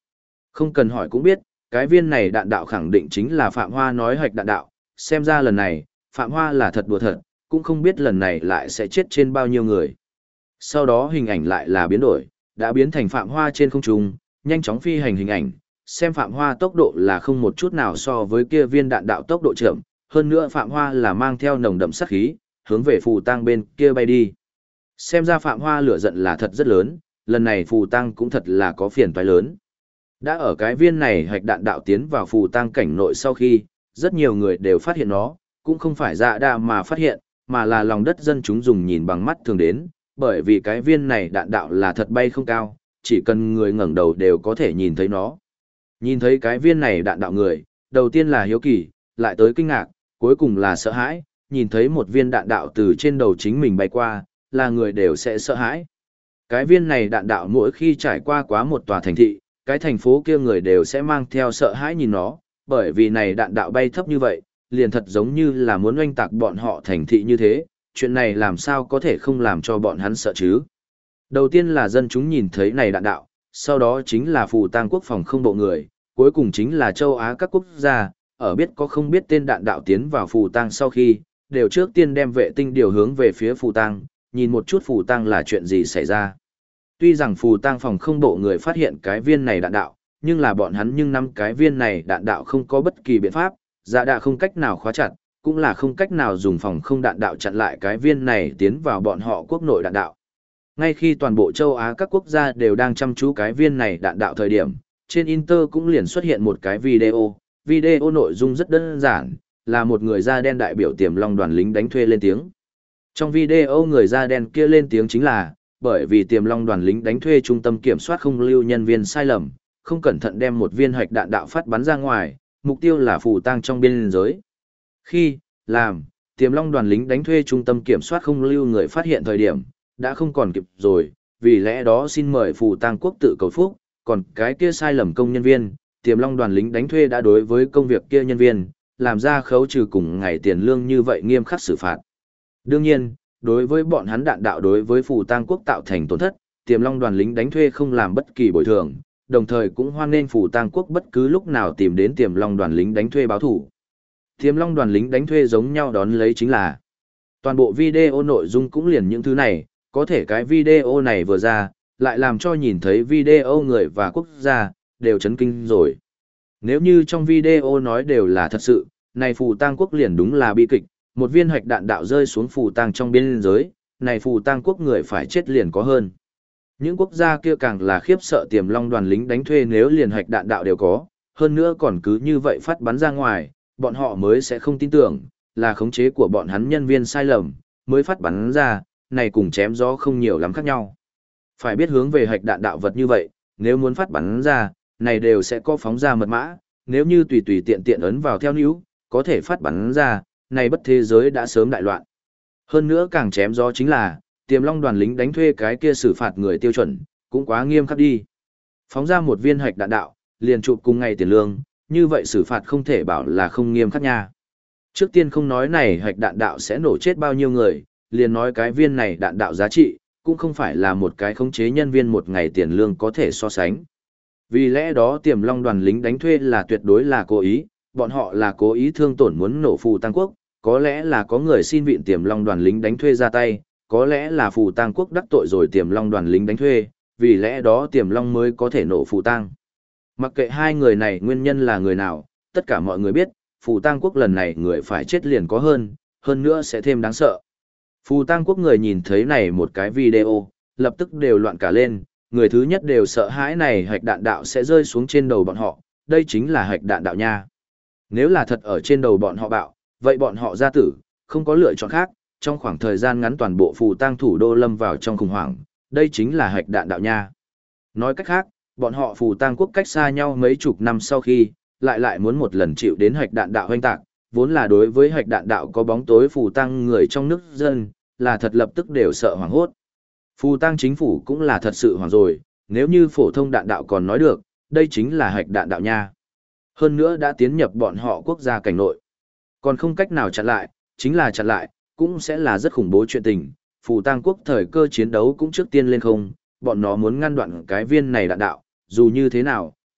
[SPEAKER 1] Không cần hỏi cũng biết, cái viên này đạn đạo khẳng định chính là Phạm Hoa nói hạch đạn đạo, xem ra lần này, Phạm Hoa là thật đùa thật, cũng không biết lần này lại sẽ chết trên bao nhiêu người. Sau đó hình ảnh lại là biến đổi, đã biến thành Phạm Hoa trên không trung, nhanh chóng phi hành hình ảnh, xem Phạm Hoa tốc độ là không một chút nào so với kia viên đạn đạo tốc độ chậm, hơn nữa Phạm Hoa là mang theo nồng đậm sát khí, hướng về Phù Tăng bên kia bay đi. Xem ra Phạm Hoa lửa giận là thật rất lớn, lần này Phù Tăng cũng thật là có phiền toái lớn. Đã ở cái viên này hạch đạn đạo tiến vào Phù Tăng cảnh nội sau khi, rất nhiều người đều phát hiện nó, cũng không phải dạ đa mà phát hiện, mà là lòng đất dân chúng dùng nhìn bằng mắt thường đến, bởi vì cái viên này đạn đạo là thật bay không cao, chỉ cần người ngẩng đầu đều có thể nhìn thấy nó. Nhìn thấy cái viên này đạn đạo người, đầu tiên là hiếu kỳ, lại tới kinh ngạc, cuối cùng là sợ hãi, nhìn thấy một viên đạn đạo từ trên đầu chính mình bay qua, là người đều sẽ sợ hãi. Cái viên này đạn đạo mỗi khi trải qua quá một tòa thành thị, cái thành phố kia người đều sẽ mang theo sợ hãi nhìn nó, bởi vì này đạn đạo bay thấp như vậy, liền thật giống như là muốn oanh tạc bọn họ thành thị như thế, chuyện này làm sao có thể không làm cho bọn hắn sợ chứ. Đầu tiên là dân chúng nhìn thấy này đạn đạo, sau đó chính là Phù Tang quốc phòng không bộ người, cuối cùng chính là châu Á các quốc gia, ở biết có không biết tên đạn đạo tiến vào Phù Tang sau khi, đều trước tiên đem vệ tinh điều hướng về phía Phù Tang, nhìn một chút Phù Tang là chuyện gì xảy ra. Tuy rằng Phù Tang phòng không bộ người phát hiện cái viên này đạn đạo, nhưng là bọn hắn nhưng năm cái viên này đạn đạo không có bất kỳ biện pháp, dạ đã không cách nào khóa chặt, cũng là không cách nào dùng phòng không đạn đạo chặn lại cái viên này tiến vào bọn họ quốc nội đạn đạo. Ngay khi toàn bộ châu Á các quốc gia đều đang chăm chú cái viên này đạn đạo thời điểm, trên Inter cũng liền xuất hiện một cái video nội dung rất đơn giản, là một người da đen đại biểu Tiềm Long đoàn lính đánh thuê lên tiếng. Trong video người da đen kia lên tiếng chính là, bởi vì Tiềm Long đoàn lính đánh thuê trung tâm kiểm soát không lưu nhân viên sai lầm, không cẩn thận đem một viên hạch đạn đạo phát bắn ra ngoài, mục tiêu là Phù Tang trong biên giới. Khi làm Tiềm Long đoàn lính đánh thuê trung tâm kiểm soát không lưu người phát hiện thời điểm, đã không còn kịp rồi, vì lẽ đó xin mời Phù Tang quốc tự cầu phúc, còn cái kia sai lầm công nhân viên, Tiềm Long đoàn lính đánh thuê đã đối với công việc kia nhân viên, làm ra khấu trừ cùng ngày tiền lương như vậy nghiêm khắc xử phạt. Đương nhiên, đối với bọn hắn đạn đạo đối với Phù Tang quốc tạo thành tổn thất, Tiềm Long đoàn lính đánh thuê không làm bất kỳ bồi thường, đồng thời cũng hoan nghênh Phù Tang quốc bất cứ lúc nào tìm đến Tiềm Long đoàn lính đánh thuê báo thủ. Tiềm Long đoàn lính đánh thuê giống nhau đón lấy chính là toàn bộ video nội dung cũng liền những thứ này, có thể cái video này vừa ra, lại làm cho nhìn thấy video người và quốc gia, đều chấn kinh rồi. Nếu như trong video nói đều là thật sự, này Phù Tang quốc liền đúng là bi kịch, một viên hạch đạn đạo rơi xuống Phù Tang trong biên giới, này Phù Tang quốc người phải chết liền có hơn. Những quốc gia kia càng là khiếp sợ Tiềm Long đoàn lính đánh thuê nếu liền hạch đạn đạo đều có, hơn nữa còn cứ như vậy phát bắn ra ngoài, bọn họ mới sẽ không tin tưởng, là khống chế của bọn hắn nhân viên sai lầm, mới phát bắn ra, này cùng chém gió không nhiều lắm khác nhau. Phải biết hướng về hạch đạn đạo vật như vậy, nếu muốn phát bắn ra, này đều sẽ có phóng ra mật mã, nếu như tùy tùy tiện tiện ấn vào theo níu, có thể phát bắn ra, này bất thế giới đã sớm đại loạn. Hơn nữa càng chém gió chính là, Tiềm Long đoàn lính đánh thuê cái kia xử phạt người tiêu chuẩn, cũng quá nghiêm khắc đi. Phóng ra một viên hạch đạn đạo, liền chụp cùng ngày tiền lương, như vậy xử phạt không thể bảo là không nghiêm khắc nha. Trước tiên không nói này hạch đạn đạo sẽ nổ chết bao nhiêu người, liền nói cái viên này đạn đạo giá trị, cũng không phải là một cái khống chế nhân viên một ngày tiền lương có thể so sánh. Vì lẽ đó Tiềm Long đoàn lính đánh thuê là tuyệt đối là cố ý, bọn họ là cố ý thương tổn muốn nổ Phù Tang quốc, có lẽ là có người xin viện Tiềm Long đoàn lính đánh thuê ra tay, có lẽ là Phù Tang quốc đắc tội rồi Tiềm Long đoàn lính đánh thuê, vì lẽ đó Tiềm Long mới có thể nổ Phù Tang. Mặc kệ hai người này nguyên nhân là người nào, tất cả mọi người biết, Phù Tang quốc lần này người phải chết liền có hơn nữa sẽ thêm đáng sợ. Phù Tang quốc người nhìn thấy này một cái video, lập tức đều loạn cả lên, người thứ nhất đều sợ hãi này hạch đạn đạo sẽ rơi xuống trên đầu bọn họ, đây chính là hạch đạn đạo nha. Nếu là thật ở trên đầu bọn họ bạo, vậy bọn họ ra tử, không có lựa chọn khác, trong khoảng thời gian ngắn toàn bộ Phù Tang thủ đô lâm vào trong khủng hoảng, đây chính là hạch đạn đạo nha. Nói cách khác, bọn họ Phù Tang quốc cách xa nhau mấy chục năm sau khi, lại muốn một lần chịu đến hạch đạn đạo hoành tạc, vốn là đối với hạch đạn đạo có bóng tối Phù Tang người trong nước dân, là thật lập tức đều sợ hoảng hốt. Phù Tang chính phủ cũng là thật sự hoảng rồi, nếu như phổ thông đạn đạo còn nói được, đây chính là hạch đạn đạo nha. Hơn nữa đã tiến nhập bọn họ quốc gia cảnh nội. Còn không cách nào chặn lại, chính là chặn lại, cũng sẽ là rất khủng bố chuyện tình. Phù Tang quốc thời cơ chiến đấu cũng trước tiên lên không, bọn nó muốn ngăn đoạn cái viên này đạn đạo, dù như thế nào,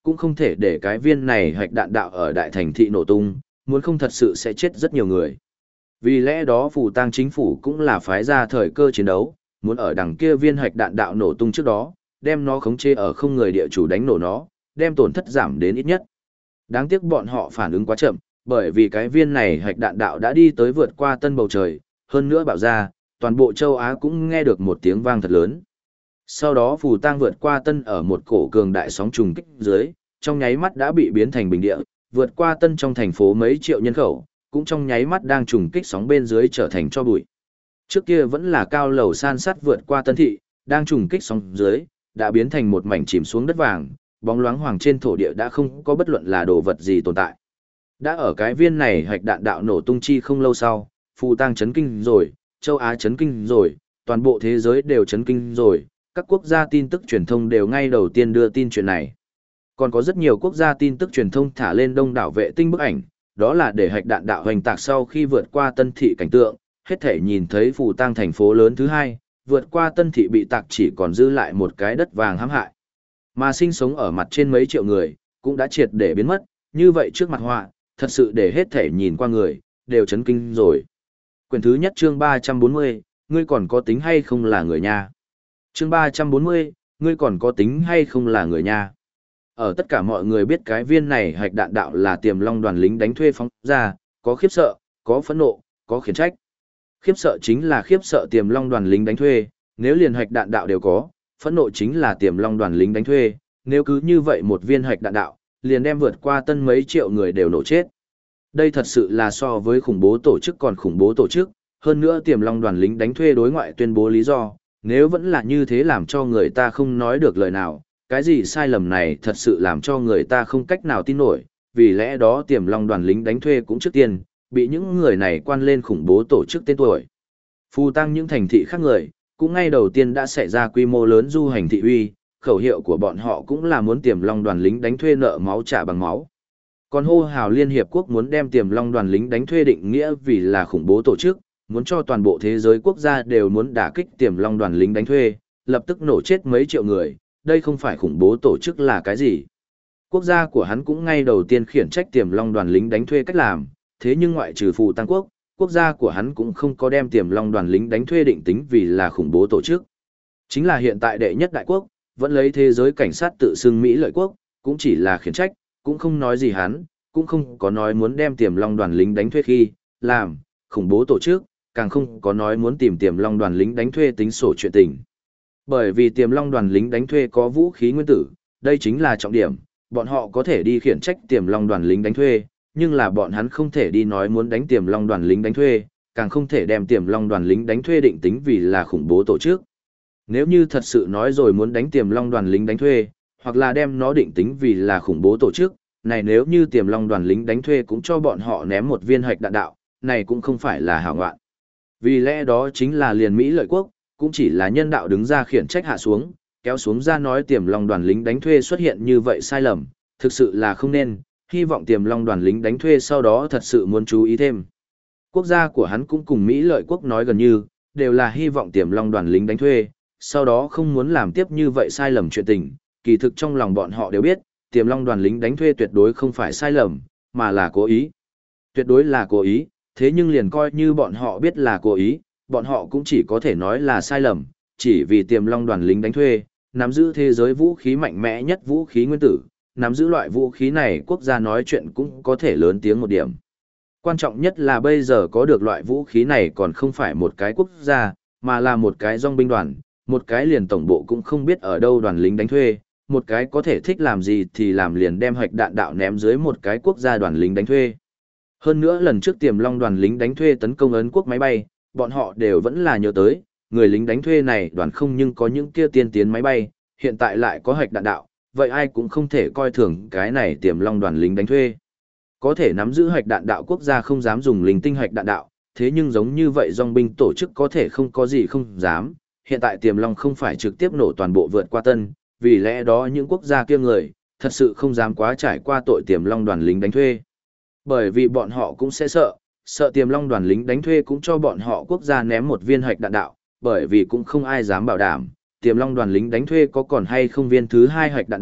[SPEAKER 1] cũng không thể để cái viên này hạch đạn đạo ở đại thành thị nổ tung, muốn không thật sự sẽ chết rất nhiều người. Vì lẽ đó Phù Tang chính phủ cũng là phái ra thời cơ chiến đấu, muốn ở đằng kia viên hạch đạn đạo nổ tung trước đó, đem nó khống chế ở không người địa chủ đánh nổ nó, đem tổn thất giảm đến ít nhất. Đáng tiếc bọn họ phản ứng quá chậm, bởi vì cái viên này hạch đạn đạo đã đi tới vượt qua tân bầu trời, hơn nữa bạo ra, toàn bộ châu Á cũng nghe được một tiếng vang thật lớn. Sau đó Phù Tang vượt qua tân ở một cổ cường đại sóng trùng kích dưới, trong nháy mắt đã bị biến thành bình địa, vượt qua tân trong thành phố mấy triệu nhân khẩu, cũng trong nháy mắt đang trùng kích sóng bên dưới trở thành tro bụi. Trước kia vẫn là cao lầu san sát vượt qua tân thị, đang trùng kích sóng dưới, đã biến thành một mảnh chìm xuống đất vàng, bóng loáng hoàng trên thổ địa đã không có bất luận là đồ vật gì tồn tại. Đã ở cái viên này hạch đạn đạo nổ tung chi không lâu sau, Phù Tang chấn kinh rồi, châu Á chấn kinh rồi, toàn bộ thế giới đều chấn kinh rồi, các quốc gia tin tức truyền thông đều ngay đầu tiên đưa tin chuyện này. Còn có rất nhiều quốc gia tin tức truyền thông thả lên đông đảo vệ tinh bức ảnh, đó là để hạch đạn đạo hoành tạc sau khi vượt qua tân thị cảnh tượng, hết thể nhìn thấy Phù Tang thành phố lớn thứ hai, vượt qua tân thị bị tạc chỉ còn dư lại một cái đất vàng hãm hại. Mà sinh sống ở mặt trên mấy triệu người, cũng đã triệt để biến mất, như vậy trước mặt họa, thật sự để hết thể nhìn qua người, đều chấn kinh rồi. Quyển thứ nhất chương 340, ngươi còn có tính hay không là người nha. Chương 340, ngươi còn có tính hay không là người nha. Ở tất cả mọi người biết cái viên này hạch đạn đạo là Tiềm Long đoàn lính đánh thuê phóng ra, có khiếp sợ, có phẫn nộ, có khiển trách. Khiếp sợ chính là khiếp sợ Tiềm Long đoàn lính đánh thuê, nếu liền hạch đạn đạo đều có, phẫn nộ chính là Tiềm Long đoàn lính đánh thuê, nếu cứ như vậy một viên hạch đạn đạo, liền đem vượt qua tân mấy triệu người đều nổ chết. Đây thật sự là so với khủng bố tổ chức còn khủng bố tổ chức, hơn nữa Tiềm Long đoàn lính đánh thuê đối ngoại tuyên bố lý do, nếu vẫn là như thế làm cho người ta không nói được lời nào, cái gì sai lầm này thật sự làm cho người ta không cách nào tin nổi, vì lẽ đó Tiềm Long đoàn lính đánh thuê cũng trước tiên, bị những người này quan lên khủng bố tổ chức tên tuổi. Phù Tang những thành thị khác người, cũng ngay đầu tiên đã xảy ra quy mô lớn du hành thị uy, khẩu hiệu của bọn họ cũng là muốn Tiềm Long đoàn lính đánh thuê nợ máu trả bằng máu. Còn hô hào Liên Hiệp Quốc muốn đem Tiềm Long đoàn lính đánh thuê định nghĩa vì là khủng bố tổ chức, muốn cho toàn bộ thế giới quốc gia đều muốn đả kích Tiềm Long đoàn lính đánh thuê, lập tức nổ chết mấy triệu người, đây không phải khủng bố tổ chức là cái gì. Quốc gia của hắn cũng ngay đầu tiên khiển trách Tiềm Long đoàn lính đánh thuê cách làm, thế nhưng ngoại trừ Phù Tang quốc, quốc gia của hắn cũng không có đem Tiềm Long đoàn lính đánh thuê định tính vì là khủng bố tổ chức. Chính là hiện tại đệ nhất đại quốc, vẫn lấy thế giới cảnh sát tự xưng Mỹ lợi quốc, cũng chỉ là khiển trách, cũng không nói gì hắn, cũng không có nói muốn đem Tiềm Long đoàn lính đánh thuê khi làm khủng bố tổ chức, càng không có nói muốn tìm Tiềm Long đoàn lính đánh thuê tính sổ chuyện tình. Bởi vì Tiềm Long đoàn lính đánh thuê có vũ khí nguyên tử, đây chính là trọng điểm, bọn họ có thể đi khiển trách Tiềm Long đoàn lính đánh thuê, nhưng là bọn hắn không thể đi nói muốn đánh Tiềm Long đoàn lính đánh thuê, càng không thể đem Tiềm Long đoàn lính đánh thuê định tính vì là khủng bố tổ chức. Nếu như thật sự nói rồi muốn đánh Tiềm Long đoàn lính đánh thuê, hoặc là đem nó định tính vì là khủng bố tổ chức, này nếu như Tiềm Long đoàn lính đánh thuê cũng cho bọn họ ném một viên hạch đạn đạo, này cũng không phải là hảo ngoạn. Vì lẽ đó chính là liền Mỹ lợi quốc, cũng chỉ là nhân đạo đứng ra khiển trách hạ xuống, kéo xuống ra nói Tiềm Long đoàn lính đánh thuê xuất hiện như vậy sai lầm, thực sự là không nên, hy vọng Tiềm Long đoàn lính đánh thuê sau đó thật sự muốn chú ý thêm. Quốc gia của hắn cũng cùng Mỹ lợi quốc nói gần như, đều là hy vọng Tiềm Long đoàn lính đánh thuê, sau đó không muốn làm tiếp như vậy sai lầm chuyện tình, kỳ thực trong lòng bọn họ đều biết, Tiềm Long đoàn lính đánh thuê tuyệt đối không phải sai lầm, mà là cố ý. Tuyệt đối là cố ý, thế nhưng liền coi như bọn họ biết là cố ý, bọn họ cũng chỉ có thể nói là sai lầm, chỉ vì Tiềm Long đoàn lính đánh thuê, nắm giữ thế giới vũ khí mạnh mẽ nhất vũ khí nguyên tử, nắm giữ loại vũ khí này quốc gia nói chuyện cũng có thể lớn tiếng một điểm. Quan trọng nhất là bây giờ có được loại vũ khí này còn không phải một cái quốc gia, mà là một cái dòng binh đoàn, một cái liền tổng bộ cũng không biết ở đâu đoàn lính đánh thuê, một cái có thể thích làm gì thì làm liền đem hạch đạn đạo ném dưới một cái quốc gia đoàn lính đánh thuê. Hơn nữa lần trước Tiềm Long đoàn lính đánh thuê tấn công Ấn quốc máy bay, bọn họ đều vẫn là nhớ tới, người lính đánh thuê này đoàn không nhưng có những kia tiên tiến máy bay, hiện tại lại có hạch đạn đạo, vậy ai cũng không thể coi thường cái này Tiềm Long đoàn lính đánh thuê. Có thể nắm giữ hạch đạn đạo quốc gia không dám dùng linh tinh hạch đạn đạo, thế nhưng giống như vậy dòng binh tổ chức có thể không có gì không dám, hiện tại Tiềm Long không phải trực tiếp nổ toàn bộ vượt qua tân, vì lẽ đó những quốc gia kia người, thật sự không dám quá trải qua tội Tiềm Long đoàn lính đánh thuê. Bởi vì bọn họ cũng sẽ sợ Tiềm Long đoàn lính đánh thuê cũng cho bọn họ quốc gia ném một viên hạch đạn đạo, bởi vì cũng không ai dám bảo đảm, Tiềm Long đoàn lính đánh thuê có còn hay không viên thứ hai hạch đạn đạo,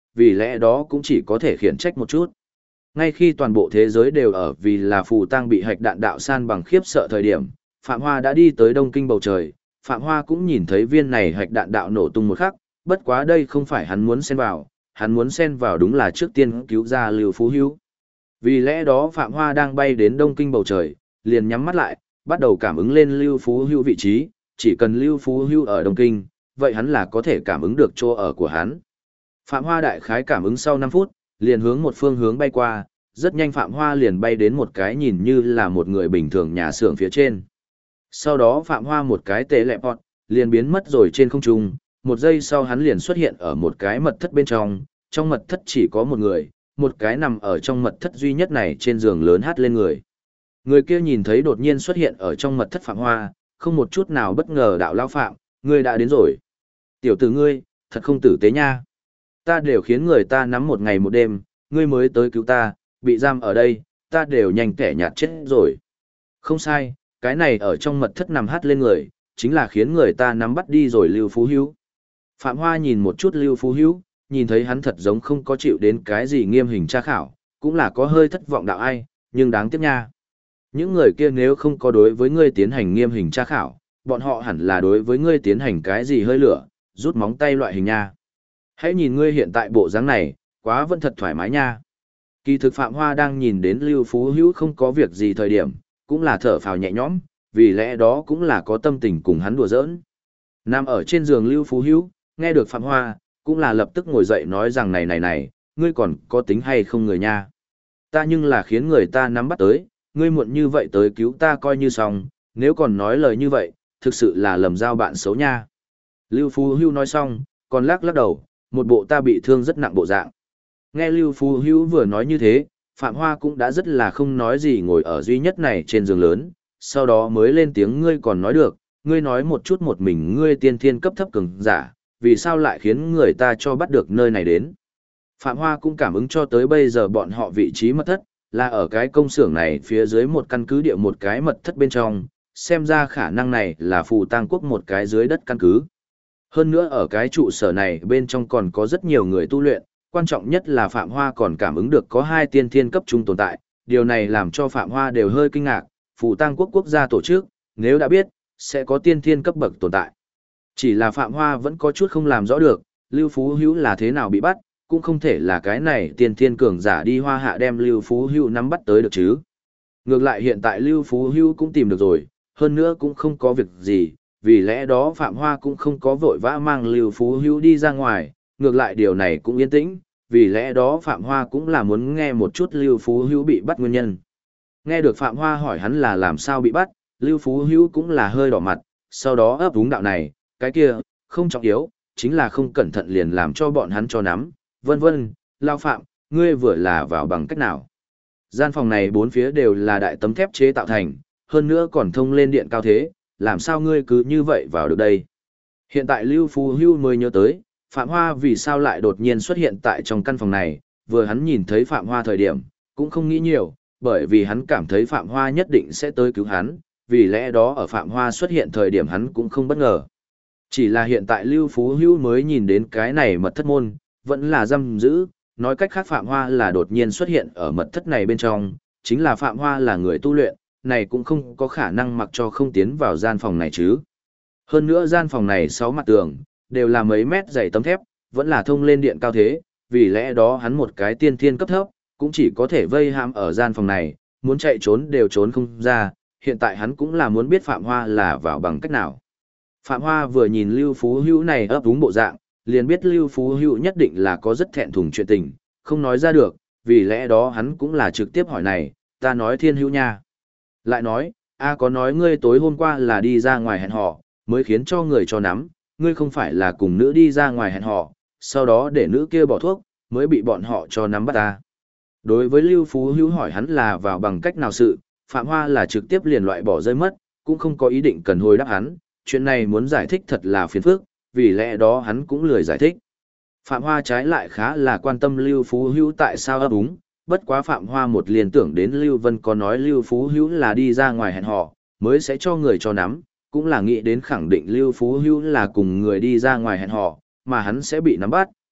[SPEAKER 1] vì lẽ đó cũng chỉ có thể khiển trách một chút. Ngay khi toàn bộ thế giới đều ở vì là Phù Tang bị hạch đạn đạo san bằng khiếp sợ thời điểm, Phạm Hoa đã đi tới Đông Kinh bầu trời, Phạm Hoa cũng nhìn thấy viên này hạch đạn đạo nổ tung một khắc, bất quá đây không phải hắn muốn xen vào, hắn muốn xen vào đúng là trước tiên cứu ra Lưu Phú Hữu. Vì lẽ đó Phạm Hoa đang bay đến Đông Kinh bầu trời, liền nhắm mắt lại, bắt đầu cảm ứng lên Lưu Phú Hữu vị trí, chỉ cần Lưu Phú Hữu ở Đông Kinh, vậy hắn là có thể cảm ứng được chỗ ở của hắn. Phạm Hoa đại khái cảm ứng sau 5 phút, liền hướng một phương hướng bay qua, rất nhanh Phạm Hoa liền bay đến một cái nhìn như là một người bình thường nhà xưởng phía trên. Sau đó Phạm Hoa một cái tê lẹ bọt, liền biến mất rồi trên không trung, một giây sau hắn liền xuất hiện ở một cái mật thất bên trong mật thất chỉ có một người, một cái nằm ở trong mật thất duy nhất này trên giường lớn hát lên người. Người kia nhìn thấy đột nhiên xuất hiện ở trong mật thất Phạm Hoa, không một chút nào bất ngờ đạo lao Phạm, ngươi đã đến rồi. Tiểu tử ngươi, thật không tử tế nha. Ta đều khiến người ta nắm một ngày một đêm, ngươi mới tới cứu ta, bị giam ở đây, ta đều nhanh kẻ nhạt chết rồi. Không sai, cái này ở trong mật thất nằm hát lên người, chính là khiến người ta nắm bắt đi rồi Lưu Phú Hữu. Phạm Hoa nhìn một chút Lưu Phú Hữu, nhìn thấy hắn thật giống không có chịu đến cái gì nghiêm hình tra khảo, cũng là có hơi thất vọng đạo ai, nhưng đáng tiếc nha. Những người kia nếu không có đối với ngươi tiến hành nghiêm hình tra khảo, bọn họ hẳn là đối với ngươi tiến hành cái gì hơi lửa, rút móng tay loại hình nha. Hãy nhìn ngươi hiện tại bộ dáng này, quá vẫn thật thoải mái nha. Kỳ thực Phạm Hoa đang nhìn đến Lưu Phú Hữu không có việc gì thời điểm, cũng là thở phào nhẹ nhõm, vì lẽ đó cũng là có tâm tình cùng hắn đùa giỡn. Nằm ở trên giường Lưu Phú Hữu, nghe được Phạm Hoa, cũng là lập tức ngồi dậy nói rằng này, ngươi còn có tính hay không người nha. Ta nhưng là khiến người ta nắm bắt tới, ngươi muộn như vậy tới cứu ta coi như xong, nếu còn nói lời như vậy, thực sự là lầm giao bạn xấu nha. Lưu Phú Hữu nói xong, còn lắc lắc đầu, một bộ ta bị thương rất nặng bộ dạng. Nghe Lưu Phú Hữu vừa nói như thế, Phạm Hoa cũng đã rất là không nói gì ngồi ở duy nhất này trên giường lớn, sau đó mới lên tiếng ngươi còn nói được, ngươi nói một chút một mình ngươi tiên thiên cấp thấp cường giả, vì sao lại khiến người ta cho bắt được nơi này đến. Phạm Hoa cũng cảm ứng cho tới bây giờ bọn họ vị trí mật thất, là ở cái công xưởng này phía dưới một căn cứ địa một cái mật thất bên trong, xem ra khả năng này là Phù Tang quốc một cái dưới đất căn cứ. Hơn nữa ở cái trụ sở này bên trong còn có rất nhiều người tu luyện, quan trọng nhất là Phạm Hoa còn cảm ứng được có 2 tiên thiên cấp trung tồn tại, điều này làm cho Phạm Hoa đều hơi kinh ngạc, Phù Tang quốc quốc gia tổ chức, nếu đã biết, sẽ có tiên thiên cấp bậc tồn tại. Chỉ là Phạm Hoa vẫn có chút không làm rõ được, Lưu Phú Hữu là thế nào bị bắt, cũng không thể là cái này tiên thiên cường giả đi Hoa Hạ đem Lưu Phú Hữu nắm bắt tới được chứ. Ngược lại hiện tại Lưu Phú Hữu cũng tìm được rồi, hơn nữa cũng không có việc gì, vì lẽ đó Phạm Hoa cũng không có vội vã mang Lưu Phú Hữu đi ra ngoài, ngược lại điều này cũng yên tĩnh, vì lẽ đó Phạm Hoa cũng là muốn nghe một chút Lưu Phú Hữu bị bắt nguyên nhân. Nghe được Phạm Hoa hỏi hắn là làm sao bị bắt, Lưu Phú Hữu cũng là hơi đỏ mặt, sau đó ấp úng đạo này, cái kia, không trọng yếu, chính là không cẩn thận liền làm cho bọn hắn cho nắm, vân vân, lao Phạm, ngươi vừa là vào bằng cách nào. Gian phòng này bốn phía đều là đại tấm thép chế tạo thành, hơn nữa còn thông lên điện cao thế, làm sao ngươi cứ như vậy vào được đây. Hiện tại Lưu Phú Hữu mới nhớ tới, Phạm Hoa vì sao lại đột nhiên xuất hiện tại trong căn phòng này, vừa hắn nhìn thấy Phạm Hoa thời điểm, cũng không nghĩ nhiều, bởi vì hắn cảm thấy Phạm Hoa nhất định sẽ tới cứu hắn, vì lẽ đó ở Phạm Hoa xuất hiện thời điểm hắn cũng không bất ngờ. Chỉ là hiện tại Lưu Phú Hữu mới nhìn đến cái này mật thất môn, vẫn là giam giữ, nói cách khác Phạm Hoa là đột nhiên xuất hiện ở mật thất này bên trong, chính là Phạm Hoa là người tu luyện, này cũng không có khả năng mặc cho không tiến vào gian phòng này chứ. Hơn nữa gian phòng này 6 mặt tường, đều là mấy mét dày tấm thép, vẫn là thông lên điện cao thế, vì lẽ đó hắn một cái tiên thiên cấp thấp, cũng chỉ có thể vây hãm ở gian phòng này, muốn chạy trốn đều trốn không ra, hiện tại hắn cũng là muốn biết Phạm Hoa là vào bằng cách nào. Phạm Hoa vừa nhìn Lưu Phú Hữu này ấp úng bộ dạng, liền biết Lưu Phú Hữu nhất định là có rất thẹn thùng chuyện tình, không nói ra được, vì lẽ đó hắn cũng là trực tiếp hỏi này, ta nói Thiên Hữu nha. Lại nói, có nói ngươi tối hôm qua là đi ra ngoài hẹn hò, mới khiến cho người cho nắm, ngươi không phải là cùng nữ đi ra ngoài hẹn hò, sau đó để nữ kia bỏ thuốc, mới bị bọn họ cho nắm bắt ta. Đối với Lưu Phú Hữu hỏi hắn là vào bằng cách nào sự, Phạm Hoa là trực tiếp liền loại bỏ rơi mất, cũng không có ý định cần hồi đáp hắn, chuyện này muốn giải thích thật là phiền phức, vì lẽ đó hắn cũng lười giải thích. Phạm Hoa trái lại khá là quan tâm Lưu Phú Hữu tại sao ấp úng, bất quá Phạm Hoa một liền tưởng đến Lưu Vân có nói Lưu Phú Hữu là đi ra ngoài hẹn hò, mới sẽ cho người cho nắm, cũng là nghĩ đến khẳng định Lưu Phú Hữu là cùng người đi ra ngoài hẹn hò, mà hắn sẽ bị nắm bắt,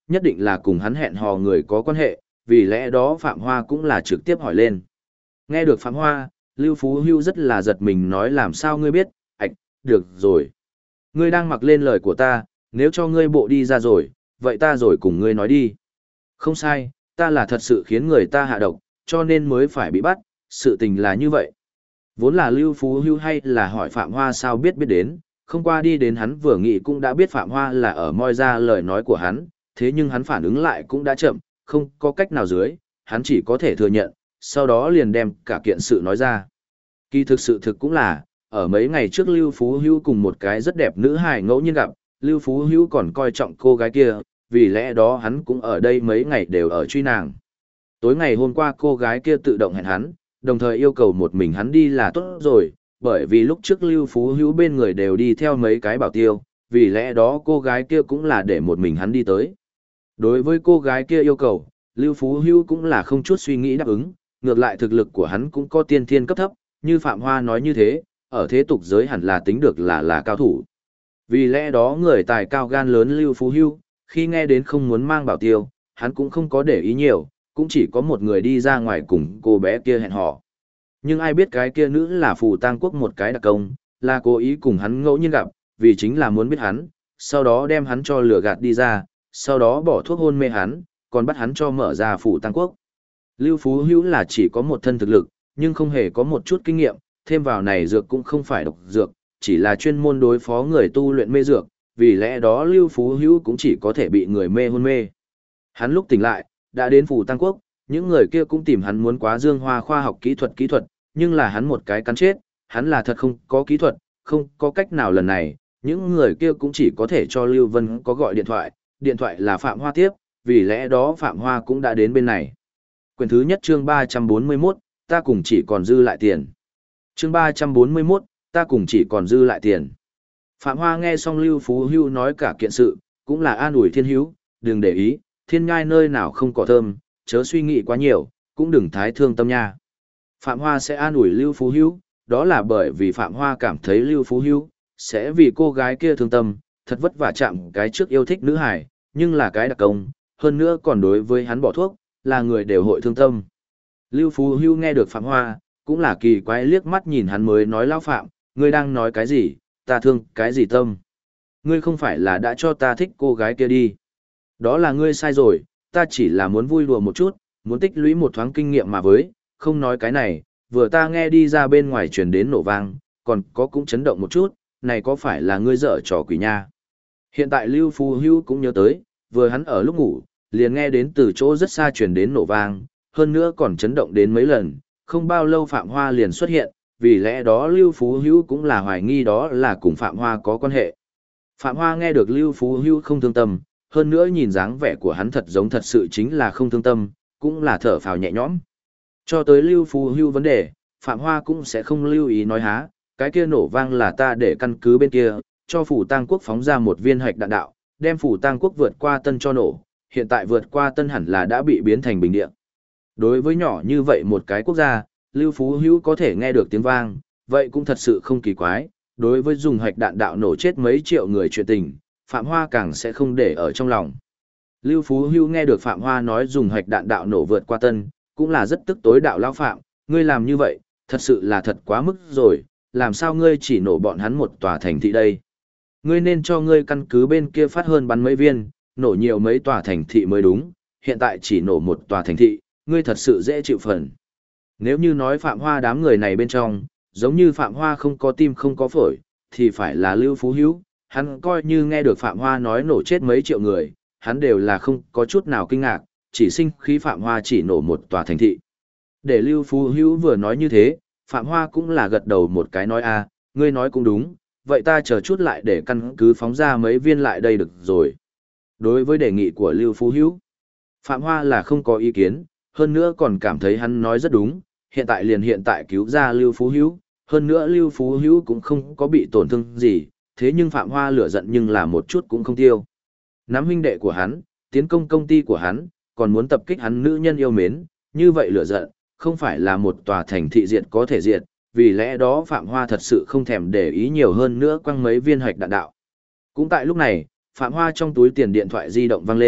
[SPEAKER 1] nhất định là cùng hắn hẹn hò người có quan hệ, vì lẽ đó Phạm Hoa cũng là trực tiếp hỏi lên. Nghe được Phạm Hoa, Lưu Phú Hưu rất là giật mình nói làm sao ngươi biết, ạch, được rồi. Ngươi đang mặc lên lời của ta, nếu cho ngươi bộ đi ra rồi, vậy ta rồi cùng ngươi nói đi. Không sai, ta là thật sự khiến người ta hạ độc, cho nên mới phải bị bắt, sự tình là như vậy. Vốn là Lưu Phú Hưu hay là hỏi Phạm Hoa sao biết đến, không qua đi đến hắn vừa nghĩ cũng đã biết Phạm Hoa là ở moi ra lời nói của hắn, thế nhưng hắn phản ứng lại cũng đã chậm, không có cách nào dưới, hắn chỉ có thể thừa nhận, sau đó liền đem cả kiện sự nói ra. Kỳ thực sự thực cũng là, ở mấy ngày trước Lưu Phú Hưu cùng một cái rất đẹp nữ hài ngẫu nhiên gặp, Lưu Phú Hưu còn coi trọng cô gái kia, vì lẽ đó hắn cũng ở đây mấy ngày đều ở truy nàng. Tối ngày hôm qua cô gái kia tự động hẹn hắn, đồng thời yêu cầu một mình hắn đi là tốt rồi, bởi vì lúc trước Lưu Phú Hữu bên người đều đi theo mấy cái bảo tiêu, vì lẽ đó cô gái kia cũng là để một mình hắn đi tới. Đối với cô gái kia yêu cầu, Lưu Phú Hữu cũng là không chút suy nghĩ đáp ứng, ngược lại thực lực của hắn cũng có tiên thiên cấp thấp, như Phạm Hoa nói như thế, ở thế tục giới hẳn là tính được là cao thủ. Vì lẽ đó người tài cao gan lớn Lưu Phú Hữu, khi nghe đến không muốn mang bảo tiêu, hắn cũng không có để ý nhiều, cũng chỉ có một người đi ra ngoài cùng cô bé kia hẹn hò. Nhưng ai biết cái kia nữ là Phù Tang Quốc một cái đặc công, là cố ý cùng hắn ngẫu nhiên gặp, vì chính là muốn biết hắn, sau đó đem hắn cho lừa gạt đi ra, sau đó bỏ thuốc hôn mê hắn, còn bắt hắn cho mở ra Phù Tang Quốc. Lưu Phú Hữu là chỉ có một thân thực lực, nhưng không hề có một chút kinh nghiệm, thêm vào này dược cũng không phải độc dược, chỉ là chuyên môn đối phó người tu luyện mê dược, vì lẽ đó Lưu Phú Hữu cũng chỉ có thể bị người mê hôn mê. Hắn lúc tỉnh lại, đã đến Phù Tang Quốc, những người kia cũng tìm hắn muốn quá dương hoa khoa học kỹ thuật, nhưng là hắn một cái cắn chết, hắn là thật không có kỹ thuật, không có cách nào lần này, những người kia cũng chỉ có thể cho Lưu Vân có gọi điện thoại là Phạm Hoa tiếp, vì lẽ đó Phạm Hoa cũng đã đến bên này. Quyển thứ nhất chương 341, ta cùng chỉ còn dư lại tiền. Chương 341, ta cùng chỉ còn dư lại tiền. Phạm Hoa nghe xong Lưu Phú Hưu nói cả kiện sự, cũng là an ủi Thiên Hữu, đừng để ý, thiên ngai nơi nào không cỏ thơm, chớ suy nghĩ quá nhiều, cũng đừng thái thương tâm nha. Phạm Hoa sẽ an ủi Lưu Phú Hữu, đó là bởi vì Phạm Hoa cảm thấy Lưu Phú Hữu sẽ vì cô gái kia thương tâm, thật vất vả chạm cái trước yêu thích nữ hải, nhưng là cái đặc công, hơn nữa còn đối với hắn bỏ thuốc, là người đều hội thương tâm. Lưu Phú Hữu nghe được Phạm Hoa, cũng là kỳ quái liếc mắt nhìn hắn mới nói lão Phạm, ngươi đang nói cái gì, ta thương cái gì tâm. Ngươi không phải là đã cho ta thích cô gái kia đi. Đó là ngươi sai rồi, ta chỉ là muốn vui đùa một chút, muốn tích lũy một thoáng kinh nghiệm mà với, không nói cái này, vừa ta nghe đi ra bên ngoài truyền đến nổ vang, còn có cũng chấn động một chút, này có phải là ngươi dở trò quỷ nha. Hiện tại Lưu Phú Hữu cũng nhớ tới, vừa hắn ở lúc ngủ, liền nghe đến từ chỗ rất xa truyền đến nổ vang, hơn nữa còn chấn động đến mấy lần, không bao lâu Phạm Hoa liền xuất hiện, vì lẽ đó Lưu Phú Hữu cũng là hoài nghi đó là cùng Phạm Hoa có quan hệ. Phạm Hoa nghe được Lưu Phú Hữu không thương tâm, hơn nữa nhìn dáng vẻ của hắn thật giống thật sự chính là không thương tâm, cũng là thở phào nhẹ nhõm. Cho tới Lưu Phú Hưu vấn đề, Phạm Hoa cũng sẽ không lưu ý nói há, cái kia nổ vang là ta để căn cứ bên kia, cho Phủ Tang Quốc phóng ra một viên hạch đạn đạo, đem Phủ Tang Quốc vượt qua Tân cho nổ, hiện tại vượt qua Tân hẳn là đã bị biến thành bình địa. Đối với nhỏ như vậy một cái quốc gia, Lưu Phú Hữu có thể nghe được tiếng vang, vậy cũng thật sự không kỳ quái, đối với dùng hạch đạn đạo nổ chết mấy triệu người chuyện tình, Phạm Hoa càng sẽ không để ở trong lòng. Lưu Phú Hưu nghe được Phạm Hoa nói dùng hạch đạn đạo nổ vượt qua Tân, cũng là rất tức tối đạo lão Phạm, ngươi làm như vậy, thật sự là thật quá mức rồi, làm sao ngươi chỉ nổ bọn hắn một tòa thành thị đây? Ngươi nên cho ngươi căn cứ bên kia phát hơn bắn mấy viên, nổ nhiều mấy tòa thành thị mới đúng, hiện tại chỉ nổ một tòa thành thị, ngươi thật sự dễ chịu phần. Nếu như nói Phạm Hoa đám người này bên trong, giống như Phạm Hoa không có tim không có phổi, thì phải là Lưu Phú Hữu, hắn coi như nghe được Phạm Hoa nói nổ chết mấy triệu người, hắn đều là không có chút nào kinh ngạc, chỉ sinh khí Phạm Hoa chỉ nổ một tòa thành thị. Để Lưu Phú Hữu vừa nói như thế, Phạm Hoa cũng là gật đầu một cái nói a, ngươi nói cũng đúng, vậy ta chờ chút lại để căn cứ phóng ra mấy viên lại đây được rồi. Đối với đề nghị của Lưu Phú Hữu, Phạm Hoa là không có ý kiến, hơn nữa còn cảm thấy hắn nói rất đúng, hiện tại cứu ra Lưu Phú Hữu, hơn nữa Lưu Phú Hữu cũng không có bị tổn thương gì, thế nhưng Phạm Hoa lửa giận nhưng là một chút cũng không tiêu. Nắm huynh đệ của hắn, tiến công công ty của hắn, còn muốn tập kích hắn nữ nhân yêu mến, như vậy lửa giận, không phải là một tòa thành thị diệt có thể diệt, vì lẽ đó Phạm Hoa thật sự không thèm để ý nhiều hơn nữa quăng mấy viên hạch đạn đạo. Cũng tại lúc này, Phạm Hoa trong túi tiền điện thoại di động vang lên,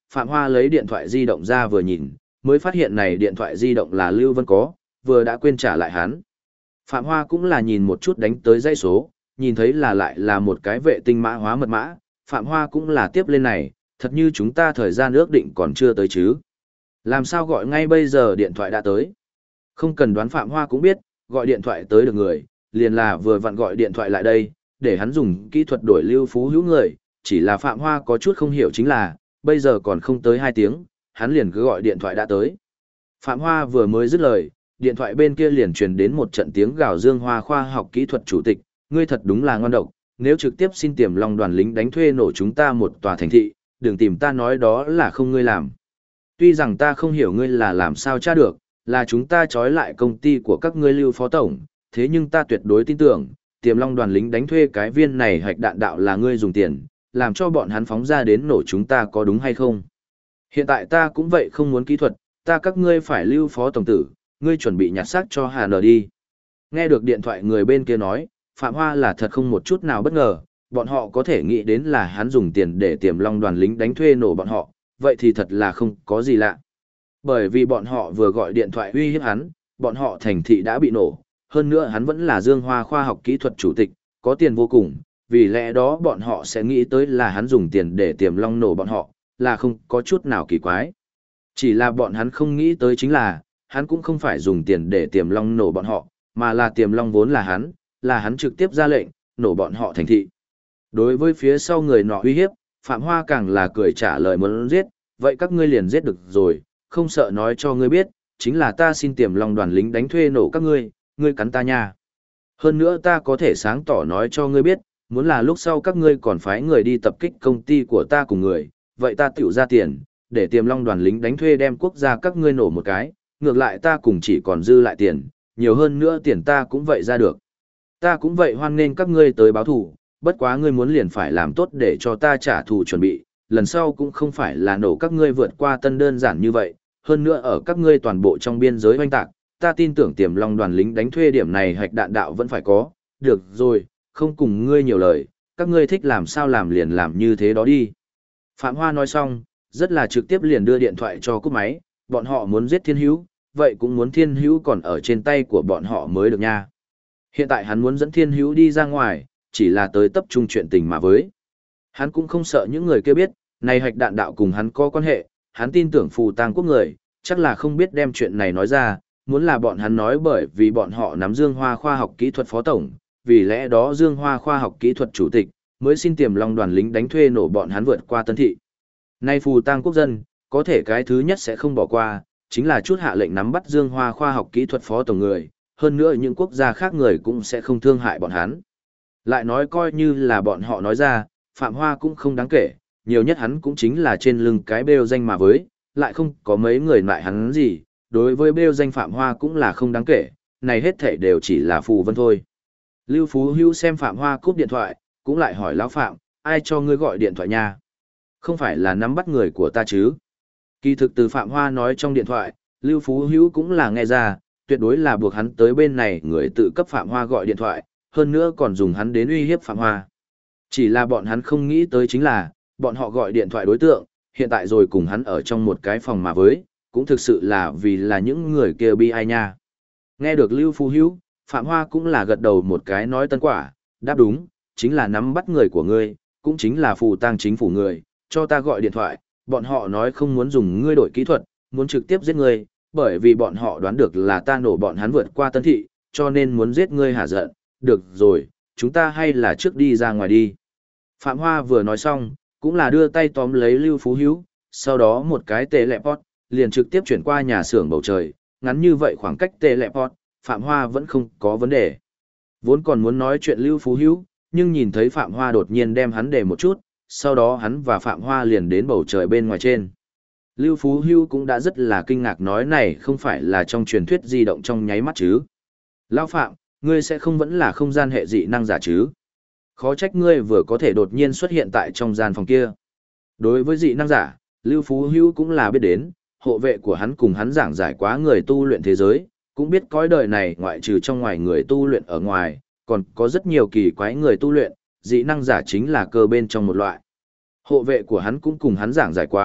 [SPEAKER 1] Phạm Hoa lấy điện thoại di động ra vừa nhìn, mới phát hiện này điện thoại di động là Lưu Vân có, vừa đã quên trả lại hắn. Phạm Hoa cũng là nhìn một chút đánh tới dãy số, nhìn thấy là lại là một cái vệ tinh mã hóa mật mã, Phạm Hoa cũng là tiếp lên này, thật như chúng ta thời gian ước định còn chưa tới chứ. Làm sao gọi ngay bây giờ điện thoại đã tới? Không cần đoán Phạm Hoa cũng biết, gọi điện thoại tới được người, liền là vừa vặn gọi điện thoại lại đây, để hắn dùng kỹ thuật đổi Lưu Phú Hữu người, chỉ là Phạm Hoa có chút không hiểu chính là, bây giờ còn không tới 2 tiếng, hắn liền cứ gọi điện thoại đã tới. Phạm Hoa vừa mới dứt lời, điện thoại bên kia liền truyền đến một trận tiếng gào Dương Hoa khoa học kỹ thuật chủ tịch, ngươi thật đúng là ngon độc, nếu trực tiếp xin Tiềm Long đoàn lính đánh thuê nổ chúng ta một tòa thành thị, đừng tìm ta nói đó là không ngươi làm. Tuy rằng ta không hiểu ngươi là làm sao tra được, là chúng ta trói lại công ty của các ngươi Lưu phó tổng, thế nhưng ta tuyệt đối tin tưởng, Tiềm Long đoàn lính đánh thuê cái viên này hạch đạn đạo là ngươi dùng tiền, làm cho bọn hắn phóng ra đến nổ chúng ta có đúng hay không? Hiện tại ta cũng vậy không muốn kỹ thuật, ta các ngươi phải Lưu phó tổng tử, ngươi chuẩn bị nhặt xác cho Hà Nờ đi. Nghe được điện thoại người bên kia nói, Phạm Hoa là thật không một chút nào bất ngờ, bọn họ có thể nghĩ đến là hắn dùng tiền để Tiềm Long đoàn lính đánh thuê nổ bọn họ, vậy thì thật là không có gì lạ. Bởi vì bọn họ vừa gọi điện thoại uy hiếp hắn, bọn họ thành thị đã bị nổ, hơn nữa hắn vẫn là Dương Hoa khoa học kỹ thuật chủ tịch, có tiền vô cùng, vì lẽ đó bọn họ sẽ nghĩ tới là hắn dùng tiền để Tiềm Long nổ bọn họ, là không có chút nào kỳ quái. Chỉ là bọn hắn không nghĩ tới chính là, hắn cũng không phải dùng tiền để Tiềm Long nổ bọn họ, mà là Tiềm Long vốn là hắn trực tiếp ra lệnh, nổ bọn họ thành thị. Đối với phía sau người nọ uy hiếp, Phạm Hoa càng là cười trả lời muốn giết, vậy các ngươi liền giết được rồi, không sợ nói cho ngươi biết, chính là ta xin Tiềm Long đoàn lính đánh thuê nổ các ngươi, ngươi cắn ta nha. Hơn nữa ta có thể sáng tỏ nói cho ngươi biết, muốn là lúc sau các ngươi còn phái người đi tập kích công ty của ta cùng người, vậy ta tiểu ra tiền, để Tiềm Long đoàn lính đánh thuê đem quốc gia các ngươi nổ một cái, ngược lại ta cùng chỉ còn dư lại tiền, nhiều hơn nữa tiền ta cũng vậy ra được. Ta cũng vậy hoan nghênh các ngươi tới báo thù, bất quá ngươi muốn liền phải làm tốt để cho ta trả thù chuẩn bị, lần sau cũng không phải là nổ các ngươi vượt qua tân đơn giản như vậy, hơn nữa ở các ngươi toàn bộ trong biên giới oanh tạc, ta tin tưởng Tiềm Long đoàn lính đánh thuê điểm này hạch đạn đạo vẫn phải có, được rồi, không cùng ngươi nhiều lời, các ngươi thích làm sao làm liền làm như thế đó đi. Phạm Hoa nói xong, rất là trực tiếp liền đưa điện thoại cho cúp máy, bọn họ muốn giết Thiên Hữu, vậy cũng muốn Thiên Hữu còn ở trên tay của bọn họ mới được nha. Hiện tại hắn muốn dẫn Thiên Hữu đi ra ngoài, chỉ là tới tập trung chuyện tình mà với. Hắn cũng không sợ những người kia biết, này hạch đạn đạo cùng hắn có quan hệ, hắn tin tưởng Phù Tang quốc người, chắc là không biết đem chuyện này nói ra, muốn là bọn hắn nói bởi vì bọn họ nắm Dương Hoa khoa học kỹ thuật phó tổng, vì lẽ đó Dương Hoa khoa học kỹ thuật chủ tịch, mới xin Tiềm Long đoàn lính đánh thuê nổ bọn hắn vượt qua Tân thị. Nay Phù Tang quốc dân, có thể cái thứ nhất sẽ không bỏ qua, chính là chút hạ lệnh nắm bắt Dương Hoa khoa học kỹ thuật phó tổng người, hơn nữa những quốc gia khác người cũng sẽ không thương hại bọn hắn. Lại nói coi như là bọn họ nói ra, Phạm Hoa cũng không đáng kể, nhiều nhất hắn cũng chính là trên lưng cái bêu danh mà với, lại không có mấy người lại hắn gì, đối với bêu danh Phạm Hoa cũng là không đáng kể, này hết thảy đều chỉ là phù vân thôi. Lưu Phú Hữu xem Phạm Hoa cúp điện thoại, cũng lại hỏi lão Phạm, ai cho ngươi gọi điện thoại nha? Không phải là nắm bắt người của ta chứ? Kỳ thực từ Phạm Hoa nói trong điện thoại, Lưu Phú Hữu cũng là nghe ra, tuyệt đối là buộc hắn tới bên này người tự cấp Phạm Hoa gọi điện thoại, hơn nữa còn dùng hắn đến uy hiếp Phạm Hoa. Chỉ là bọn hắn không nghĩ tới chính là, bọn họ gọi điện thoại đối tượng, hiện tại rồi cùng hắn ở trong một cái phòng mà với, cũng thực sự là vì là những người kia bi ai nha. Nghe được Lưu Phú Hữu, Phạm Hoa cũng là gật đầu một cái nói tân quả, đáp đúng, chính là nắm bắt người của ngươi, cũng chính là Phù Tang chính phủ người, cho ta gọi điện thoại, bọn họ nói không muốn dùng ngươi đổi kỹ thuật, muốn trực tiếp giết ngươi, bởi vì bọn họ đoán được là ta nổ bọn hắn vượt qua Tân thị, cho nên muốn giết ngươi hả giận, được rồi, chúng ta hay là trước đi ra ngoài đi. Phạm Hoa vừa nói xong, cũng là đưa tay tóm lấy Lưu Phú Hữu, sau đó một cái teleport, liền trực tiếp chuyển qua nhà xưởng bầu trời, ngắn như vậy khoảng cách teleport, Phạm Hoa vẫn không có vấn đề. Vốn còn muốn nói chuyện Lưu Phú Hữu, nhưng nhìn thấy Phạm Hoa đột nhiên đem hắn để một chút, sau đó hắn và Phạm Hoa liền đến bầu trời bên ngoài trên. Lưu Phú Hữu cũng đã rất là kinh ngạc nói này không phải là trong truyền thuyết di động trong nháy mắt chứ. Lão Phạm, ngươi sẽ không vẫn là không gian hệ dị năng giả chứ? Khó trách ngươi vừa có thể đột nhiên xuất hiện tại trong gian phòng kia. Đối với dị năng giả, Lưu Phú Hữu cũng là biết đến, hộ vệ của hắn cùng hắn giảng giải quá người tu luyện thế giới, cũng biết cõi đời này ngoại trừ trong ngoài người tu luyện ở ngoài, còn có rất nhiều kỳ quái người tu luyện, dị năng giả chính là cơ bên trong một loại. Hộ vệ của hắn cũng cùng hắn giảng giải quá,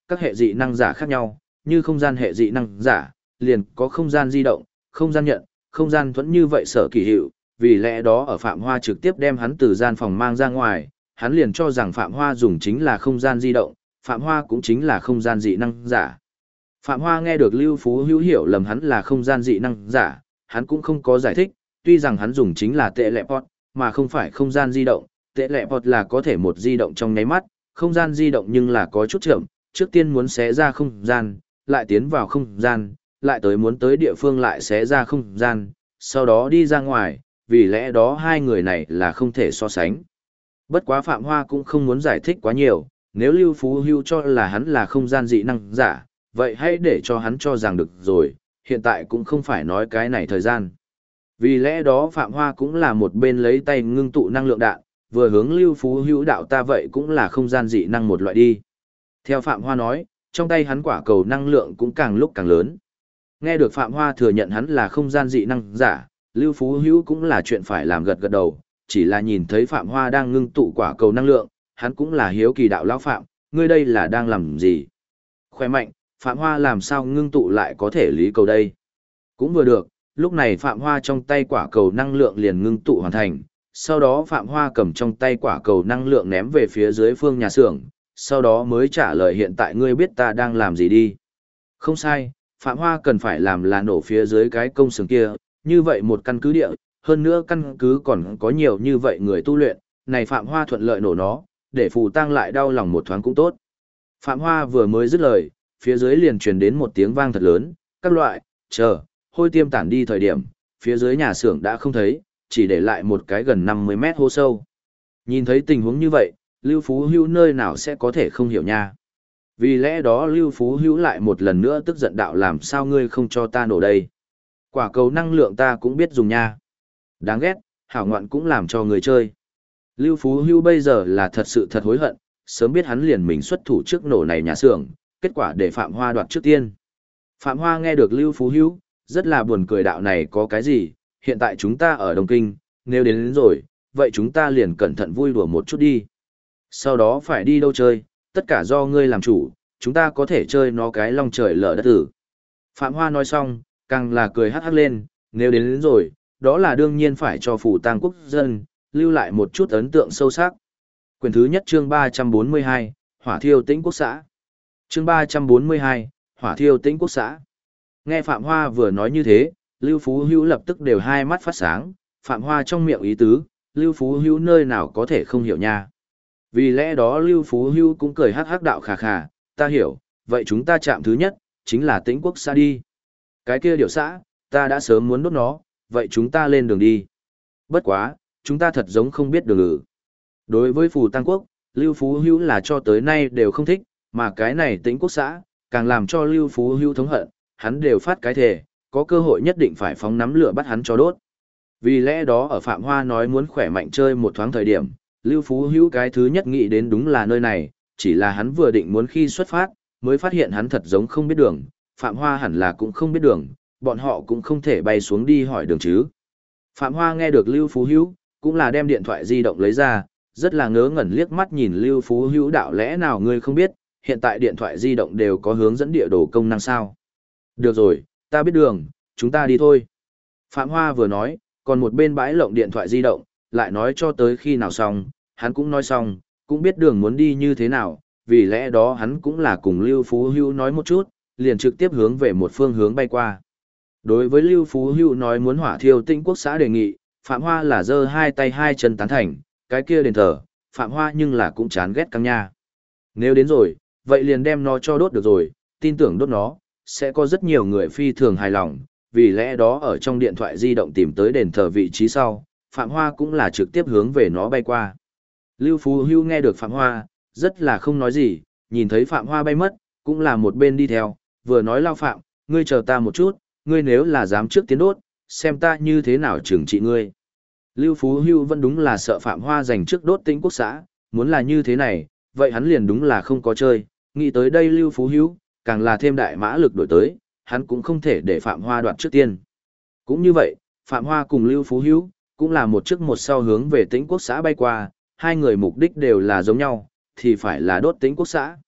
[SPEAKER 1] các hệ dị năng giả khác nhau, như không gian hệ dị năng giả, liền có không gian di động, không gian nhận, không gian thuẫn như vậy Sở Kỳ Hiệu, vì lẽ đó ở Phạm Hoa trực tiếp đem hắn từ gian phòng mang ra ngoài, hắn liền cho rằng Phạm Hoa dùng chính là không gian di động, Phạm Hoa cũng chính là không gian dị năng giả. Phạm Hoa nghe được Lưu Phú Hữu hiểu lầm hắn là không gian dị năng giả, hắn cũng không có giải thích, tuy rằng hắn dùng chính là teleport, mà không phải không gian di động, teleport là có thể một di động trong nháy mắt, không gian di động nhưng là có chút chậm, trước tiên muốn xé ra không gian, lại tiến vào không gian, lại tới muốn tới địa phương lại xé ra không gian, sau đó đi ra ngoài, vì lẽ đó hai người này là không thể so sánh. Bất quá Phạm Hoa cũng không muốn giải thích quá nhiều, nếu Lưu Phú Hữu cho là hắn là không gian dị năng giả, vậy hãy để cho hắn cho rằng được rồi, hiện tại cũng không phải nói cái này thời gian. Vì lẽ đó Phạm Hoa cũng là một bên lấy tay ngưng tụ năng lượng đạn, vừa hướng Lưu Phú Hữu đạo ta vậy cũng là không gian dị năng một loại đi. Theo Phạm Hoa nói, trong tay hắn quả cầu năng lượng cũng càng lúc càng lớn. Nghe được Phạm Hoa thừa nhận hắn là không gian dị năng giả, Lưu Phú Hữu cũng là chuyện phải làm gật gật đầu, chỉ là nhìn thấy Phạm Hoa đang ngưng tụ quả cầu năng lượng, hắn cũng là hiếu kỳ đạo lão Phạm, ngươi đây là đang làm gì? Khỏe mạnh, Phạm Hoa làm sao ngưng tụ lại có thể lý cầu đây? Cũng vừa được, lúc này Phạm Hoa trong tay quả cầu năng lượng liền ngưng tụ hoàn thành, sau đó Phạm Hoa cầm trong tay quả cầu năng lượng ném về phía dưới phương nhà xưởng, sau đó mới trả lời hiện tại ngươi biết ta đang làm gì đi. Không sai, Phạm Hoa cần phải làm là nổ phía dưới cái công xưởng kia, như vậy một căn cứ địa, hơn nữa căn cứ còn có nhiều như vậy người tu luyện, này Phạm Hoa thuận lợi nổ nó, để Phù Tăng lại đau lòng một thoáng cũng tốt. Phạm Hoa vừa mới dứt lời, phía dưới liền truyền đến một tiếng vang thật lớn, các loại, chờ, hôi tiêm tản đi thời điểm, phía dưới nhà xưởng đã không thấy, chỉ để lại một cái gần 50 mét hố sâu. Nhìn thấy tình huống như vậy, Lưu Phú Hữu nơi nào sẽ có thể không hiểu nha. Vì lẽ đó Lưu Phú Hữu lại một lần nữa tức giận đạo làm sao ngươi không cho ta nổ đây. Quả cầu năng lượng ta cũng biết dùng nha. Đáng ghét, hảo ngoạn cũng làm cho người chơi. Lưu Phú Hữu bây giờ là thật sự thật hối hận, sớm biết hắn liền mình xuất thủ trước nổ này nhà xưởng, kết quả để Phạm Hoa đoạt trước tiên. Phạm Hoa nghe được Lưu Phú Hữu, rất là buồn cười đạo này có cái gì, hiện tại chúng ta ở Đông Kinh, nếu đến rồi, vậy chúng ta liền cẩn thận vui đùa một chút đi. Sau đó phải đi đâu chơi, tất cả do ngươi làm chủ, chúng ta có thể chơi nó cái long trời lở đất tử. Phạm Hoa nói xong, càng là cười hắc hắc lên, nếu đến rồi, đó là đương nhiên phải cho Phù Tang quốc dân, lưu lại một chút ấn tượng sâu sắc. Quyển thứ nhất chương 342, Hỏa thiêu Tĩnh Quốc xã. Chương 342, Hỏa thiêu Tĩnh Quốc xã. Nghe Phạm Hoa vừa nói như thế, Lưu Phú Hữu lập tức đều hai mắt phát sáng, Phạm Hoa trong miệng ý tứ, Lưu Phú Hữu nơi nào có thể không hiểu nha. Vì lẽ đó Lưu Phú Hữu cũng cười hắc hắc đạo khà khà, ta hiểu, vậy chúng ta chạm thứ nhất, chính là Tĩnh Quốc xã đi. Cái kia điệu xã, ta đã sớm muốn đốt nó, vậy chúng ta lên đường đi. Bất quá, chúng ta thật giống không biết đường ngữ. Đối với Phù Tăng Quốc, Lưu Phú Hữu là cho tới nay đều không thích, mà cái này Tĩnh Quốc xã, càng làm cho Lưu Phú Hữu thống hận, hắn đều phát cái thề, có cơ hội nhất định phải phóng nắm lửa bắt hắn cho đốt. Vì lẽ đó ở Phạm Hoa nói muốn khỏe mạnh chơi một thoáng thời điểm, Lưu Phú Hữu cái thứ nhất nghĩ đến đúng là nơi này, chỉ là hắn vừa định muốn khi xuất phát, mới phát hiện hắn thật giống không biết đường, Phạm Hoa hẳn là cũng không biết đường, bọn họ cũng không thể bay xuống đi hỏi đường chứ. Phạm Hoa nghe được Lưu Phú Hữu, cũng là đem điện thoại di động lấy ra, rất là ngớ ngẩn liếc mắt nhìn Lưu Phú Hữu đạo lẽ nào ngươi không biết, hiện tại điện thoại di động đều có hướng dẫn địa đồ công năng sao. Được rồi, ta biết đường, chúng ta đi thôi. Phạm Hoa vừa nói, còn một bên bãi lộng điện thoại di động, lại nói cho tới khi nào xong, hắn cũng nói xong, cũng biết đường muốn đi như thế nào, vì lẽ đó hắn cũng là cùng Lưu Phú Hữu nói một chút, liền trực tiếp hướng về một phương hướng bay qua. Đối với Lưu Phú Hữu nói muốn hỏa thiêu Tĩnh Quốc xã đề nghị, Phạm Hoa là giơ hai tay hai chân tán thành, cái kia đền thờ, Phạm Hoa nhưng là cũng chán ghét căng nha. Nếu đến rồi, vậy liền đem nó cho đốt được rồi, tin tưởng đốt nó, sẽ có rất nhiều người phi thường hài lòng, vì lẽ đó ở trong điện thoại di động tìm tới đền thờ vị trí sau, Phạm Hoa cũng là trực tiếp hướng về nó bay qua. Lưu Phú Hữu nghe được Phạm Hoa, rất là không nói gì, nhìn thấy Phạm Hoa bay mất, cũng là một bên đi theo, vừa nói lao Phạm, ngươi chờ ta một chút, ngươi nếu là dám trước tiến đốt, xem ta như thế nào trừng trị ngươi. Lưu Phú Hữu vẫn đúng là sợ Phạm Hoa giành trước đốt Tĩnh Quốc xã, muốn là như thế này, vậy hắn liền đúng là không có chơi, nghĩ tới đây Lưu Phú Hữu, càng là thêm đại mã lực đổi tới, hắn cũng không thể để Phạm Hoa đoạt trước tiên. Cũng như vậy, Phạm Hoa cùng Lưu Phú Hữu, cũng là một trước một sau hướng về Tĩnh Quốc xã bay qua, hai người mục đích đều là giống nhau, thì phải là đốt Tĩnh Quốc xã.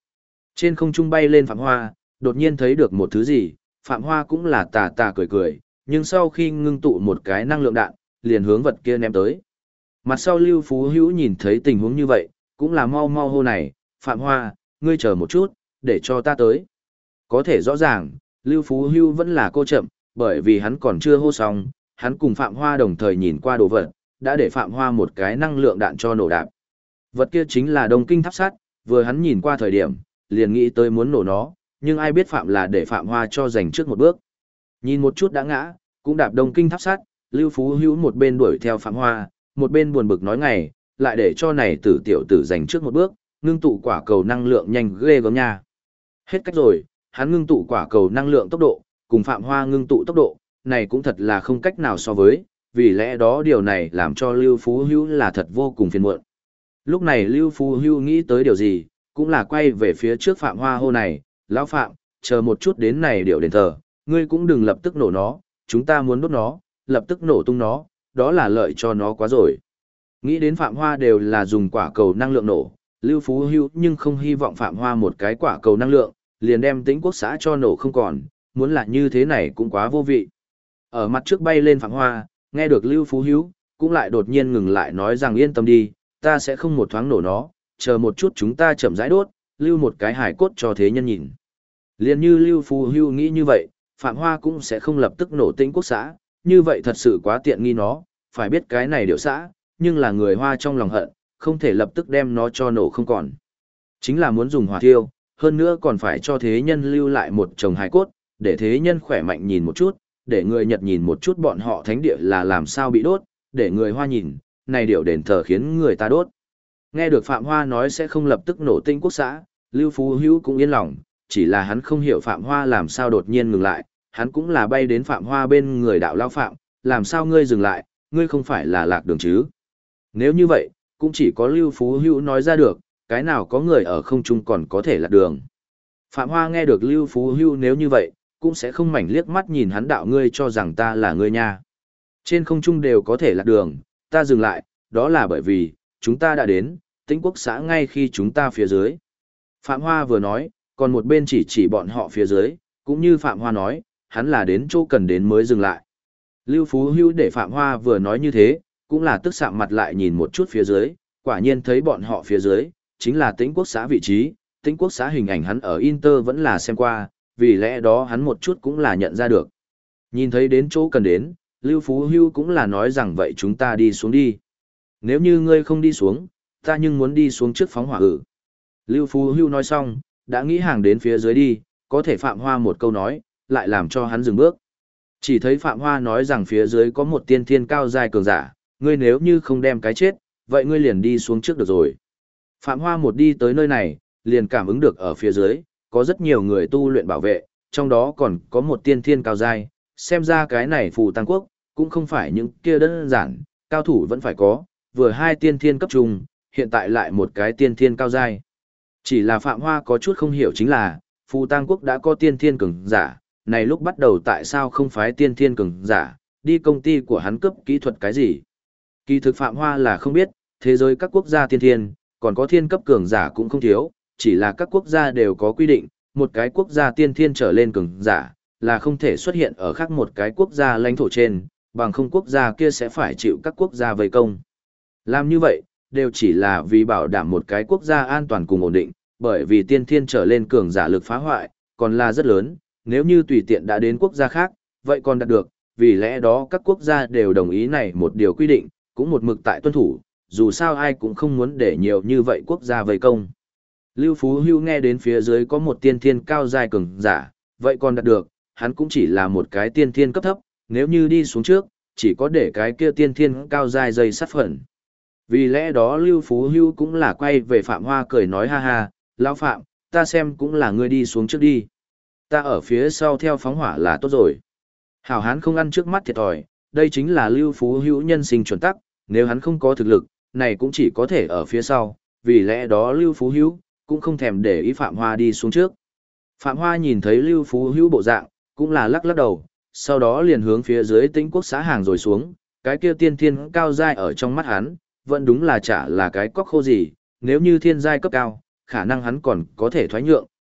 [SPEAKER 1] Trên không trung bay lên Phạm Hoa, đột nhiên thấy được một thứ gì, Phạm Hoa cũng là tà tà cười cười, nhưng sau khi ngưng tụ một cái năng lượng đạn, liền hướng vật kia ném tới. Mặt sau Lưu Phú Hữu nhìn thấy tình huống như vậy, cũng là mau mau hô này, Phạm Hoa, ngươi chờ một chút, để cho ta tới. Có thể rõ ràng, Lưu Phú Hữu vẫn là cô chậm, bởi vì hắn còn chưa hô xong, hắn cùng Phạm Hoa đồng thời nhìn qua đồ vật, đã để Phạm Hoa một cái năng lượng đạn cho nổ đạp. Vật kia chính là Đông Kinh tháp sắt, vừa hắn nhìn qua thời điểm, liền nghĩ tới muốn nổ nó, nhưng ai biết Phạm là để Phạm Hoa cho giành trước một bước. Nhìn một chút đã ngã, cũng đạp Đông Kinh tháp sắt, Lưu Phú Hữu một bên đuổi theo Phạm Hoa, một bên buồn bực nói ngày, lại để cho này tử tiểu tử giành trước một bước, ngưng tụ quả cầu năng lượng nhanh ghê gớm nha. Hết cách rồi, hắn ngưng tụ quả cầu năng lượng tốc độ, cùng Phạm Hoa ngưng tụ tốc độ, này cũng thật là không cách nào so với, vì lẽ đó điều này làm cho Lưu Phú Hữu là thật vô cùng phiền muộn. Lúc này Lưu Phú Hữu nghĩ tới điều gì, cũng là quay về phía trước Phạm Hoa hô này, lão Phạm, chờ một chút đến này điệu đền thờ, ngươi cũng đừng lập tức nổ nó, chúng ta muốn đốt nó, lập tức nổ tung nó, đó là lợi cho nó quá rồi. Nghĩ đến Phạm Hoa đều là dùng quả cầu năng lượng nổ, Lưu Phú Hữu nhưng không hy vọng Phạm Hoa một cái quả cầu năng lượng, liền đem Tĩnh Quốc xã cho nổ không còn, muốn là như thế này cũng quá vô vị. Ở mặt trước bay lên Phạm Hoa, nghe được Lưu Phú Hữu, cũng lại đột nhiên ngừng lại nói rằng yên tâm đi, ta sẽ không một thoáng nổ nó, chờ một chút chúng ta chậm rãi đốt, lưu một cái hài cốt cho thế nhân nhìn. Liền như Lưu Phú Hữu nghĩ như vậy, Phạm Hoa cũng sẽ không lập tức nổ Tĩnh Quốc xã, như vậy thật sự quá tiện nghi nó, phải biết cái này điệu xã, nhưng là người Hoa trong lòng hận, không thể lập tức đem nó cho nổ không còn. Chính là muốn dùng hỏa thiêu, hơn nữa còn phải cho thế nhân lưu lại một chồng hài cốt, để thế nhân khỏe mạnh nhìn một chút, để người Nhật nhìn một chút bọn họ thánh địa là làm sao bị đốt, để người Hoa nhìn, này điệu đền thờ khiến người ta đốt. Nghe được Phạm Hoa nói sẽ không lập tức nổ Tĩnh Quốc xã, Lưu Phú Hữu cũng yên lòng, chỉ là hắn không hiểu Phạm Hoa làm sao đột nhiên ngừng lại, hắn cũng là bay đến Phạm Hoa bên người đạo lao Phạm, làm sao ngươi dừng lại, ngươi không phải là lạc đường chứ. Nếu như vậy, cũng chỉ có Lưu Phú Hữu nói ra được, cái nào có người ở không trung còn có thể lạc đường. Phạm Hoa nghe được Lưu Phú Hữu nếu như vậy, cũng sẽ không mảnh liếc mắt nhìn hắn đạo ngươi cho rằng ta là ngươi nha. Trên không trung đều có thể lạc đường, ta dừng lại, đó là bởi vì, chúng ta đã đến, Tĩnh Quốc xã ngay khi chúng ta phía dưới. Phạm Hoa vừa nói, còn một bên chỉ bọn họ phía dưới, cũng như Phạm Hoa nói, hắn là đến chỗ cần đến mới dừng lại. Lưu Phú Hữu để Phạm Hoa vừa nói như thế, cũng là tức sạm mặt lại nhìn một chút phía dưới, quả nhiên thấy bọn họ phía dưới, chính là Tĩnh Quốc xã vị trí, Tĩnh Quốc xã hình ảnh hắn ở Inter vẫn là xem qua, vì lẽ đó hắn một chút cũng là nhận ra được. Nhìn thấy đến chỗ cần đến, Lưu Phú Hữu cũng là nói rằng vậy chúng ta đi xuống đi. Nếu như ngươi không đi xuống, ta nhưng muốn đi xuống trước phóng hỏa ử. Lưu Phú Hữu nói xong, đã nghĩ hàng đến phía dưới đi, có thể Phạm Hoa một câu nói, lại làm cho hắn dừng bước. Chỉ thấy Phạm Hoa nói rằng phía dưới có một tiên thiên cao dài cường giả, ngươi nếu như không đem cái chết, vậy ngươi liền đi xuống trước được rồi. Phạm Hoa một đi tới nơi này, liền cảm ứng được ở phía dưới, có rất nhiều người tu luyện bảo vệ, trong đó còn có một tiên thiên cao dài, xem ra cái này phù tăng quốc, cũng không phải những kia đơn giản, cao thủ vẫn phải có, vừa hai tiên thiên cấp trung, hiện tại lại một cái tiên thiên cao dài. Chỉ là Phạm Hoa có chút không hiểu chính là, phù tăng quốc đã có tiên thiên cường giả, này lúc bắt đầu tại sao không phái tiên thiên cường giả, đi công ty của hắn cấp kỹ thuật cái gì. Kỳ thực Phạm Hoa là không biết, thế giới các quốc gia tiên thiên, còn có thiên cấp cường giả cũng không thiếu, chỉ là các quốc gia đều có quy định, một cái quốc gia tiên thiên trở lên cường giả, là không thể xuất hiện ở khác một cái quốc gia lãnh thổ trên, bằng không quốc gia kia sẽ phải chịu các quốc gia vây công. Làm như vậy, đều chỉ là vì bảo đảm một cái quốc gia an toàn cùng ổn định, bởi vì tiên thiên trở lên cường giả lực phá hoại, còn là rất lớn, nếu như tùy tiện đã đến quốc gia khác, vậy còn đạt được, vì lẽ đó các quốc gia đều đồng ý này một điều quy định, cũng một mực tại tuân thủ, dù sao ai cũng không muốn để nhiều như vậy quốc gia vây công. Lưu Phú Hữu nghe đến phía dưới có một tiên thiên cao giai cường giả, vậy còn đạt được, hắn cũng chỉ là một cái tiên thiên cấp thấp, nếu như đi xuống trước, chỉ có để cái kia tiên thiên cao giai dây sát phận. Vì lẽ đó Lưu Phú Hữu cũng là quay về Phạm Hoa cười nói ha ha, lão Phạm, ta xem cũng là ngươi đi xuống trước đi. Ta ở phía sau theo phóng hỏa là tốt rồi. Hảo hán không ăn trước mắt thiệt thòi, đây chính là Lưu Phú Hữu nhân sinh chuẩn tắc, nếu hắn không có thực lực, này cũng chỉ có thể ở phía sau, vì lẽ đó Lưu Phú Hữu cũng không thèm để ý Phạm Hoa đi xuống trước. Phạm Hoa nhìn thấy Lưu Phú Hữu bộ dạng, cũng là lắc lắc đầu, sau đó liền hướng phía dưới Tĩnh Quốc xã hàng rồi xuống, cái kia tiên thiên cao giai ở trong mắt hắn, vẫn đúng là chả là cái cóc khô gì, nếu như thiên giai cấp cao, khả năng hắn còn có thể thoái nhượng,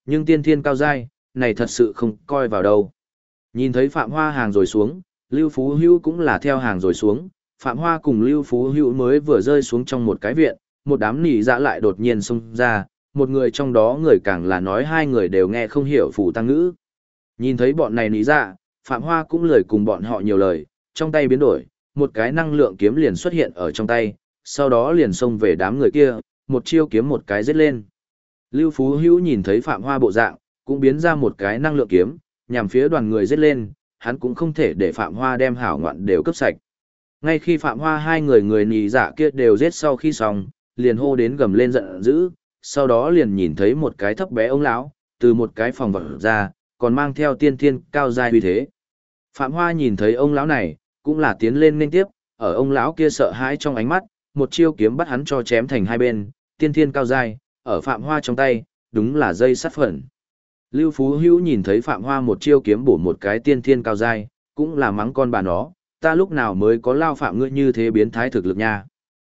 [SPEAKER 1] nhưng tiên thiên cao giai, này thật sự không coi vào đâu. Nhìn thấy Phạm Hoa hàng rồi xuống, Lưu Phú Hữu cũng là theo hàng rồi xuống, Phạm Hoa cùng Lưu Phú Hữu mới vừa rơi xuống trong một cái viện, một đám nỉ dạ lại đột nhiên xông ra, một người trong đó người càng là nói hai người đều nghe không hiểu phù tăng ngữ. Nhìn thấy bọn này nỉ dạ, Phạm Hoa cũng lười cùng bọn họ nhiều lời, trong tay biến đổi, một cái năng lượng kiếm liền xuất hiện ở trong tay, sau đó liền xông về đám người kia, một chiêu kiếm một cái giết lên. Lưu Phú Hữu nhìn thấy Phạm Hoa bộ dạng, cũng biến ra một cái năng lượng kiếm, nhằm phía đoàn người giết lên, hắn cũng không thể để Phạm Hoa đem hảo ngoạn đều cướp sạch. Ngay khi Phạm Hoa hai người nì dạ kia đều giết sau khi xong, liền hô đến gầm lên giận dữ, sau đó liền nhìn thấy một cái thấp bé ông lão từ một cái phòng vật ra, còn mang theo tiên thiên cao giai uy thế. Phạm Hoa nhìn thấy ông lão này, cũng là tiến lên nên tiếp, ở ông lão kia sợ hãi trong ánh mắt, một chiêu kiếm bắt hắn cho chém thành hai bên, tiên thiên cao giai, ở Phạm Hoa trong tay, đúng là dây sắt phẩn. Lưu Phú Hữu nhìn thấy Phạm Hoa một chiêu kiếm bổ một cái tiên thiên cao giai, cũng là mắng con bà nó, ta lúc nào mới có lao phạm ngươi như thế biến thái thực lực nha.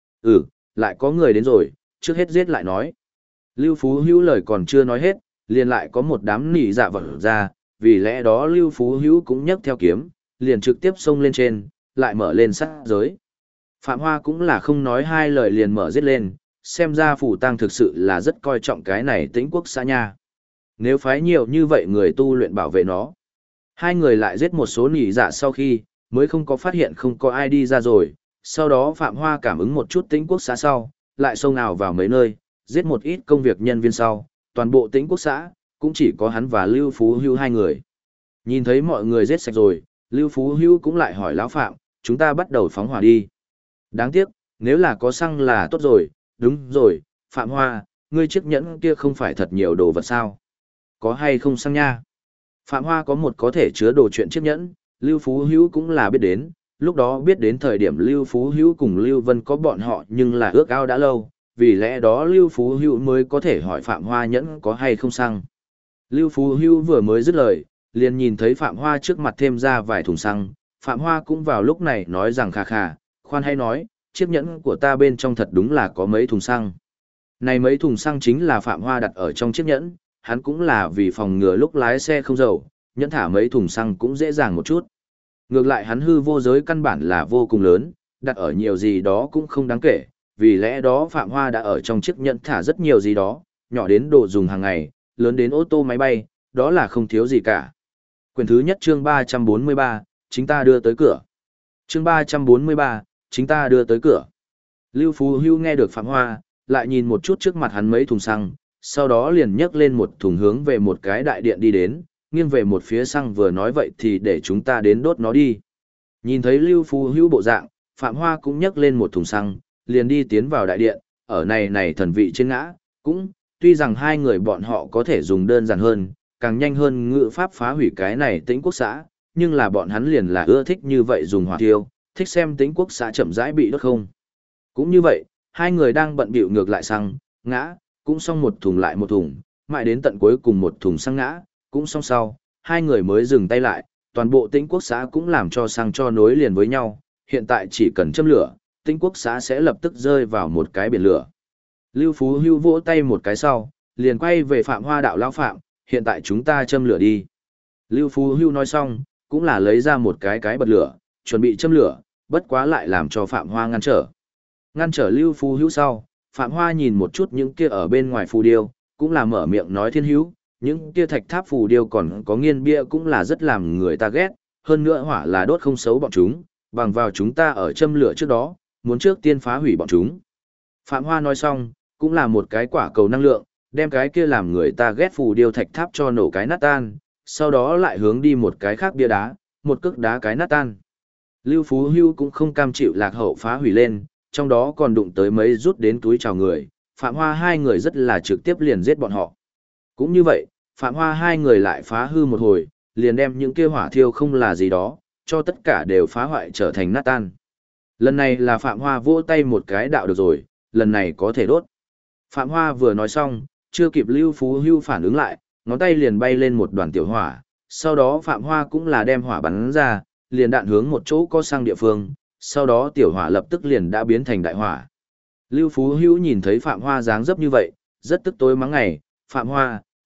[SPEAKER 1] Lại có người đến rồi, trước hết giết lại nói. Lưu Phú Hữu lời còn chưa nói hết, liền lại có một đám nỉ dạ vật ra, vì lẽ đó Lưu Phú Hữu cũng nhấc theo kiếm, liền trực tiếp xông lên trên, lại mở lên sát giới. Phạm Hoa cũng là không nói hai lời liền mở giết lên, xem ra Phủ Tăng thực sự là rất coi trọng cái này Tĩnh Quốc xã nha. Nếu phái nhiều như vậy người tu luyện bảo vệ nó. Hai người lại giết một số nỉ dạ sau khi, mới không có phát hiện không có ai đi ra rồi. Sau đó Phạm Hoa cảm ứng một chút Tĩnh Quốc xã sau, lại xông nào vào mấy nơi, giết một ít công việc nhân viên sau, toàn bộ Tĩnh Quốc xã, cũng chỉ có hắn và Lưu Phú Hữu hai người. Nhìn thấy mọi người giết sạch rồi, Lưu Phú Hữu cũng lại hỏi lão Phạm, chúng ta bắt đầu phóng hỏa đi. Đáng tiếc, nếu là có xăng là tốt rồi, đúng rồi, Phạm Hoa, ngươi chiếc nhẫn kia không phải thật nhiều đồ vật sao? Có hay không xăng nha? Phạm Hoa có một có thể chứa đồ chuyện chiếc nhẫn, Lưu Phú Hữu cũng là biết đến, lúc đó biết đến thời điểm Lưu Phú Hữu cùng Lưu Vân có bọn họ nhưng là ước ao đã lâu, vì lẽ đó Lưu Phú Hữu mới có thể hỏi Phạm Hoa nhẫn có hay không xăng. Lưu Phú Hữu vừa mới dứt lời, liền nhìn thấy Phạm Hoa trước mặt thêm ra vài thùng xăng, Phạm Hoa cũng vào lúc này nói rằng khà khà, khoan hay nói, chiếc nhẫn của ta bên trong thật đúng là có mấy thùng xăng. Này mấy thùng xăng chính là Phạm Hoa đặt ở trong chiếc nhẫn, hắn cũng là vì phòng ngừa lúc lái xe không dầu, nhẫn thả mấy thùng xăng cũng dễ dàng một chút. Ngược lại hắn hư vô giới căn bản là vô cùng lớn, đặt ở nhiều gì đó cũng không đáng kể, vì lẽ đó Phạm Hoa đã ở trong chiếc nhẫn thả rất nhiều gì đó, nhỏ đến đồ dùng hàng ngày, lớn đến ô tô máy bay, đó là không thiếu gì cả. Quyển thứ nhất chương 343, chính ta đưa tới cửa. Chương 343, chính ta đưa tới cửa. Lưu Phú Hữu nghe được Phạm Hoa, lại nhìn một chút trước mặt hắn mấy thùng xăng, sau đó liền nhấc lên một thùng hướng về một cái đại điện đi đến, nghiêng về một phía xăng vừa nói vậy thì để chúng ta đến đốt nó đi. Nhìn thấy Lưu Phú Hữu bộ dạng, Phạm Hoa cũng nhấc lên một thùng xăng, liền đi tiến vào đại điện, ở này thần vị trên ngã, cũng, tuy rằng hai người bọn họ có thể dùng đơn giản hơn, càng nhanh hơn ngữ pháp phá hủy cái này Tĩnh Quốc xã, nhưng là bọn hắn liền là ưa thích như vậy dùng hỏa thiêu, thích xem Tĩnh Quốc xã chậm rãi bị đốt không. Cũng như vậy, hai người đang bận bịu ngược lại xăng, ngã, cũng xong một thùng lại một thùng, mãi đến tận cuối cùng một thùng xăng ngã, cũng xong sau, hai người mới dừng tay lại, toàn bộ Tĩnh Quốc xã cũng làm cho xăng cho nối liền với nhau, hiện tại chỉ cần châm lửa, Tĩnh Quốc xã sẽ lập tức rơi vào một cái biển lửa. Lưu Phú Hữu vỗ tay một cái sau, liền quay về Phạm Hoa đạo lão Phạm, hiện tại chúng ta châm lửa đi. Lưu Phú Hữu nói xong, cũng là lấy ra một cái bật lửa, chuẩn bị châm lửa, bất quá lại làm cho Phạm Hoa ngăn trở. Ngăn trở Lưu Phú Hữu sau, Phạm Hoa nhìn một chút những kia ở bên ngoài phù điêu, cũng là mở miệng nói thiên hữu, những kia thạch tháp phù điêu còn có nghiên bia cũng là rất làm người ta ghét, hơn nữa hỏa là đốt không xấu bọn chúng, bằng vào chúng ta ở châm lửa trước đó, muốn trước tiên phá hủy bọn chúng. Phạm Hoa nói xong, cũng là một cái quả cầu năng lượng, đem cái kia làm người ta ghét phù điêu thạch tháp cho nổ cái nát tan, sau đó lại hướng đi một cái khác bia đá, một cước đá cái nát tan. Lưu Phú Hữu cũng không cam chịu lạc hậu phá hủy lên, trong đó còn đụng tới mấy rút đến túi chào người, Phạm Hoa hai người rất là trực tiếp liền giết bọn họ. Cũng như vậy, Phạm Hoa hai người lại phá hư một hồi, liền đem những kia hỏa thiêu không là gì đó, cho tất cả đều phá hoại trở thành nát tan. Lần này là Phạm Hoa vỗ tay một cái đạo được rồi, lần này có thể đốt. Phạm Hoa vừa nói xong, chưa kịp Lưu Phú Hữu phản ứng lại, ngón tay liền bay lên một đoàn tiểu hỏa, sau đó Phạm Hoa cũng là đem hỏa bắn ra, liền đạn hướng một chỗ có xăng địa phương, sau đó tiểu hỏa lập tức liền đã biến thành đại hỏa. Lưu Phú Hữu nhìn thấy Phạm Hoa dáng dấp như vậy, rất tức tối mắng ngày, Phạm Hoa,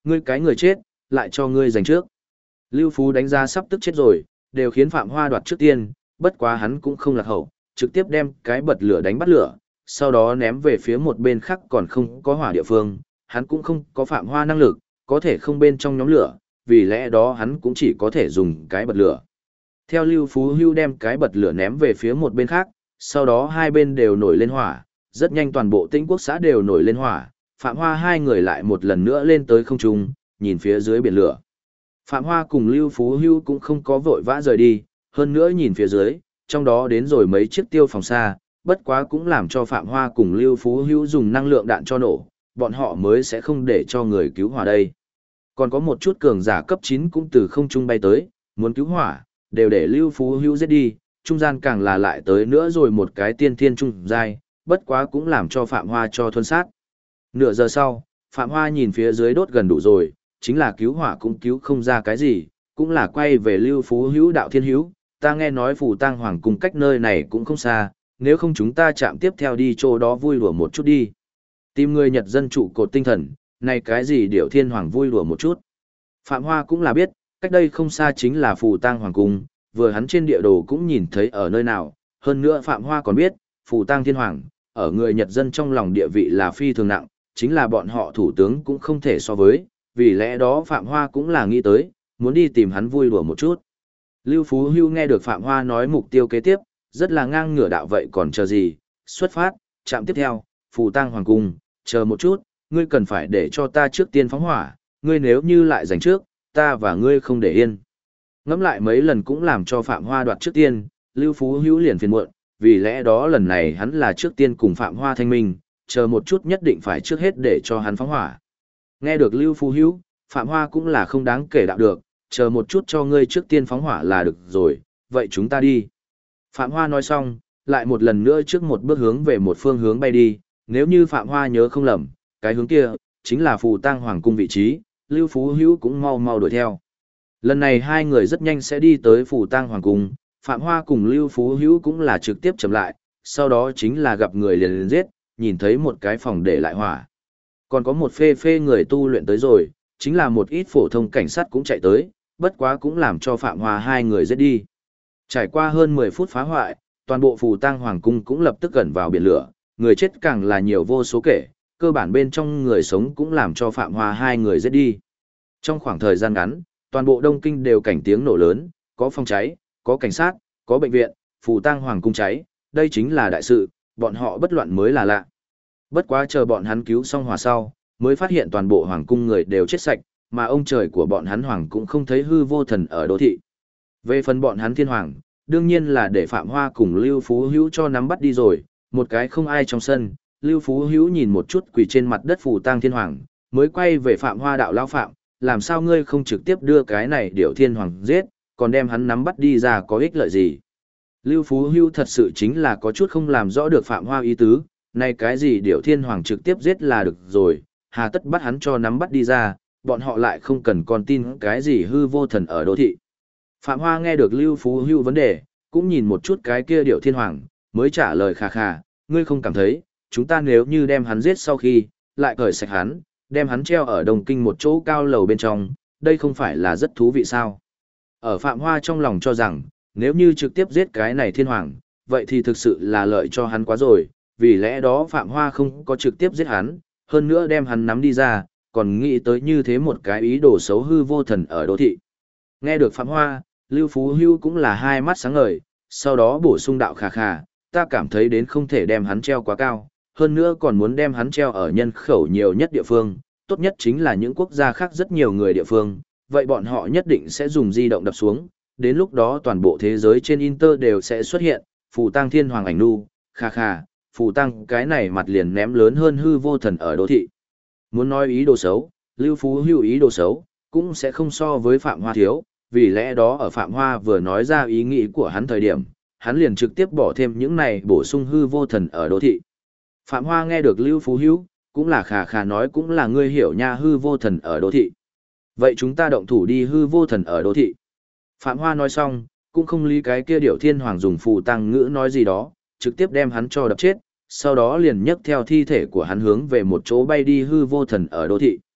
[SPEAKER 1] ngươi cái người chết, lại cho ngươi giành trước. Lưu Phú đánh ra sắp tức chết rồi, đều khiến Phạm Hoa đoạt trước tiên, bất quá hắn cũng không lạc hậu, trực tiếp đem cái bật lửa đánh bắt lửa, sau đó ném về phía một bên khác còn không có hỏa địa phương, hắn cũng không có Phạm Hoa năng lực, có thể không bên trong nhóm lửa, vì lẽ đó hắn cũng chỉ có thể dùng cái bật lửa. Theo Lưu Phú Hưu đem cái bật lửa ném về phía một bên khác, sau đó hai bên đều nổi lên hỏa, rất nhanh toàn bộ Tĩnh Quốc xã đều nổi lên hỏa, Phạm Hoa hai người lại một lần nữa lên tới không trung, nhìn phía dưới biển lửa. Phạm Hoa cùng Lưu Phú Hưu cũng không có vội vã rời đi, hơn nữa nhìn phía dưới, trong đó đến rồi mấy chiếc tiêu phòng xa, bất quá cũng làm cho Phạm Hoa cùng Lưu Phú Hưu dùng năng lượng đạn cho nổ, bọn họ mới sẽ không để cho người cứu hỏa đây. Còn có một chút cường giả cấp 9 cũng từ không trung bay tới, muốn cứu hỏa, đều để Lưu Phú Hưu giết đi, trung gian càng là lại tới nữa rồi một cái tiên thiên trung giai, bất quá cũng làm cho Phạm Hoa cho thuần sát. Nửa giờ sau, Phạm Hoa nhìn phía dưới đốt gần đủ rồi, chính là cứu hỏa cũng cứu không ra cái gì, cũng là quay về Lưu Phú Hữu đạo thiên hữu, ta nghe nói Phù Tang Hoàng cung cách nơi này cũng không xa, nếu không chúng ta chạm tiếp theo đi chỗ đó vui đùa một chút đi. Tìm người Nhật dân trụ cột tinh thần, này cái gì Điểu Thiên Hoàng vui đùa một chút. Phạm Hoa cũng là biết, cách đây không xa chính là Phù Tang Hoàng cung, vừa hắn trên địa đồ cũng nhìn thấy ở nơi nào, hơn nữa Phạm Hoa còn biết, Phù Tang Thiên Hoàng, ở người Nhật dân trong lòng địa vị là phi thường nặng, chính là bọn họ thủ tướng cũng không thể so với, vì lẽ đó Phạm Hoa cũng là nghĩ tới, muốn đi tìm hắn vui đùa một chút. Lưu Phú Hưu nghe được Phạm Hoa nói mục tiêu kế tiếp, rất là ngang ngửa đạo vậy còn chờ gì, xuất phát, trạm tiếp theo, Phù Tang Hoàng cung, chờ một chút, ngươi cần phải để cho ta trước tiên phóng hỏa, ngươi nếu như lại giành trước, ta và ngươi không để yên. Ngẫm lại mấy lần cũng làm cho Phạm Hoa đoạt trước tiên, Lưu Phú Hữu liền phiền muộn, vì lẽ đó lần này hắn là trước tiên cùng Phạm Hoa thanh minh, chờ một chút nhất định phải trước hết để cho hắn phóng hỏa. Nghe được Lưu Phú Hữu, Phạm Hoa cũng là không đáng kể đạo được, chờ một chút cho ngươi trước tiên phóng hỏa là được rồi, vậy chúng ta đi. Phạm Hoa nói xong, lại một lần nữa trước một bước hướng về một phương hướng bay đi, nếu như Phạm Hoa nhớ không lầm, cái hướng kia, chính là Phù Tang Hoàng cung vị trí, Lưu Phú Hữu cũng mau mau đuổi theo. Lần này hai người rất nhanh sẽ đi tới Phù Tang Hoàng cung, Phạm Hoa cùng Lưu Phú Hữu cũng là trực tiếp chậm lại, sau đó chính là gặp người liền giết, nhìn thấy một cái phòng để lại hỏa. Còn có một phê người tu luyện tới rồi, chính là một ít phổ thông cảnh sát cũng chạy tới, bất quá cũng làm cho Phạm Hoa hai người giết đi. Trải qua hơn 10 phút phá hoại, toàn bộ Phù Tang Hoàng cung cũng lập tức gần vào biển lửa, người chết càng là nhiều vô số kể, cơ bản bên trong người sống cũng làm cho Phạm Hoa hai người giết đi. Trong khoảng thời gian ngắn, toàn bộ Đông Kinh đều cảnh tiếng nổ lớn, có phòng cháy, có cảnh sát, có bệnh viện, Phù Tang Hoàng cung cháy, đây chính là đại sự, bọn họ bất loạn mới là lạ. Bất quá chờ bọn hắn cứu xong hỏa sau, mới phát hiện toàn bộ hoàng cung người đều chết sạch, mà ông trời của bọn hắn hoàng cũng không thấy hư vô thần ở đô thị. Về phần bọn hắn thiên hoàng, đương nhiên là để Phạm Hoa cùng Lưu Phú Hữu cho nắm bắt đi rồi, một cái không ai trong sân, Lưu Phú Hữu nhìn một chút quỳ trên mặt đất Phù Tang Thiên Hoàng, mới quay về Phạm Hoa đạo lão Phạm, làm sao ngươi không trực tiếp đưa cái này Điểu Thiên Hoàng giết, còn đem hắn nắm bắt đi ra có ích lợi gì. Lưu Phú Hữu thật sự chính là có chút không làm rõ được Phạm Hoa ý tứ, này cái gì Điểu Thiên Hoàng trực tiếp giết là được rồi, hà tất bắt hắn cho nắm bắt đi ra, bọn họ lại không cần con tin cái gì hư vô thần ở đô thị. Phạm Hoa nghe được Lưu Phú Hữu vấn đề, cũng nhìn một chút cái kia Điểu Thiên Hoàng, mới trả lời khà khà, ngươi không cảm thấy, chúng ta nếu như đem hắn giết sau khi, lại cởi sạch hắn, đem hắn treo ở Đông Kinh một chỗ cao lầu bên trong, đây không phải là rất thú vị sao? Ở Phạm Hoa trong lòng cho rằng, nếu như trực tiếp giết cái này Thiên Hoàng, vậy thì thực sự là lợi cho hắn quá rồi, vì lẽ đó Phạm Hoa không có trực tiếp giết hắn, hơn nữa đem hắn nắm đi ra, còn nghĩ tới như thế một cái ý đồ xấu hư vô thần ở đô thị. Nghe được Phạm Hoa, Lưu Phú Hưu cũng là hai mắt sáng ngời, sau đó bổ sung đạo khà khà, ta cảm thấy đến không thể đem hắn treo quá cao, hơn nữa còn muốn đem hắn treo ở nhân khẩu nhiều nhất địa phương, tốt nhất chính là những quốc gia khác rất nhiều người địa phương, vậy bọn họ nhất định sẽ dùng di động đập xuống, đến lúc đó toàn bộ thế giới trên Inter đều sẽ xuất hiện, Phù Tang Thiên Hoàng ảnh nu, khà khà, Phù Tang cái này mặt liền ném lớn hơn hư vô thần ở đô thị. Muốn nói ý đồ xấu, Lưu Phú Hưu ý đồ xấu, cũng sẽ không so với Phạm Hoa thiếu, vì lẽ đó ở Phạm Hoa vừa nói ra ý nghĩ của hắn thời điểm, hắn liền trực tiếp bỏ thêm những này bổ sung hư vô thần ở đô thị. Phạm Hoa nghe được Lưu Phú Hữu, cũng là khà khà nói cũng là ngươi hiểu nha hư vô thần ở đô thị. Vậy chúng ta động thủ đi hư vô thần ở đô thị. Phạm Hoa nói xong, cũng không lý cái kia Điểu Thiên Hoàng dùng phù tăng ngữ nói gì đó, trực tiếp đem hắn cho đập chết, sau đó liền nhấc theo thi thể của hắn hướng về một chỗ bay đi hư vô thần ở đô thị.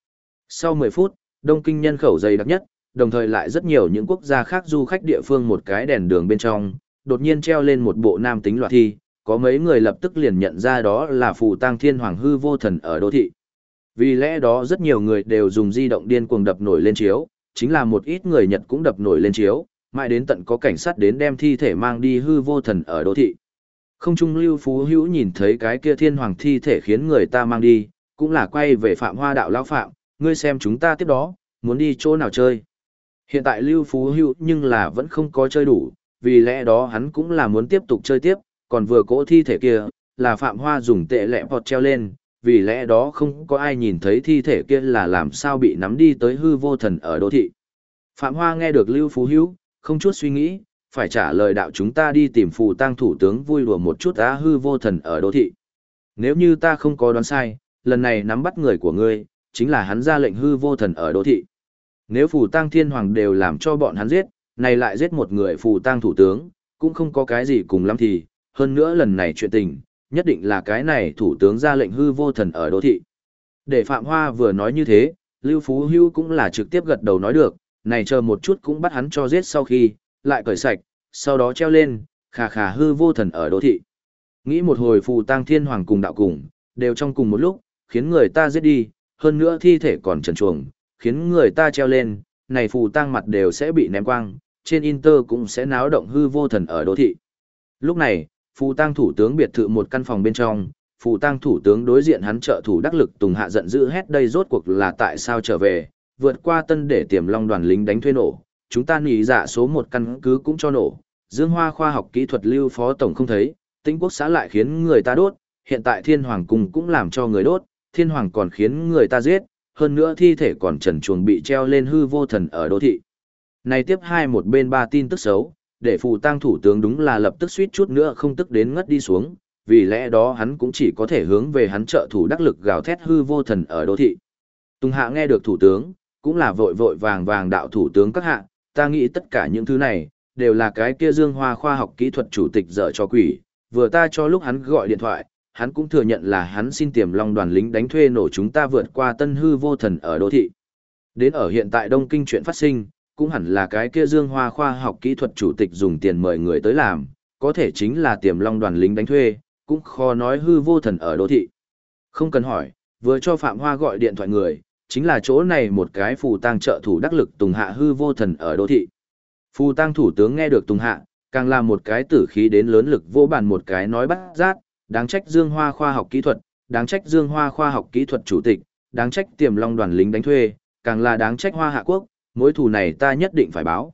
[SPEAKER 1] Sau 10 phút, Đông Kinh nhân khẩu dày đặc nhất, đồng thời lại rất nhiều những quốc gia khác du khách địa phương một cái đèn đường bên trong, đột nhiên treo lên một bộ nam tính loạt thi, có mấy người lập tức liền nhận ra đó là Phù Tang Thiên Hoàng hư vô thần ở đô thị. Vì lẽ đó rất nhiều người đều dùng di động điên cuồng đập nổi lên chiếu, chính là một ít người Nhật cũng đập nổi lên chiếu, mãi đến tận có cảnh sát đến đem thi thể mang đi hư vô thần ở đô thị. Không trung Lưu Phú Hữu nhìn thấy cái kia thiên hoàng thi thể khiến người ta mang đi, cũng là quay về Phạm Hoa đạo lão Phạm, ngươi xem chúng ta tiếp đó, muốn đi chỗ nào chơi. Hiện tại Lưu Phú Hữu nhưng là vẫn không có chơi đủ, vì lẽ đó hắn cũng là muốn tiếp tục chơi tiếp, còn vừa cỗ thi thể kia, là Phạm Hoa dùng tệ lẹ vọt treo lên, vì lẽ đó không có ai nhìn thấy thi thể kia là làm sao bị nắm đi tới hư vô thần ở đô thị. Phạm Hoa nghe được Lưu Phú Hữu, không chút suy nghĩ, phải trả lời đạo chúng ta đi tìm Phù Tang thủ tướng vui đùa một chút á hư vô thần ở đô thị. Nếu như ta không có đoán sai, lần này nắm bắt người của ngươi, chính là hắn ra lệnh hư vô thần ở đô thị. Nếu Phù Tang Thiên Hoàng đều làm cho bọn hắn giết, này lại giết một người Phù Tang thủ tướng, cũng không có cái gì cùng lắm thì, hơn nữa lần này chuyện tình, nhất định là cái này thủ tướng ra lệnh hư vô thần ở đô thị. Để Phạm Hoa vừa nói như thế, Lưu Phú Hữu cũng là trực tiếp gật đầu nói được, này chờ một chút cũng bắt hắn cho giết sau khi, lại cởi sạch, sau đó treo lên, khà khà hư vô thần ở đô thị. Nghĩ một hồi Phù Tang Thiên Hoàng cùng đạo cùng, đều trong cùng một lúc, khiến người ta giết đi, hơn nữa thi thể còn trần truồng, khiến người ta treo lên, này Phù Tang mặt đều sẽ bị ném quang, trên Inter cũng sẽ náo động hư vô thần ở đô thị. Lúc này, Phù Tang thủ tướng biệt thự một căn phòng bên trong, Phù Tang thủ tướng đối diện hắn trợ thủ đắc lực Tùng Hạ giận dữ hét đây rốt cuộc là tại sao trở về, vượt qua tân để Tiềm Long đoàn lính đánh thuê nổ, chúng ta nghỉ dạ số một căn cứ cũng cho nổ, Dương Hoa khoa học kỹ thuật Lưu phó tổng không thấy, Tĩnh Quốc xã lại khiến người ta đốt, hiện tại Thiên Hoàng cung cũng làm cho người đốt, Thiên Hoàng còn khiến người ta giết, hơn nữa thi thể còn trần truồng bị treo lên hư vô thần ở đô thị. Này tiếp hai một bên ba tin tức xấu, để Phù Tang thủ tướng đúng là lập tức suýt chút nữa không tức đến ngất đi xuống, vì lẽ đó hắn cũng chỉ có thể hướng về hắn trợ thủ đắc lực gào thét hư vô thần ở đô thị. Tùng Hạ nghe được thủ tướng, cũng là vội vội vàng vàng đạo thủ tướng các hạ, ta nghĩ tất cả những thứ này, đều là cái kia Dương Hoa khoa học kỹ thuật chủ tịch dở cho quỷ, vừa ta cho lúc hắn gọi điện thoại, hắn cũng thừa nhận là hắn xin Tiềm Long đoàn lính đánh thuê nổ chúng ta vượt qua tân hư vô thần ở đô thị. Đến ở hiện tại Đông Kinh chuyện phát sinh, cũng hẳn là cái kia Dương Hoa khoa học kỹ thuật chủ tịch dùng tiền mời người tới làm, có thể chính là Tiềm Long đoàn lính đánh thuê, cũng khó nói hư vô thần ở đô thị. Không cần hỏi, vừa cho Phạm Hoa gọi điện thoại người, chính là chỗ này một cái Phù Tang trợ thủ đắc lực Tùng Hạ hư vô thần ở đô thị. Phù Tang thủ tướng nghe được Tùng Hạ, càng là một cái tử khí đến lớn lực vô bàn một cái nói bắt rát, đáng trách Dương Hoa khoa học kỹ thuật, đáng trách Dương Hoa khoa học kỹ thuật chủ tịch, đáng trách Tiềm Long đoàn lính đánh thuê, càng là đáng trách Hoa Hạ quốc, mối thù này ta nhất định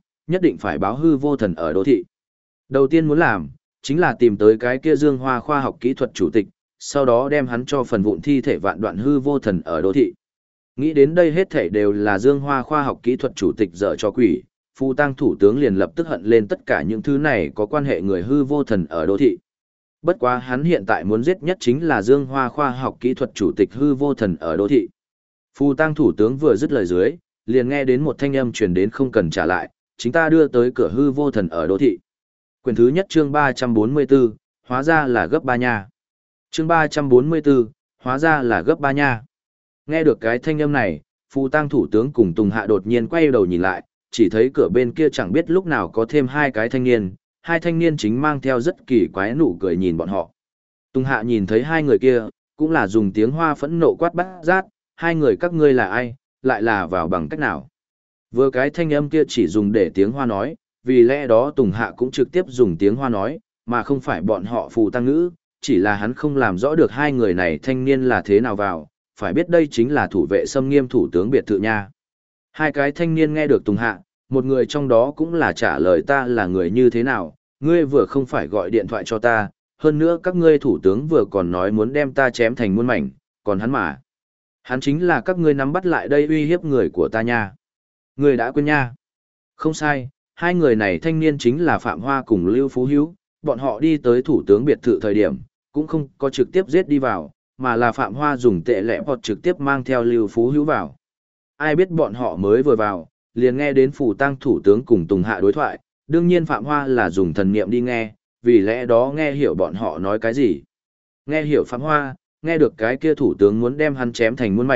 [SPEAKER 1] phải báo hư vô thần ở đô thị. Đầu tiên muốn làm, chính là tìm tới cái kia Dương Hoa khoa học kỹ thuật chủ tịch, sau đó đem hắn cho phần vụn thi thể vạn đoạn hư vô thần ở đô thị. Nghĩ đến đây hết thảy đều là Dương Hoa khoa học kỹ thuật chủ tịch dở cho quỷ, Phù Tang thủ tướng liền lập tức hận lên tất cả những thứ này có quan hệ người hư vô thần ở đô thị. Bất quá hắn hiện tại muốn giết nhất chính là Dương Hoa khoa học kỹ thuật chủ tịch hư vô thần ở đô thị. Phù Tang thủ tướng vừa dứt lời dưới, liền nghe đến một thanh âm truyền đến không cần trả lại, chính ta đưa tới cửa hư vô thần ở đô thị. Quyển thứ nhất chương 344, hóa ra là gấp ba nha. Chương 344, hóa ra là gấp ba nha. Nghe được cái thanh âm này, Phù Tang thủ tướng cùng Tùng Hạ đột nhiên quay đầu nhìn lại, chỉ thấy cửa bên kia chẳng biết lúc nào có thêm hai cái thanh niên, hai thanh niên chính mang theo rất kỳ quái nụ cười nhìn bọn họ. Tùng Hạ nhìn thấy hai người kia, cũng là dùng tiếng Hoa phẫn nộ quát bát rát, hai người các ngươi là ai, lại là vào bằng cách nào. Vừa cái thanh âm kia chỉ dùng để tiếng Hoa nói, vì lẽ đó Tùng Hạ cũng trực tiếp dùng tiếng Hoa nói, mà không phải bọn họ Phù Tang ngữ, chỉ là hắn không làm rõ được hai người này thanh niên là thế nào vào, phải biết đây chính là thủ vệ xâm nghiêm thủ tướng biệt thự nha. Hai cái thanh niên nghe được Tùng Hạ, một người trong đó cũng là trả lời ta là người như thế nào, ngươi vừa không phải gọi điện thoại cho ta, hơn nữa các ngươi thủ tướng vừa còn nói muốn đem ta chém thành muôn mảnh, còn hắn mà. Hắn chính là các ngươi nắm bắt lại đây uy hiếp người của ta nha. Ngươi đã quên nha. Không sai, hai người này thanh niên chính là Phạm Hoa cùng Lưu Phú Hữu, bọn họ đi tới thủ tướng biệt thự thời điểm, cũng không có trực tiếp giết đi vào, mà là Phạm Hoa dùng tệ lẽ hoặc trực tiếp mang theo Lưu Phú Hữu vào. Ai biết bọn họ mới vừa vào, liền nghe đến Phù Tang thủ tướng cùng Tùng Hạ đối thoại, đương nhiên Phạm Hoa là dùng thần niệm đi nghe, vì lẽ đó nghe hiểu bọn họ nói cái gì. Nghe hiểu Phạm Hoa, nghe được cái kia thủ tướng muốn đem hắn chém thành muôn mảnh,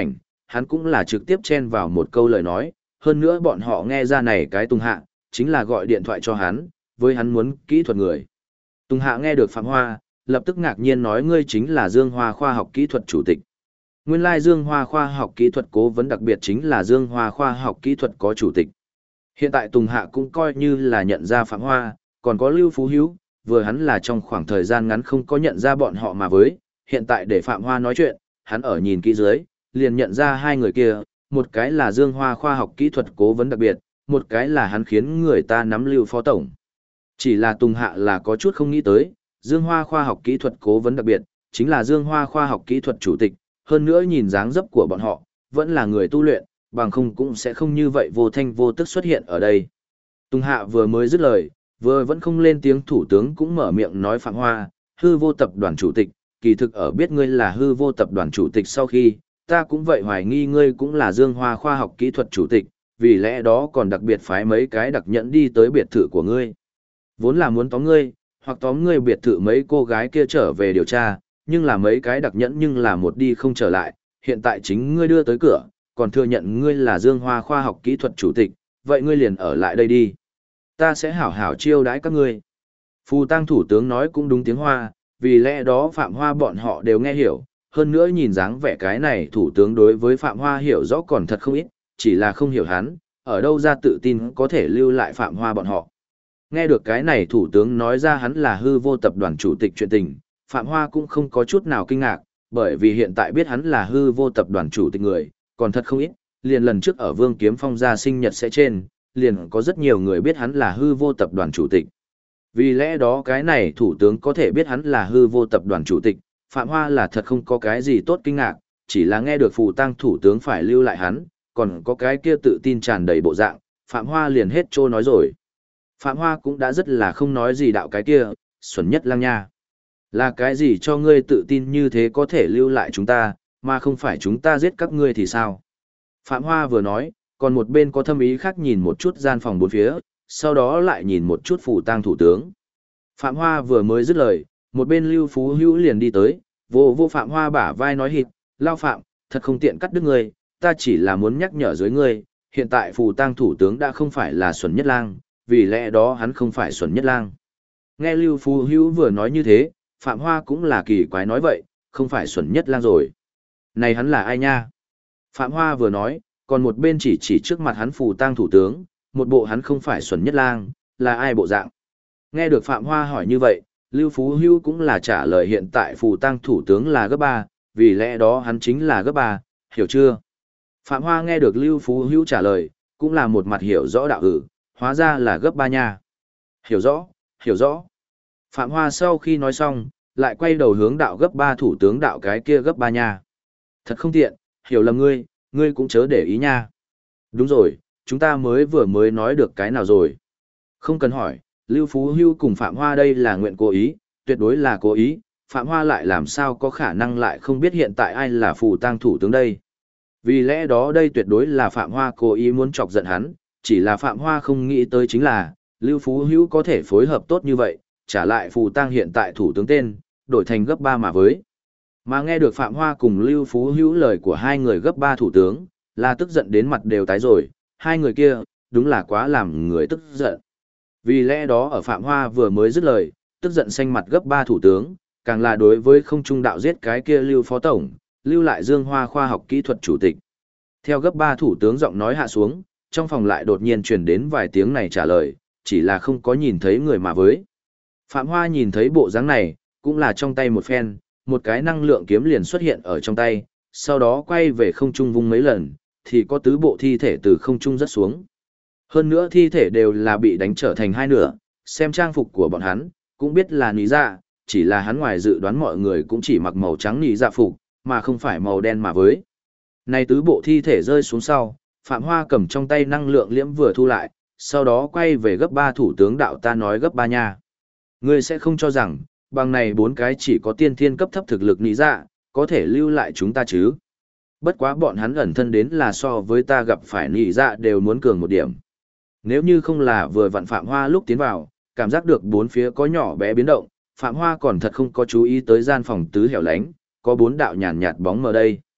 [SPEAKER 1] hắn cũng là trực tiếp chen vào một câu lời nói, hơn nữa bọn họ nghe ra này cái Tùng Hạ, chính là gọi điện thoại cho hắn, với hắn muốn kỹ thuật người. Tùng Hạ nghe được Phạm Hoa, lập tức ngạc nhiên nói ngươi chính là Dương Hoa khoa học kỹ thuật chủ tịch. Nguyên lai Dương Hoa khoa học kỹ thuật cố vấn đặc biệt chính là Dương Hoa khoa học kỹ thuật có chủ tịch. Hiện tại Tùng Hạ cũng coi như là nhận ra Phạm Hoa, còn có Lưu Phú Hữu, vừa hắn là trong khoảng thời gian ngắn không có nhận ra bọn họ mà với, hiện tại để Phạm Hoa nói chuyện, hắn ở nhìn kỹ dưới, liền nhận ra hai người kia, một cái là Dương Hoa khoa học kỹ thuật cố vấn đặc biệt, một cái là hắn khiến người ta nắm Lưu phó tổng. Chỉ là Tùng Hạ là có chút không nghĩ tới, Dương Hoa khoa học kỹ thuật cố vấn đặc biệt, chính là Dương Hoa khoa học kỹ thuật chủ tịch, hơn nữa nhìn dáng dấp của bọn họ, vẫn là người tu luyện, bằng không cũng sẽ không như vậy vô thanh vô tức xuất hiện ở đây. Tùng Hạ vừa mới dứt lời, vừa vẫn không lên tiếng thủ tướng cũng mở miệng nói Phạm Hoa, hư vô tập đoàn chủ tịch, kỳ thực ở biết ngươi là hư vô tập đoàn chủ tịch sau khi, ta cũng vậy hoài nghi ngươi cũng là Dương Hoa khoa học kỹ thuật chủ tịch, vì lẽ đó còn đặc biệt phái mấy cái đặc nhẫn đi tới biệt thự của ngươi. Vốn là muốn tóm ngươi, hoặc tóm ngươi biệt thự mấy cô gái kia trở về điều tra, nhưng là mấy cái đặc nhẫn nhưng là một đi không trở lại, hiện tại chính ngươi đưa tới cửa, còn thừa nhận ngươi là Dương Hoa khoa học kỹ thuật chủ tịch, vậy ngươi liền ở lại đây đi. Ta sẽ hảo hảo chiêu đãi các ngươi. Phù Tăng thủ tướng nói cũng đúng tiếng Hoa, vì lẽ đó Phạm Hoa bọn họ đều nghe hiểu, hơn nữa nhìn dáng vẻ cái này thủ tướng đối với Phạm Hoa hiểu rõ còn thật không ít, chỉ là không hiểu hắn, ở đâu ra tự tin có thể lưu lại Phạm Hoa bọn họ. Nghe được cái này thủ tướng nói ra hắn là hư vô tập đoàn chủ tịch chuyện tình, Phạm Hoa cũng không có chút nào kinh ngạc, bởi vì hiện tại biết hắn là hư vô tập đoàn chủ tịch người, còn thật không ít, liền lần trước ở Vương Kiếm Phong gia sinh nhật sẽ trên, liền có rất nhiều người biết hắn là hư vô tập đoàn chủ tịch. Vì lẽ đó cái này thủ tướng có thể biết hắn là hư vô tập đoàn chủ tịch, Phạm Hoa là thật không có cái gì tốt kinh ngạc, chỉ là nghe được Phù Tăng thủ tướng phải lưu lại hắn, còn có cái kia tự tin tràn đầy bộ dạng, Phạm Hoa liền hết trô nói rồi. Phạm Hoa cũng đã rất là không nói gì đạo cái kia, xuẩn nhất lang nha. Là cái gì cho ngươi tự tin như thế có thể lưu lại chúng ta, mà không phải chúng ta giết các ngươi thì sao? Phạm Hoa vừa nói, còn một bên có thâm ý khác nhìn một chút gian phòng bốn phía, sau đó lại nhìn một chút Phù Tăng thủ tướng. Phạm Hoa vừa mới dứt lời, một bên Lưu Phú Hữu liền đi tới, vô Phạm Hoa bả vai nói hịt, lao Phạm, thật không tiện cắt đứt ngươi, ta chỉ là muốn nhắc nhở dưới ngươi, hiện tại Phù Tăng thủ tướng đã không phải là xuẩn nhất lang, vì lẽ đó hắn không phải xuẩn nhất lang. Nghe Lưu Phú Hữu vừa nói như thế, Phạm Hoa cũng là kỳ quái nói vậy, không phải xuẩn nhất lang rồi. Này hắn là ai nha? Phạm Hoa vừa nói, còn một bên chỉ trước mặt hắn Phù Tăng thủ tướng, một bộ hắn không phải xuẩn nhất lang, là ai bộ dạng. Nghe được Phạm Hoa hỏi như vậy, Lưu Phú Hữu cũng là trả lời hiện tại Phù Tăng thủ tướng là gấp 3, vì lẽ đó hắn chính là gấp 3, hiểu chưa? Phạm Hoa nghe được Lưu Phú Hữu trả lời, cũng là một mặt hiểu rõ đạo hóa ra là gấp 3 nha. Hiểu rõ, hiểu rõ. Phạm Hoa sau khi nói xong, lại quay đầu hướng đạo gấp 3 thủ tướng đạo cái kia gấp 3 nha. Thật không tiện, hiểu lầm ngươi cũng chớ để ý nha. Đúng rồi, chúng ta vừa mới nói được cái nào rồi. Không cần hỏi, Lưu Phú Hữu cùng Phạm Hoa đây là nguyện cố ý, tuyệt đối là cố ý, Phạm Hoa lại làm sao có khả năng lại không biết hiện tại ai là Phù Tăng thủ tướng đây. Vì lẽ đó đây tuyệt đối là Phạm Hoa cố ý muốn chọc giận hắn, chỉ là Phạm Hoa không nghĩ tới chính là, Lưu Phú Hữu có thể phối hợp tốt như vậy, trả lại Phù Tăng hiện tại thủ tướng tên, đổi thành gấp 3 mà với. Mà nghe được Phạm Hoa cùng Lưu Phú Hữu lời của hai người gấp 3 thủ tướng, là tức giận đến mặt đều tái rồi, hai người kia, đúng là quá làm người tức giận. Vì lẽ đó ở Phạm Hoa vừa mới dứt lời, tức giận xanh mặt gấp 3 thủ tướng, càng là đối với không trung đạo giết cái kia Lưu Phó Tổng, lưu lại Dương Hoa khoa học kỹ thuật chủ tịch. Theo gấp 3 thủ tướng giọng nói hạ xuống, trong phòng lại đột nhiên truyền đến vài tiếng này trả lời, chỉ là không có nhìn thấy người mà với. Phạm Hoa nhìn thấy bộ dáng này, cũng là trong tay một phen, một cái năng lượng kiếm liền xuất hiện ở trong tay, sau đó quay về không trung vung mấy lần, thì có tứ bộ thi thể từ không trung rớt xuống. Hơn nữa thi thể đều là bị đánh trở thành hai nửa, xem trang phục của bọn hắn, cũng biết là nỉ dạ, chỉ là hắn ngoài dự đoán mọi người cũng chỉ mặc màu trắng nỉ dạ phục, mà không phải màu đen mà với. Này tứ bộ thi thể rơi xuống sau, Phạm Hoa cầm trong tay năng lượng liễm vừa thu lại, sau đó quay về gấp 3 thủ tướng đạo ta nói gấp 3 nha. Ngươi sẽ không cho rằng, bằng này 4 cái chỉ có tiên thiên cấp thấp thực lực nỉ dạ, có thể lưu lại chúng ta chứ. Bất quá bọn hắn ẩn thân đến là so với ta gặp phải nỉ dạ đều muốn cường một điểm. Nếu như không là vừa vặn Phạm Hoa lúc tiến vào, cảm giác được bốn phía có nhỏ bé biến động, Phạm Hoa còn thật không có chú ý tới gian phòng tứ hẻo lánh, có 4 đạo nhàn nhạt bóng mờ đây.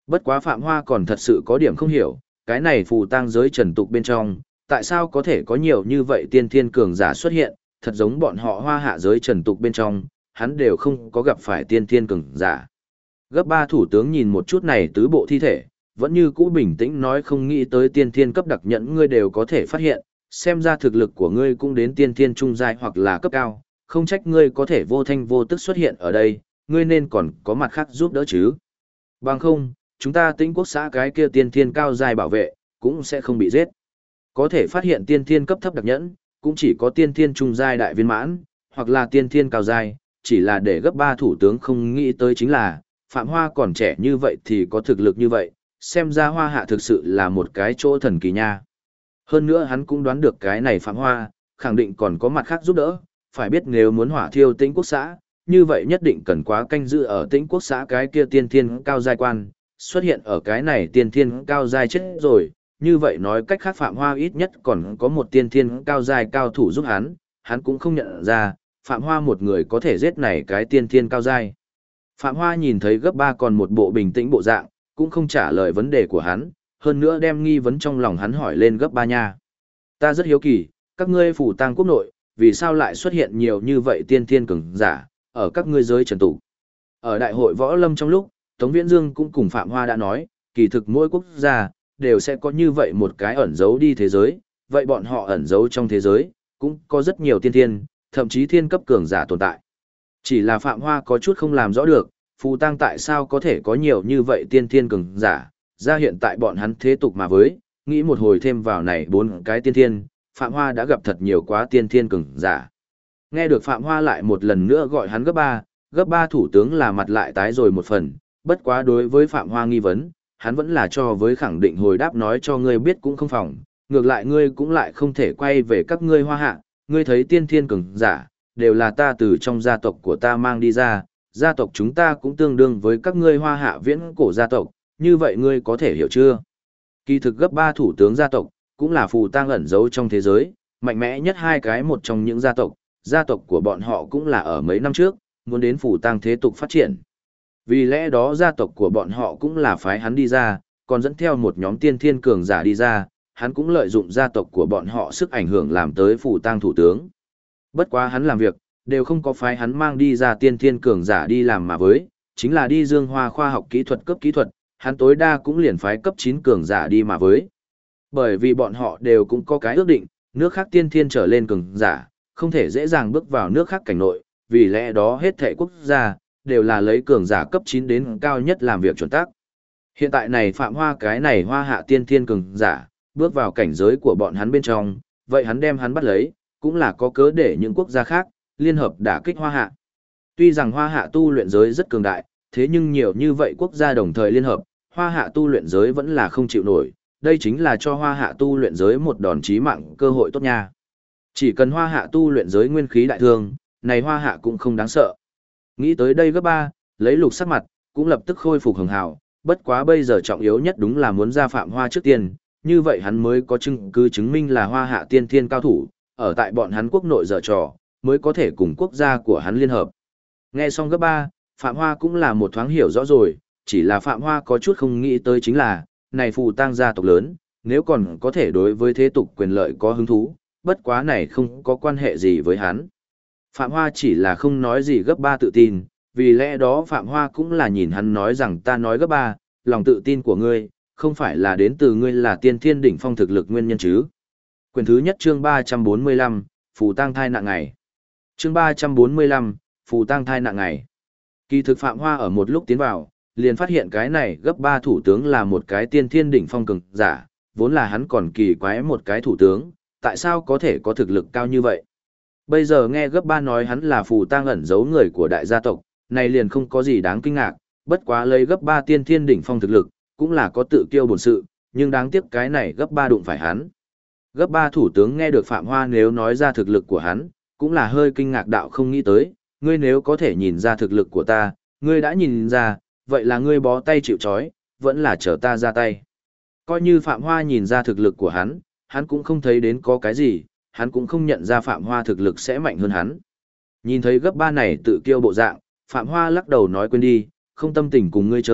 [SPEAKER 1] Bất quá Phạm Hoa còn thật sự có điểm không hiểu, cái này phù tang giới trần tục bên trong, tại sao có thể có nhiều như vậy tiên thiên cường giả xuất hiện, thật giống bọn họ Hoa hạ giới trần tục bên trong, hắn đều không có gặp phải tiên thiên cường giả. Gấp 3 thủ tướng nhìn một chút này tứ bộ thi thể, vẫn như cũ bình tĩnh nói không nghĩ tới tiên thiên cấp đặc nhẫn ngươi đều có thể phát hiện, xem ra thực lực của ngươi cũng đến tiên thiên trung giai hoặc là cấp cao, không trách ngươi có thể vô thanh vô tức xuất hiện ở đây, ngươi nên còn có mặt khác giúp đỡ chứ. Bằng không, chúng ta Tĩnh Quốc xã cái kia tiên thiên cao giai bảo vệ, cũng sẽ không bị giết. Có thể phát hiện tiên thiên cấp thấp đặc nhẫn, cũng chỉ có tiên thiên trung giai đại viên mãn, hoặc là tiên thiên cao giai, chỉ là để gấp 3 thủ tướng không nghĩ tới chính là, Phạm Hoa còn trẻ như vậy thì có thực lực như vậy, xem ra Hoa hạ thực sự là một cái chỗ thần kỳ nha. Hơn nữa hắn cũng đoán được cái này Phạm Hoa, khẳng định còn có mặt khác giúp đỡ, phải biết nếu muốn hỏa thiêu Tĩnh Quốc xã, như vậy nhất định cần quá canh giữ ở Tĩnh Quốc xã cái kia tiên thiên cao giai quan, xuất hiện ở cái này tiên thiên cao giai chết rồi, như vậy nói cách khác Phạm Hoa ít nhất còn có một tiên thiên cao giai cao thủ giúp hắn cũng không nhận ra, Phạm Hoa một người có thể giết này cái tiên thiên cao giai. Phạm Hoa nhìn thấy gấp 3 còn một bộ bình tĩnh bộ dạng, cũng không trả lời vấn đề của hắn, hơn nữa đem nghi vấn trong lòng hắn hỏi lên gấp 3 nha. Ta rất hiếu kỳ, các ngươi phủ tang quốc nội, vì sao lại xuất hiện nhiều như vậy tiên thiên cường giả, ở các ngươi giới trần tụ. Ở đại hội võ lâm trong lúc, Tống Viễn Dương cũng cùng Phạm Hoa đã nói, kỳ thực mỗi quốc gia, đều sẽ có như vậy một cái ẩn giấu đi thế giới, vậy bọn họ ẩn giấu trong thế giới, cũng có rất nhiều tiên thiên, thậm chí thiên cấp cường giả tồn tại. Chỉ là Phạm Hoa có chút không làm rõ được, phù tang tại sao có thể có nhiều như vậy tiên thiên cường giả, ra hiện tại bọn hắn thế tục mà với, nghĩ một hồi thêm vào này 4 cái tiên thiên, Phạm Hoa đã gặp thật nhiều quá tiên thiên cường giả. Nghe được Phạm Hoa lại một lần nữa gọi hắn gấp 3 thủ tướng là mặt lại tái rồi một phần, bất quá đối với Phạm Hoa nghi vấn, hắn vẫn là cho với khẳng định hồi đáp nói cho ngươi biết cũng không phòng, ngược lại ngươi cũng lại không thể quay về các ngươi Hoa hạ, ngươi thấy tiên thiên cường giả, đều là ta từ trong gia tộc của ta mang đi ra, gia tộc chúng ta cũng tương đương với các ngươi Hoa hạ viễn cổ gia tộc, như vậy ngươi có thể hiểu chưa? Kỳ thực gấp 3 thủ tướng gia tộc, cũng là phù tang ẩn giấu trong thế giới, mạnh mẽ nhất hai cái một trong những gia tộc của bọn họ cũng là ở mấy năm trước, muốn đến phù tang thế tục phát triển. Vì lẽ đó gia tộc của bọn họ cũng là phái hắn đi ra, còn dẫn theo một nhóm tiên thiên cường giả đi ra, hắn cũng lợi dụng gia tộc của bọn họ sức ảnh hưởng làm tới phù tang thủ tướng. Bất quá hắn làm việc, đều không có phái hắn mang đi ra tiên thiên cường giả đi làm mà với, chính là đi dương hoa khoa học kỹ thuật cấp kỹ thuật, hắn tối đa cũng liền phái cấp 9 cường giả đi mà với. Bởi vì bọn họ đều cũng có cái ước định, nước khác tiên thiên trở lên cường giả, không thể dễ dàng bước vào nước khác cảnh nội, vì lẽ đó hết thảy quốc gia, đều là lấy cường giả cấp 9 đến cao nhất làm việc chuẩn tắc. Hiện tại này Phạm Hoa cái này Hoa hạ tiên thiên cường giả, bước vào cảnh giới của bọn hắn bên trong, vậy hắn đem hắn bắt lấy, cũng là có cớ để những quốc gia khác, liên hợp đả kích Hoa hạ. Tuy rằng Hoa hạ tu luyện giới rất cường đại, thế nhưng nhiều như vậy quốc gia đồng thời liên hợp, Hoa hạ tu luyện giới vẫn là không chịu nổi, đây chính là cho Hoa hạ tu luyện giới một đòn chí mạng cơ hội tốt nha. Chỉ cần Hoa hạ tu luyện giới nguyên khí đại thương, này Hoa hạ cũng không đáng sợ. Nghĩ tới đây gấp 3, lấy lục sắc mặt, cũng lập tức khôi phục hường hào, bất quá bây giờ trọng yếu nhất đúng là muốn ra Phạm Hoa trước tiên, như vậy hắn mới có chứng cứ chứng minh là Hoa hạ tiên thiên cao thủ, ở tại bọn hắn quốc nội dở trò, mới có thể cùng quốc gia của hắn liên hợp. Nghe xong gấp 3, Phạm Hoa cũng là một thoáng hiểu rõ rồi, chỉ là Phạm Hoa có chút không nghĩ tới chính là, này phù tang gia tộc lớn, nếu còn có thể đối với thế tục quyền lợi có hứng thú, bất quá này không có quan hệ gì với hắn. Phạm Hoa chỉ là không nói gì gấp 3 tự tin, vì lẽ đó Phạm Hoa cũng là nhìn hắn nói rằng ta nói gấp 3, lòng tự tin của ngươi, không phải là đến từ ngươi là tiên thiên đỉnh phong thực lực nguyên nhân chứ. Quyển thứ nhất chương 345, Phù tang thai nạn ngày. Chương 345, Phù tang thai nạn ngày. Kỳ thực Phạm Hoa ở một lúc tiến vào, liền phát hiện cái này gấp 3 thủ tướng là một cái tiên thiên đỉnh phong cường giả, vốn là hắn còn kỳ quái một cái thủ tướng, tại sao có thể có thực lực cao như vậy. Bây giờ nghe gấp 3 nói hắn là phù tang ẩn giấu người của đại gia tộc, này liền không có gì đáng kinh ngạc, bất quá lấy gấp 3 tiên thiên đỉnh phong thực lực, cũng là có tự kiêu bổn sự, nhưng đáng tiếc cái này gấp 3 đụng phải hắn. Gấp 3 thủ tướng nghe được Phạm Hoa nếu nói ra thực lực của hắn, cũng là hơi kinh ngạc đạo không nghĩ tới, ngươi nếu có thể nhìn ra thực lực của ta, ngươi đã nhìn ra, vậy là ngươi bó tay chịu trói, vẫn là chờ ta ra tay. Coi như Phạm Hoa nhìn ra thực lực của hắn cũng không thấy đến có cái gì, hắn cũng không nhận ra Phạm Hoa thực lực sẽ mạnh hơn hắn. Nhìn thấy gấp 3 này tự kiêu bộ dạng, Phạm Hoa lắc đầu nói quên đi, không tâm tình cùng ngươi chơi,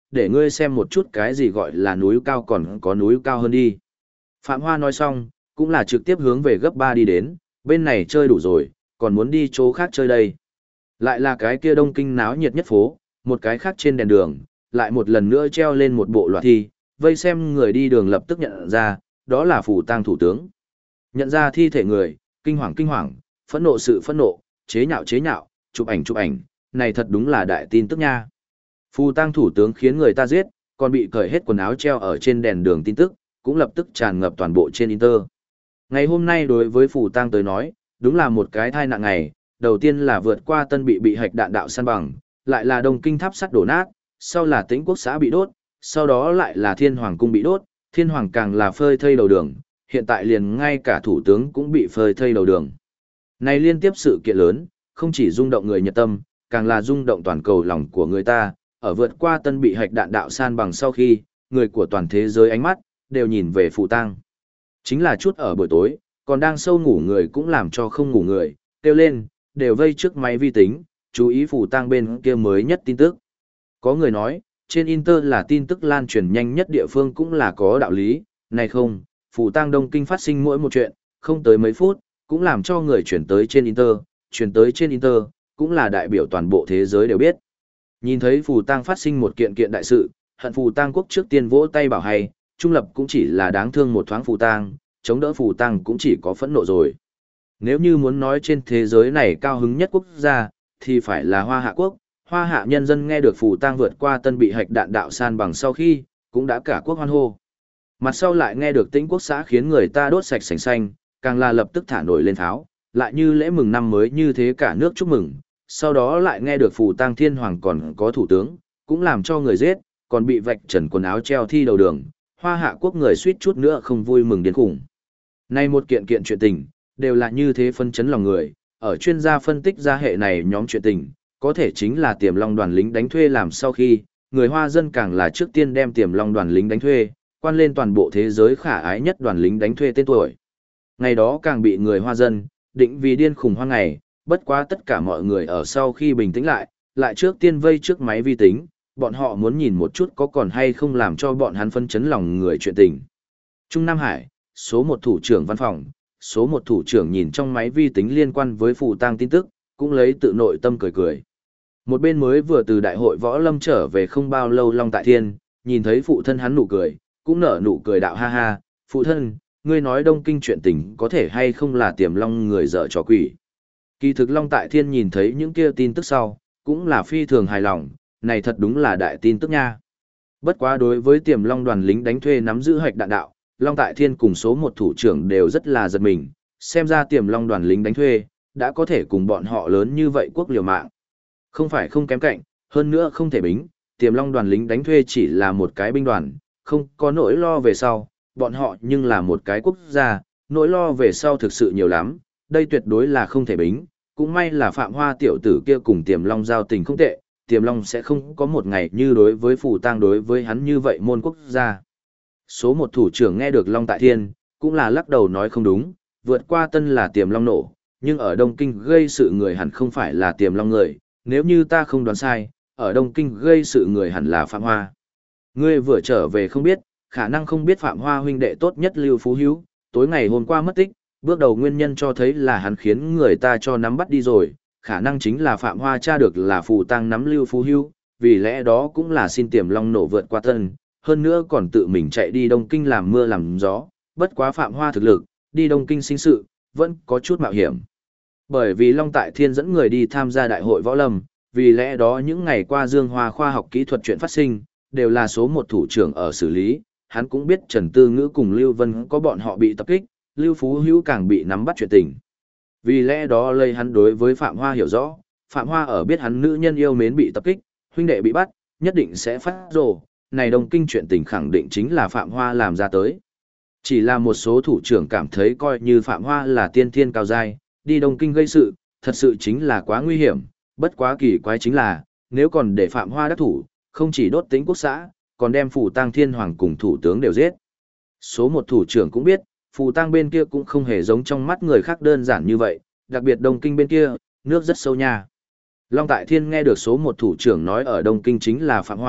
[SPEAKER 1] để ngươi xem một chút cái gì gọi là núi cao còn có núi cao hơn đi. Phạm Hoa nói xong, cũng là trực tiếp hướng về gấp 3 đi đến, bên này chơi đủ rồi, còn muốn đi chỗ khác chơi đây. Lại là cái kia Đông Kinh náo nhiệt nhất phố, một cái khác trên đèn đường, lại một lần nữa treo lên một bộ loạt thi, vây xem người đi đường lập tức nhận ra, đó là Phù Tang thủ tướng. Nhận ra thi thể người, kinh hoàng, phẫn nộ sự phẫn nộ, chế nhạo, chụp ảnh, này thật đúng là đại tin tức nha. Phù Tang thủ tướng khiến người ta giết, còn bị cởi hết quần áo treo ở trên đèn đường tin tức, cũng lập tức tràn ngập toàn bộ trên Inter. Ngày hôm nay đối với Phù Tang tới nói, đúng là một cái tai nạn ngày, đầu tiên là vượt qua Tân bị hạch đạn đạo san bằng, lại là Đông Kinh tháp sắt đổ nát, sau là Tĩnh Quốc xã bị đốt, sau đó lại là Thiên Hoàng cung bị đốt, Thiên Hoàng càng là phơi thây đầu đường, hiện tại liền ngay cả thủ tướng cũng bị phơi thây đầu đường. Này liên tiếp sự kiện lớn, không chỉ rung động người Nhật tâm, càng là rung động toàn cầu lòng của người ta, ở vượt qua Tân bị hạch đạn đạo san bằng sau khi, người của toàn thế giới ánh mắt đều nhìn về Phù Tang. Chính là chút ở buổi tối, còn đang sâu ngủ người cũng làm cho không ngủ người, kêu lên, đều vây trước máy vi tính, chú ý Phù Tang bên kia mới nhất tin tức. Có người nói, trên Inter là tin tức lan truyền nhanh nhất địa phương cũng là có đạo lý, này không, Phù Tang Đông Kinh phát sinh mỗi một chuyện, không tới mấy phút, cũng làm cho người chuyển tới trên Inter, cũng là đại biểu toàn bộ thế giới đều biết. Nhìn thấy Phù Tang phát sinh một kiện đại sự, hận Phù Tang quốc trước tiên vỗ tay bảo hay, trung lập cũng chỉ là đáng thương một thoáng Phù Tang, chống đỡ Phù Tang cũng chỉ có phẫn nộ rồi. Nếu như muốn nói trên thế giới này cao hứng nhất quốc gia, thì phải là Hoa Hạ quốc. Hoa Hạ nhân dân nghe được Phù Tang vượt qua Tân bị hạch đạn đạo san bằng sau khi, cũng đã cả quốc hoan hô. Mặt sau lại nghe được Tĩnh Quốc xã khiến người ta đốt sạch sành xanh, càng là lập tức thả nổi lên tháo, lại như lễ mừng năm mới như thế cả nước chúc mừng. Sau đó lại nghe được Phù Tang Thiên Hoàng còn có thủ tướng, cũng làm cho người giết, còn bị vạch trần quần áo treo thi đầu đường. Hoa Hạ quốc người suýt chút nữa không vui mừng đến cùng. Nay một kiện chuyện tình, đều là như thế phân chấn lòng người, ở chuyên gia phân tích ra hệ này nhóm chuyện tình, có thể chính là Tiềm Long đoàn lính đánh thuê làm sau khi, người Hoa dân càng là trước tiên đem Tiềm Long đoàn lính đánh thuê, quan lên toàn bộ thế giới khả ái nhất đoàn lính đánh thuê tên tuổi. Ngày đó càng bị người Hoa dân, định vì điên khùng hoang ngày, bất quá tất cả mọi người ở sau khi bình tĩnh lại trước tiên vây trước máy vi tính, bọn họ muốn nhìn một chút có còn hay không làm cho bọn hắn phân chấn lòng người chuyện tình. Trung Nam Hải, số 1 thủ trưởng văn phòng, số 1 thủ trưởng nhìn trong máy vi tính liên quan với Phù Tang tin tức, cũng lấy tự nội tâm cười. Một bên mới vừa từ đại hội võ lâm trở về không bao lâu Long Tại Thiên, nhìn thấy phụ thân hắn nụ cười, cũng nở nụ cười đạo ha ha, phụ thân, ngươi nói Đông Kinh chuyện tình có thể hay không là Tiềm Long người dở trò quỷ. Kỳ thực Long Tại Thiên nhìn thấy những kia tin tức sau, cũng là phi thường hài lòng, này thật đúng là đại tin tức nha. Bất quá đối với Tiềm Long đoàn lính đánh thuê nắm giữ hạch đạn đạo, Long Tại Thiên cùng số 1 thủ trưởng đều rất là giật mình, xem ra Tiềm Long đoàn lính đánh thuê, đã có thể cùng bọn họ lớn như vậy quốc liều mạng. Không phải không kém cạnh, hơn nữa không thể bính, Tiềm Long đoàn lính đánh thuê chỉ là một cái binh đoàn, không có nỗi lo về sau, bọn họ nhưng là một cái quốc gia, nỗi lo về sau thực sự nhiều lắm, đây tuyệt đối là không thể bính, cũng may là Phạm Hoa tiểu tử kia cùng Tiềm Long giao tình không tệ, Tiềm Long sẽ không có một ngày như đối với Phù Tang đối với hắn như vậy môn quốc gia. Số 1 thủ trưởng nghe được Long Tại Thiên, cũng là lắc đầu nói không đúng, vượt qua Tân là Tiềm Long nổ, nhưng ở Đông Kinh gây sự người hẳn không phải là Tiềm Long người, nếu như ta không đoán sai, ở Đông Kinh gây sự người hẳn là Phạm Hoa. Ngươi vừa trở về không biết, khả năng không biết Phạm Hoa huynh đệ tốt nhất Lưu Phú Hữu, tối ngày hôm qua mất tích, bước đầu nguyên nhân cho thấy là hắn khiến người ta cho nắm bắt đi rồi, khả năng chính là Phạm Hoa tra được là Phù Tang nắm Lưu Phú Hữu, vì lẽ đó cũng là xin Tiềm Long nổ vượt qua Tân, hơn nữa còn tự mình chạy đi Đông Kinh làm mưa làm gió, bất quá Phạm Hoa thực lực, đi Đông Kinh sinh sự, vẫn có chút mạo hiểm. Bởi vì Long Tại Thiên dẫn người đi tham gia đại hội võ lâm, vì lẽ đó những ngày qua Dương Hoa khoa học kỹ thuật chuyện phát sinh, đều là số 1 thủ trưởng ở xử lý, hắn cũng biết Trần Tư Ngữ cùng Lưu Vân có bọn họ bị tập kích, Lưu Phú Hữu càng bị nắm bắt chuyện tình. Vì lẽ đó lây hắn đối với Phạm Hoa hiểu rõ, Phạm Hoa ở biết hắn nữ nhân yêu mến bị tập kích, huynh đệ bị bắt, nhất định sẽ phát rồ, này Đông Kinh chuyện tình khẳng định chính là Phạm Hoa làm ra tới. Chỉ là một số thủ trưởng cảm thấy coi như Phạm Hoa là tiên thiên cao giai, đi Đông Kinh gây sự, thật sự chính là quá nguy hiểm, bất quá kỳ quái chính là, nếu còn để Phạm Hoa đắc thủ, không chỉ đốt Tĩnh Quốc xã, còn đem Phù Tang Thiên Hoàng cùng thủ tướng đều giết. Số 1 thủ trưởng cũng biết, Phù Tang bên kia cũng không hề giống trong mắt người khác đơn giản như vậy, đặc biệt Đông Kinh bên kia, nước rất sâu nha. Long Tại Thiên nghe được số 1 thủ trưởng nói ở Đông Kinh chính là Phạm Hoa,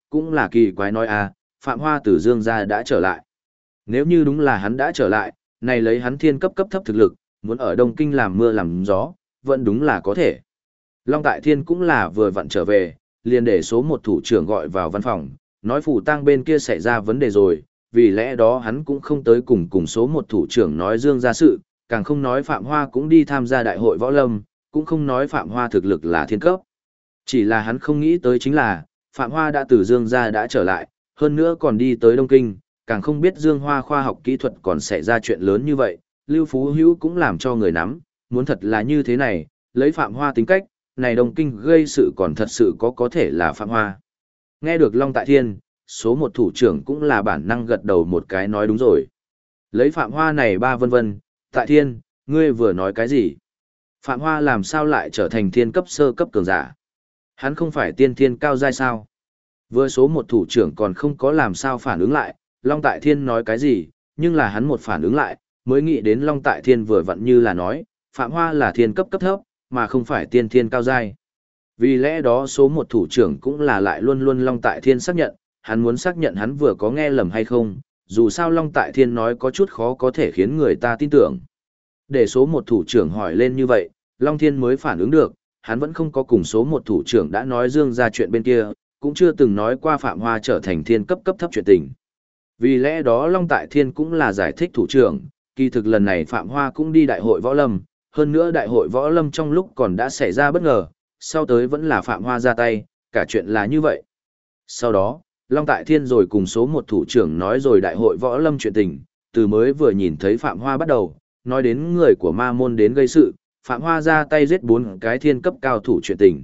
[SPEAKER 1] cũng là kỳ quái nói à, Phạm Hoa từ Dương gia đã trở lại. Nếu như đúng là hắn đã trở lại, này lấy hắn thiên cấp cấp thấp thực lực, muốn ở Đông Kinh làm mưa làm gió, vẫn đúng là có thể. Long Tại Thiên cũng là vừa vặn trở về, liền để số một thủ trưởng gọi vào văn phòng, nói phủ tang bên kia xảy ra vấn đề rồi, vì lẽ đó hắn cũng không tới cùng số một thủ trưởng nói Dương gia sự, càng không nói Phạm Hoa cũng đi tham gia đại hội võ lâm, cũng không nói Phạm Hoa thực lực là thiên cấp. Chỉ là hắn không nghĩ tới chính là, Phạm Hoa đã từ Dương gia đã trở lại, hơn nữa còn đi tới Đông Kinh, càng không biết Dương Hoa khoa học kỹ thuật còn xảy ra chuyện lớn như vậy, Lưu Phú Hữu cũng làm cho người nắm, muốn thật là như thế này, lấy Phạm Hoa tính cách, này Đông Kinh gây sự còn thật sự có thể là Phạm Hoa. Nghe được Long Tại Thiên, số một thủ trưởng cũng là bản năng gật đầu một cái nói đúng rồi. Lấy Phạm Hoa này ba vân vân, Tại Thiên, ngươi vừa nói cái gì? Phạm Hoa làm sao lại trở thành thiên cấp sơ cấp cường giả? Hắn không phải tiên thiên cao giai sao? Vừa số một thủ trưởng còn không có làm sao phản ứng lại, Long Tại Thiên nói cái gì, nhưng là hắn một phản ứng lại, mới nghĩ đến Long Tại Thiên vừa vặn như là nói, Phạm Hoa là thiên cấp cấp thấp, mà không phải tiên thiên cao giai. Vì lẽ đó số một thủ trưởng cũng là lại luôn luôn Long Tại Thiên xác nhận, hắn muốn xác nhận hắn vừa có nghe lầm hay không, dù sao Long Tại Thiên nói có chút khó có thể khiến người ta tin tưởng. Để số một thủ trưởng hỏi lên như vậy, Long Thiên mới phản ứng được, hắn vẫn không có cùng số một thủ trưởng đã nói Dương ra chuyện bên kia, cũng chưa từng nói qua Phạm Hoa trở thành thiên cấp cấp thấp chuyện tình. Vì lẽ đó Long Tại Thiên cũng là giải thích thủ trưởng, kỳ thực lần này Phạm Hoa cũng đi đại hội võ lâm, hơn nữa đại hội võ lâm trong lúc còn đã xảy ra bất ngờ, sau tới vẫn là Phạm Hoa ra tay, cả chuyện là như vậy. Sau đó, Long Tại Thiên rồi cùng số một thủ trưởng nói rồi đại hội võ lâm chuyện tình, từ mới vừa nhìn thấy Phạm Hoa bắt đầu, nói đến người của ma môn đến gây sự, Phạm Hoa ra tay giết 4 cái thiên cấp cao thủ chuyện tình.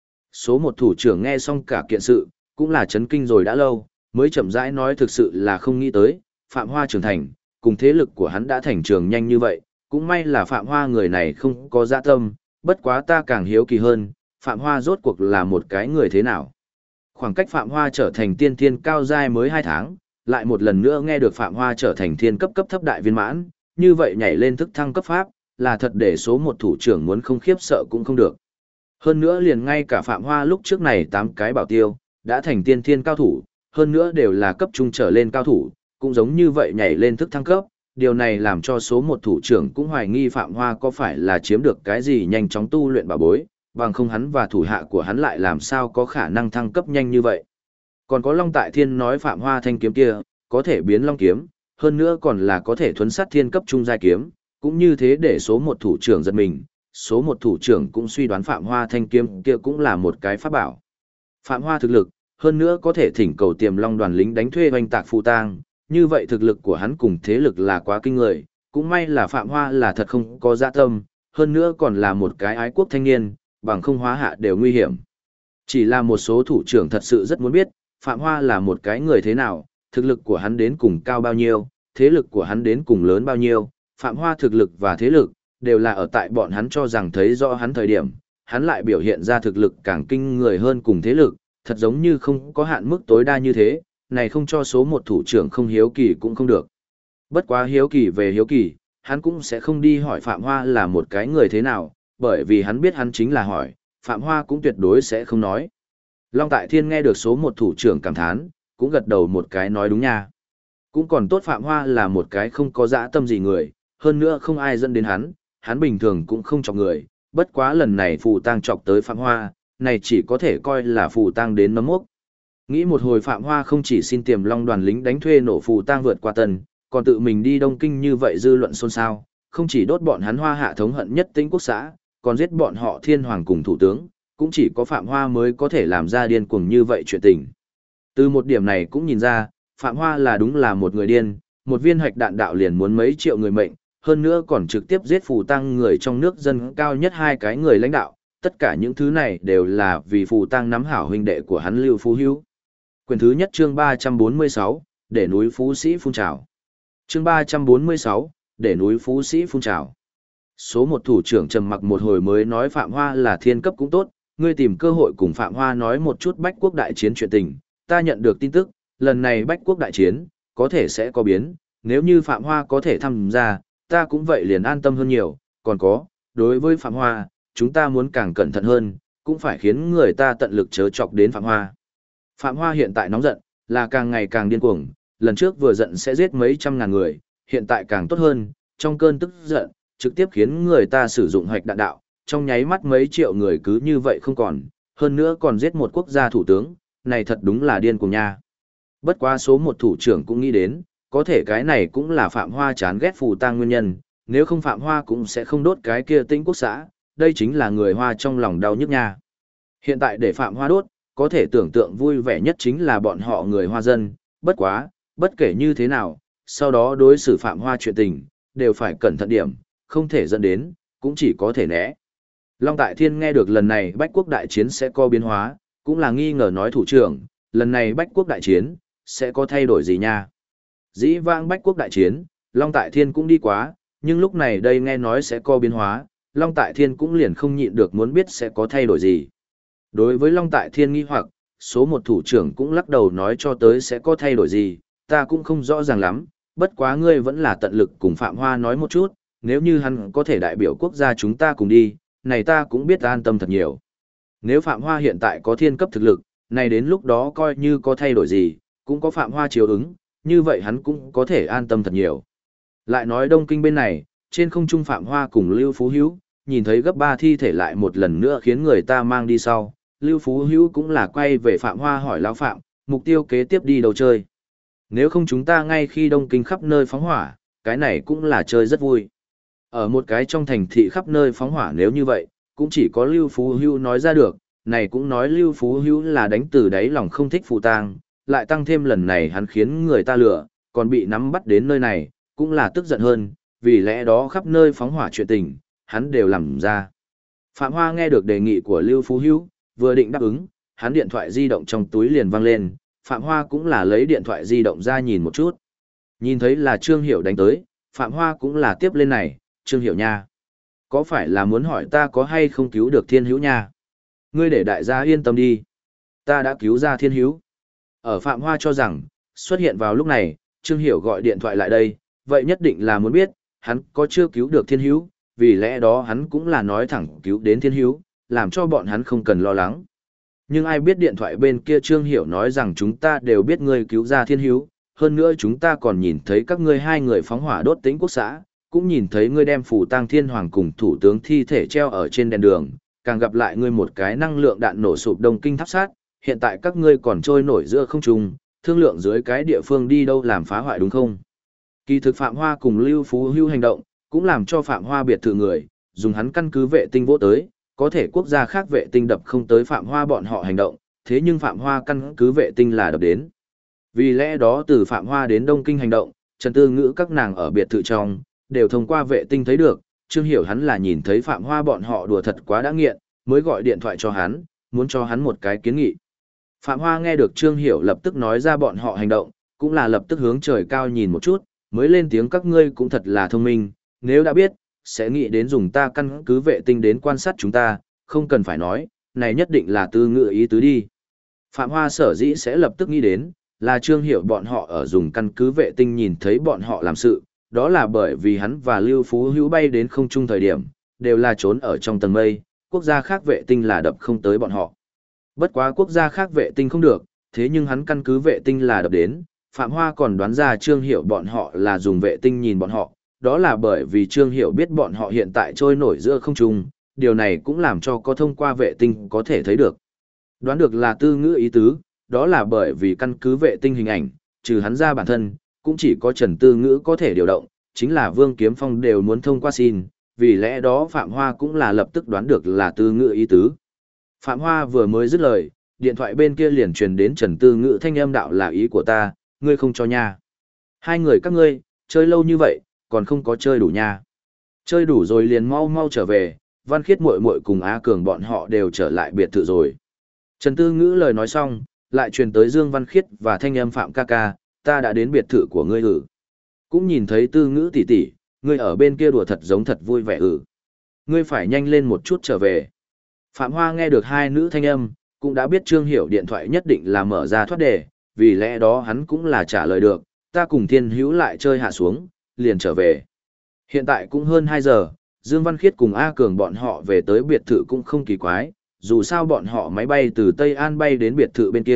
[SPEAKER 1] Số một thủ trưởng nghe xong cả kiện sự, cũng là chấn kinh rồi đã lâu, mới chậm rãi nói thực sự là không nghĩ tới, Phạm Hoa trưởng thành, cùng thế lực của hắn đã thành trường nhanh như vậy, cũng may là Phạm Hoa người này không có dạ tâm, bất quá ta càng hiếu kỳ hơn, Phạm Hoa rốt cuộc là một cái người thế nào. Khoảng cách Phạm Hoa trở thành tiên thiên cao giai mới 2 tháng, lại một lần nữa nghe được Phạm Hoa trở thành thiên cấp cấp thấp đại viên mãn, như vậy nhảy lên thức thăng cấp pháp, là thật để số một thủ trưởng muốn không khiếp sợ cũng không được. Hơn nữa liền ngay cả Phạm Hoa lúc trước này 8 cái bảo tiêu, đã thành tiên thiên cao thủ, hơn nữa đều là cấp trung trở lên cao thủ, cũng giống như vậy nhảy lên thức thăng cấp, điều này làm cho số một thủ trưởng cũng hoài nghi Phạm Hoa có phải là chiếm được cái gì nhanh chóng tu luyện bảo bối, bằng không hắn và thủ hạ của hắn lại làm sao có khả năng thăng cấp nhanh như vậy. Còn có Long Tại Thiên nói Phạm Hoa thanh kiếm kia, có thể biến long kiếm, hơn nữa còn là có thể thuấn sát thiên cấp trung giai kiếm, cũng như thế để số một thủ trưởng giật mình, số một thủ trưởng cũng suy đoán Phạm Hoa thanh kiếm kia cũng là một cái pháp bảo. Phạm Hoa thực lực, hơn nữa có thể thỉnh cầu Tiềm Long đoàn lính đánh thuê oanh tạc phù tang, như vậy thực lực của hắn cùng thế lực là quá kinh người, cũng may là Phạm Hoa là thật không có dạ tâm, hơn nữa còn là một cái ái quốc thanh niên, bằng không hóa hạ đều nguy hiểm. Chỉ là một số thủ trưởng thật sự rất muốn biết, Phạm Hoa là một cái người thế nào, thực lực của hắn đến cùng cao bao nhiêu, thế lực của hắn đến cùng lớn bao nhiêu, Phạm Hoa thực lực và thế lực, đều là ở tại bọn hắn cho rằng thấy rõ hắn thời điểm, hắn lại biểu hiện ra thực lực càng kinh người hơn cùng thế lực, thật giống như không có hạn mức tối đa như thế, này không cho số một thủ trưởng không hiếu kỳ cũng không được. Bất quá hiếu kỳ về hiếu kỳ, hắn cũng sẽ không đi hỏi Phạm Hoa là một cái người thế nào, bởi vì hắn biết hắn chính là hỏi, Phạm Hoa cũng tuyệt đối sẽ không nói. Long Tại Thiên nghe được số một thủ trưởng cảm thán, cũng gật đầu một cái nói đúng nha. Cũng còn tốt Phạm Hoa là một cái không có dã tâm gì người, hơn nữa không ai dẫn đến hắn bình thường cũng không chọc người, bất quá lần này phù tang chọc tới Phạm Hoa, này chỉ có thể coi là phù tang đến nấm mốc. Nghĩ một hồi Phạm Hoa không chỉ xin Tiềm Long đoàn lính đánh thuê nổ phù tang vượt qua tần, còn tự mình đi Đông Kinh như vậy dư luận xôn xao, không chỉ đốt bọn hắn Hoa hạ thống hận nhất Tĩnh quốc xã, còn giết bọn họ Thiên Hoàng cùng thủ tướng, cũng chỉ có Phạm Hoa mới có thể làm ra điên cuồng như vậy chuyện tình. Từ một điểm này cũng nhìn ra, Phạm Hoa là đúng là một người điên, một viên hạch đạn đạo liền muốn mấy triệu người mệnh, hơn nữa còn trực tiếp giết phù tang người trong nước dân cao nhất 2 cái người lãnh đạo, tất cả những thứ này đều là vì phù tang nắm hảo huynh đệ của hắn Lưu Phú Hữu. Quyển thứ nhất chương 346, để núi Phú Sĩ phun trào. Chương 346, để núi Phú Sĩ phun trào. Số một thủ trưởng trầm mặc một hồi mới nói Phạm Hoa là thiên cấp cũng tốt, ngươi tìm cơ hội cùng Phạm Hoa nói một chút Bách Quốc đại chiến chuyện tình, ta nhận được tin tức, lần này Bách Quốc đại chiến, có thể sẽ có biến, nếu như Phạm Hoa có thể tham gia, ta cũng vậy liền an tâm hơn nhiều, còn có, đối với Phạm Hoa, chúng ta muốn càng cẩn thận hơn, cũng phải khiến người ta tận lực chớ chọc đến Phạm Hoa. Phạm Hoa hiện tại nóng giận, là càng ngày càng điên cuồng, lần trước vừa giận sẽ giết mấy trăm ngàn người, hiện tại càng tốt hơn, trong cơn tức giận, trực tiếp khiến người ta sử dụng hạch đạn đạo, trong nháy mắt mấy triệu người cứ như vậy không còn, hơn nữa còn giết một quốc gia thủ tướng, này thật đúng là điên cuồng nha. Bất quá số một thủ trưởng cũng nghĩ đến, có thể cái này cũng là Phạm Hoa chán ghét Phù Tang nguyên nhân, nếu không Phạm Hoa cũng sẽ không đốt cái kia Tĩnh Quốc xã, đây chính là người Hoa trong lòng đau nhức nha. Hiện tại để Phạm Hoa đốt, có thể tưởng tượng vui vẻ nhất chính là bọn họ người Hoa dân, bất quá, bất kể như thế nào, sau đó đối xử Phạm Hoa chuyện tình, đều phải cẩn thận điểm, không thể dẫn đến, cũng chỉ có thể né. Long Tại Thiên nghe được lần này Bách Quốc đại chiến sẽ có biến hóa, cũng là nghi ngờ nói thủ trưởng, lần này Bách Quốc đại chiến, sẽ có thay đổi gì nha. Dĩ vãng Bách Quốc đại chiến, Long Tại Thiên cũng đi quá, nhưng lúc này đây nghe nói sẽ có biến hóa, Long Tại Thiên cũng liền không nhịn được muốn biết sẽ có thay đổi gì. Đối với Long Tại Thiên nghi hoặc, số một thủ trưởng cũng lắc đầu nói cho tới sẽ có thay đổi gì, ta cũng không rõ ràng lắm, bất quá ngươi vẫn là tận lực cùng Phạm Hoa nói một chút, nếu như hắn có thể đại biểu quốc gia chúng ta cùng đi, này ta cũng biết an tâm thật nhiều. Nếu Phạm Hoa hiện tại có thiên cấp thực lực, này đến lúc đó coi như có thay đổi gì, cũng có Phạm Hoa chiếu ứng, như vậy hắn cũng có thể an tâm thật nhiều. Lại nói Đông Kinh bên này, trên không trung Phạm Hoa cùng Lưu Phú Hữu, nhìn thấy gấp 3 thi thể lại một lần nữa khiến người ta mang đi sau, Lưu Phú Hữu cũng là quay về Phạm Hoa hỏi lão Phạm, mục tiêu kế tiếp đi đâu chơi. Nếu không chúng ta ngay khi Đông Kinh khắp nơi phóng hỏa, cái này cũng là chơi rất vui. Ở một cái trong thành thị khắp nơi phóng hỏa nếu như vậy, cũng chỉ có Lưu Phú Hữu nói ra được, này cũng nói Lưu Phú Hữu là đánh từ đáy lòng không thích Phù Tang, lại tăng thêm lần này hắn khiến người ta lừa, còn bị nắm bắt đến nơi này, cũng là tức giận hơn, vì lẽ đó khắp nơi phóng hỏa chuyện tình, hắn đều làm ra. Phạm Hoa nghe được đề nghị của Lưu Phú Hữu, vừa định đáp ứng, hắn điện thoại di động trong túi liền vang lên, Phạm Hoa cũng là lấy điện thoại di động ra nhìn một chút. Nhìn thấy là Trương Hiểu đánh tới, Phạm Hoa cũng là tiếp lên này, Trương Hiểu nha. Có phải là muốn hỏi ta có hay không cứu được Thiên Hữu nha? Ngươi để đại gia yên tâm đi. Ta đã cứu ra Thiên Hữu. Ở Phạm Hoa cho rằng, xuất hiện vào lúc này, Trương Hiểu gọi điện thoại lại đây, vậy nhất định là muốn biết, hắn có chưa cứu được Thiên Hữu, vì lẽ đó hắn cũng là nói thẳng cứu đến Thiên Hữu, làm cho bọn hắn không cần lo lắng. Nhưng ai biết điện thoại bên kia Trương Hiểu nói rằng chúng ta đều biết ngươi cứu ra Thiên Hữu, hơn nữa chúng ta còn nhìn thấy các ngươi hai người phóng hỏa đốt Tĩnh Quốc xã, cũng nhìn thấy ngươi đem Phù Tang Thiên Hoàng cùng thủ tướng thi thể treo ở trên đèn đường, càng gặp lại ngươi một cái năng lượng đạn nổ sụp Đông Kinh tháp sát, hiện tại các ngươi còn trôi nổi giữa không trung, thương lượng dưới cái địa phương đi đâu làm phá hoại đúng không? Kỳ thực Phạm Hoa cùng Lưu Phú Hữu hành động, cũng làm cho Phạm Hoa biệt thự người, dùng hắn căn cứ vệ tinh vỗ tới, có thể quốc gia khác vệ tinh đập không tới Phạm Hoa bọn họ hành động, thế nhưng Phạm Hoa căn cứ vệ tinh là đập đến. Vì lẽ đó từ Phạm Hoa đến Đông Kinh hành động, Trần Tư Ngữ các nàng ở biệt thự trong, đều thông qua vệ tinh thấy được, Trương Hiểu hắn là nhìn thấy Phạm Hoa bọn họ đùa thật quá đã nghiện, mới gọi điện thoại cho hắn, muốn cho hắn một cái kiến nghị. Phạm Hoa nghe được Trương Hiểu lập tức nói ra bọn họ hành động, cũng là lập tức hướng trời cao nhìn một chút, mới lên tiếng các ngươi cũng thật là thông minh, nếu đã biết, sẽ nghĩ đến dùng ta căn cứ vệ tinh đến quan sát chúng ta, không cần phải nói, này nhất định là Tư Ngữ ý tứ đi. Phạm Hoa sở dĩ sẽ lập tức nghĩ đến, là Trương Hiểu bọn họ ở dùng căn cứ vệ tinh nhìn thấy bọn họ làm sự, đó là bởi vì hắn và Lưu Phú Hữu bay đến không trung thời điểm, đều là trốn ở trong tầng mây, quốc gia khác vệ tinh là đập không tới bọn họ. Bất quá quốc gia khác vệ tinh không được, thế nhưng hắn căn cứ vệ tinh là đập đến, Phạm Hoa còn đoán ra Trương Hiểu bọn họ là dùng vệ tinh nhìn bọn họ, đó là bởi vì Trương Hiểu biết bọn họ hiện tại trôi nổi giữa không trung, điều này cũng làm cho có thông qua vệ tinh có thể thấy được. Đoán được là Tư Ngữ ý tứ, đó là bởi vì căn cứ vệ tinh hình ảnh, trừ hắn ra bản thân, cũng chỉ có Trần Tư Ngữ có thể điều động, chính là Vương Kiếm Phong đều muốn thông qua xin, vì lẽ đó Phạm Hoa cũng là lập tức đoán được là Tư Ngữ ý tứ. Phạm Hoa vừa mới dứt lời, điện thoại bên kia liền truyền đến Trần Tư Ngữ thanh âm đạo là ý của ta, ngươi không cho nha. Hai người các ngươi, chơi lâu như vậy, còn không có chơi đủ nha. Chơi đủ rồi liền mau mau trở về, Văn Khiết muội muội cùng Á Cường bọn họ đều trở lại biệt thự rồi. Trần Tư Ngữ lời nói xong, lại truyền tới Dương Văn Khiết và thanh âm Phạm ca ca, ta đã đến biệt thự của ngươi ử. Cũng nhìn thấy Tư Ngữ tỷ tỷ, ngươi ở bên kia đùa thật giống thật vui vẻ ử. Ngươi phải nhanh lên một chút trở về. Phạm Hoa nghe được hai nữ thanh âm, cũng đã biết Trương Hiểu điện thoại nhất định là mở ra thoát đề, vì lẽ đó hắn cũng là trả lời được, ta cùng Thiên Hữu lại chơi hạ xuống, liền trở về. Hiện tại cũng hơn 2 giờ, Dương Văn Khiết cùng A Cường bọn họ về tới biệt thự cũng không kỳ quái, dù sao bọn họ máy bay từ Tây An bay đến biệt thự bên kia,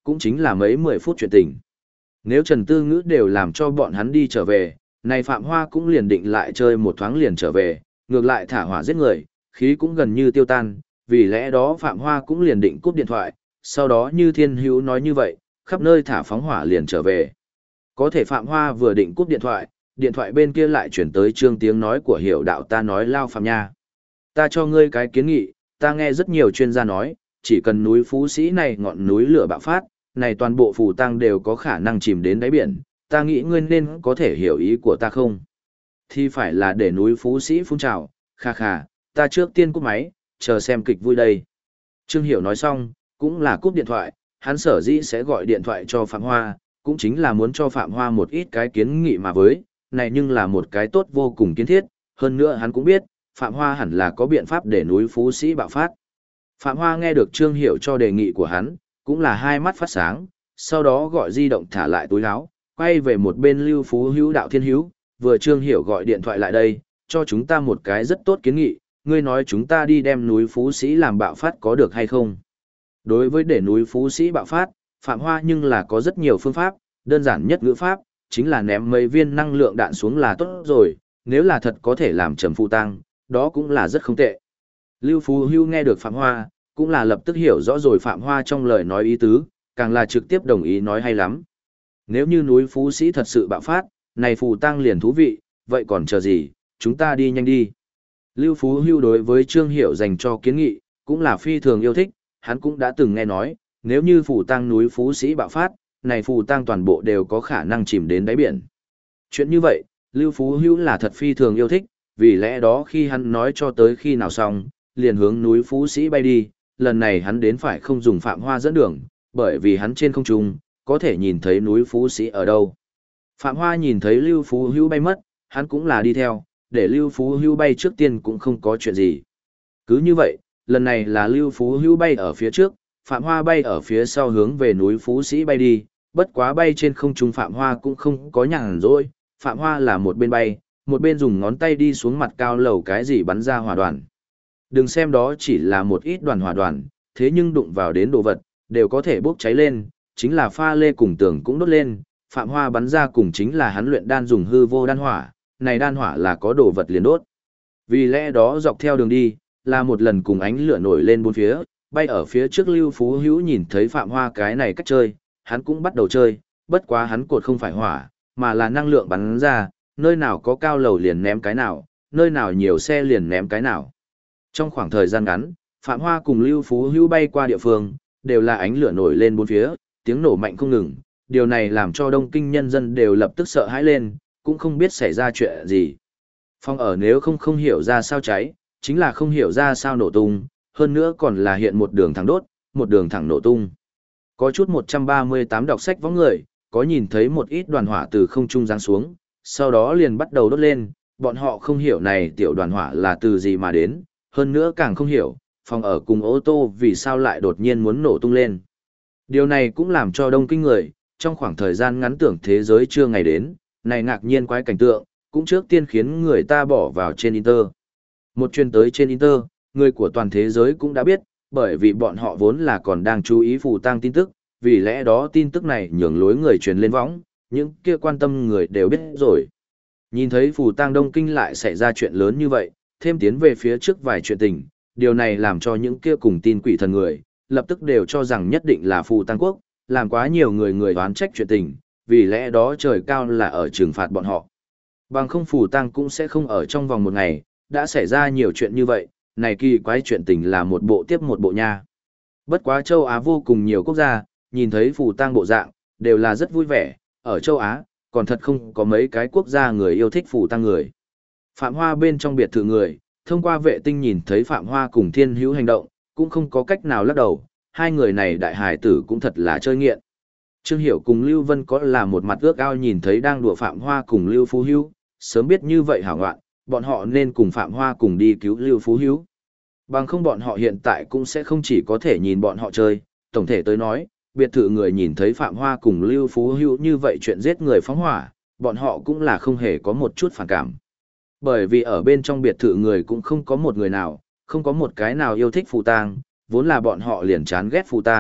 [SPEAKER 1] cũng chính là mấy 10 phút chuyện tình. Nếu Trần Tư Ngữ đều làm cho bọn hắn đi trở về, này Phạm Hoa cũng liền định lại chơi một thoáng liền trở về, ngược lại thả hỏa giết người, khí cũng gần như tiêu tan, vì lẽ đó Phạm Hoa cũng liền định cúp điện thoại, sau đó như Thiên Hữu nói như vậy, khắp nơi thả phóng hỏa liền trở về. Có thể Phạm Hoa vừa định cúp điện thoại bên kia lại chuyển tới Trương tiếng nói của Hiểu Đạo. Ta nói Lao Phạm nha. Ta cho ngươi cái kiến nghị, ta nghe rất nhiều chuyên gia nói, chỉ cần núi Phú Sĩ này ngọn núi lửa bạo phát, này toàn bộ phù tang đều có khả năng chìm đến đáy biển, ta nghĩ ngươi nên có thể hiểu ý của ta không? Thì phải là để núi Phú Sĩ phun trào, kha kha, ta trước tiên cúp máy, chờ xem kịch vui đây. Trương Hiểu nói xong, cũng là cúp điện thoại, hắn sở dĩ sẽ gọi điện thoại cho Phạm Hoa, cũng chính là muốn cho Phạm Hoa một ít cái kiến nghị mà với, này nhưng là một cái tốt vô cùng kiến thiết, hơn nữa hắn cũng biết, Phạm Hoa hẳn là có biện pháp để núi Phú Sĩ bạo phát. Phạm Hoa nghe được Trương Hiểu cho đề nghị của hắn, cũng là hai mắt phát sáng, sau đó gọi di động thả lại túi áo, quay về một bên Lưu Phú Hữu Đạo Thiên Hữu, vừa Trương Hiểu gọi điện thoại lại đây, cho chúng ta một cái rất tốt kiến nghị, ngươi nói chúng ta đi đem núi Phú Sĩ làm bạo phát có được hay không? Đối với để núi Phú Sĩ bạo phát, Phạm Hoa nhưng là có rất nhiều phương pháp, đơn giản nhất ngữ pháp, chính là ném mấy viên năng lượng đạn xuống là tốt rồi, nếu là thật có thể làm trầm phụ tăng, đó cũng là rất không tệ. Lưu Phú Hữu nghe được Phạm Hoa, cũng là lập tức hiểu rõ rồi Phạm Hoa trong lời nói ý tứ, càng là trực tiếp đồng ý nói hay lắm. Nếu như núi Phú Sĩ thật sự bạo phát, này phù tăng liền thú vị, vậy còn chờ gì, chúng ta đi nhanh đi. Lưu Phú Hữu đối với Trương Hiểu dành cho kiến nghị, cũng là phi thường yêu thích, hắn cũng đã từng nghe nói, nếu như phù tăng núi Phú Sĩ bạo phát, này phù tăng toàn bộ đều có khả năng chìm đến đáy biển. Chuyện như vậy, Lưu Phú Hữu là thật phi thường yêu thích, vì lẽ đó khi hắn nói cho tới khi nào xong, liền hướng núi Phú Sĩ bay đi, lần này hắn đến phải không dùng Phạm Hoa dẫn đường, bởi vì hắn trên không trung, có thể nhìn thấy núi Phú Sĩ ở đâu. Phạm Hoa nhìn thấy Lưu Phú Hữu bay mất, hắn cũng là đi theo, để Lưu Phú Hữu bay trước tiên cũng không có chuyện gì. Cứ như vậy, lần này là Lưu Phú Hữu bay ở phía trước, Phạm Hoa bay ở phía sau hướng về núi Phú Sĩ bay đi, bất quá bay trên không trung Phạm Hoa cũng không có nhàn rỗi, Phạm Hoa là một bên bay, một bên dùng ngón tay đi xuống mặt cao lầu cái gì bắn ra hỏa đoàn. Đừng xem đó chỉ là một ít đoàn hỏa đoàn, thế nhưng đụng vào đến đồ vật, đều có thể bốc cháy lên, chính là pha lê cùng tường cũng đốt lên, Phạm Hoa bắn ra cùng chính là hắn luyện đan dùng hư vô đan hỏa, này đan hỏa là có đồ vật liền đốt. Vì lẽ đó dọc theo đường đi, là một lần cùng ánh lửa nổi lên bốn phía, bay ở phía trước Lưu Phú Hữu nhìn thấy Phạm Hoa cái này cách chơi, hắn cũng bắt đầu chơi, bất quá hắn cột không phải hỏa, mà là năng lượng bắn ra, nơi nào có cao lầu liền ném cái nào, nơi nào nhiều xe liền ném cái nào. Trong khoảng thời gian ngắn, Phạm Hoa cùng Lưu Phú Hữu bay qua địa phương, đều là ánh lửa nổi lên bốn phía, tiếng nổ mạnh không ngừng, điều này làm cho Đông Kinh nhân dân đều lập tức sợ hãi lên, cũng không biết xảy ra chuyện gì. Phòng ở nếu không hiểu ra sao cháy, chính là không hiểu ra sao nổ tung, hơn nữa còn là hiện một đường thẳng đốt, một đường thẳng nổ tung. Có chút 138 đọc sách võng người, có nhìn thấy một ít đoàn hỏa từ không trung giáng xuống, sau đó liền bắt đầu đốt lên, bọn họ không hiểu này tiểu đoàn hỏa là từ gì mà đến, hơn nữa càng không hiểu, phòng ở cùng ô tô vì sao lại đột nhiên muốn nổ tung lên. Điều này cũng làm cho Đông Kinh người, trong khoảng thời gian ngắn tưởng thế giới chưa ngày đến, này ngạc nhiên quái cảnh tượng, cũng trước tiên khiến người ta bỏ vào trên Inter. Một truyền tới trên Inter, người của toàn thế giới cũng đã biết, bởi vì bọn họ vốn là còn đang chú ý phù tang tin tức, vì lẽ đó tin tức này nhường lối người truyền lên võng, những kia quan tâm người đều biết rồi. Nhìn thấy phù tang Đông Kinh lại xảy ra chuyện lớn như vậy, thêm tiến về phía trước vài chuyện tình, điều này làm cho những kia cùng tin quỷ thần người, lập tức đều cho rằng nhất định là phù tang quốc, làm quá nhiều người đoán trách chuyện tình, vì lẽ đó trời cao là ở trừng phạt bọn họ. Bằng không phù tang cũng sẽ không ở trong vòng một ngày, đã xảy ra nhiều chuyện như vậy, này kỳ quái chuyện tình là một bộ tiếp một bộ nha. Bất quá châu Á vô cùng nhiều quốc gia, nhìn thấy phù tang bộ dạng, đều là rất vui vẻ, ở châu Á, còn thật không có mấy cái quốc gia người yêu thích phù tang người. Phạm Hoa bên trong biệt thự người, thông qua vệ tinh nhìn thấy Phạm Hoa cùng Thiên Hữu hành động, cũng không có cách nào lắc đầu, hai người này đại hải tử cũng thật là chơi nghiện. Trương Hiểu cùng Lưu Vân có là một mặt ước ao nhìn thấy đang đùa Phạm Hoa cùng Lưu Phú Hữu, sớm biết như vậy hảo ngoạn, bọn họ nên cùng Phạm Hoa cùng đi cứu Lưu Phú Hữu. Bằng không bọn họ hiện tại cũng sẽ không chỉ có thể nhìn bọn họ chơi, tổng thể tới nói, biệt thự người nhìn thấy Phạm Hoa cùng Lưu Phú Hữu như vậy chuyện giết người phóng hỏa, bọn họ cũng là không hề có một chút phản cảm. Bởi vì ở bên trong biệt thự người cũng không có một người nào, không có một cái nào yêu thích phù tang, vốn là bọn họ liền chán ghét phù tang,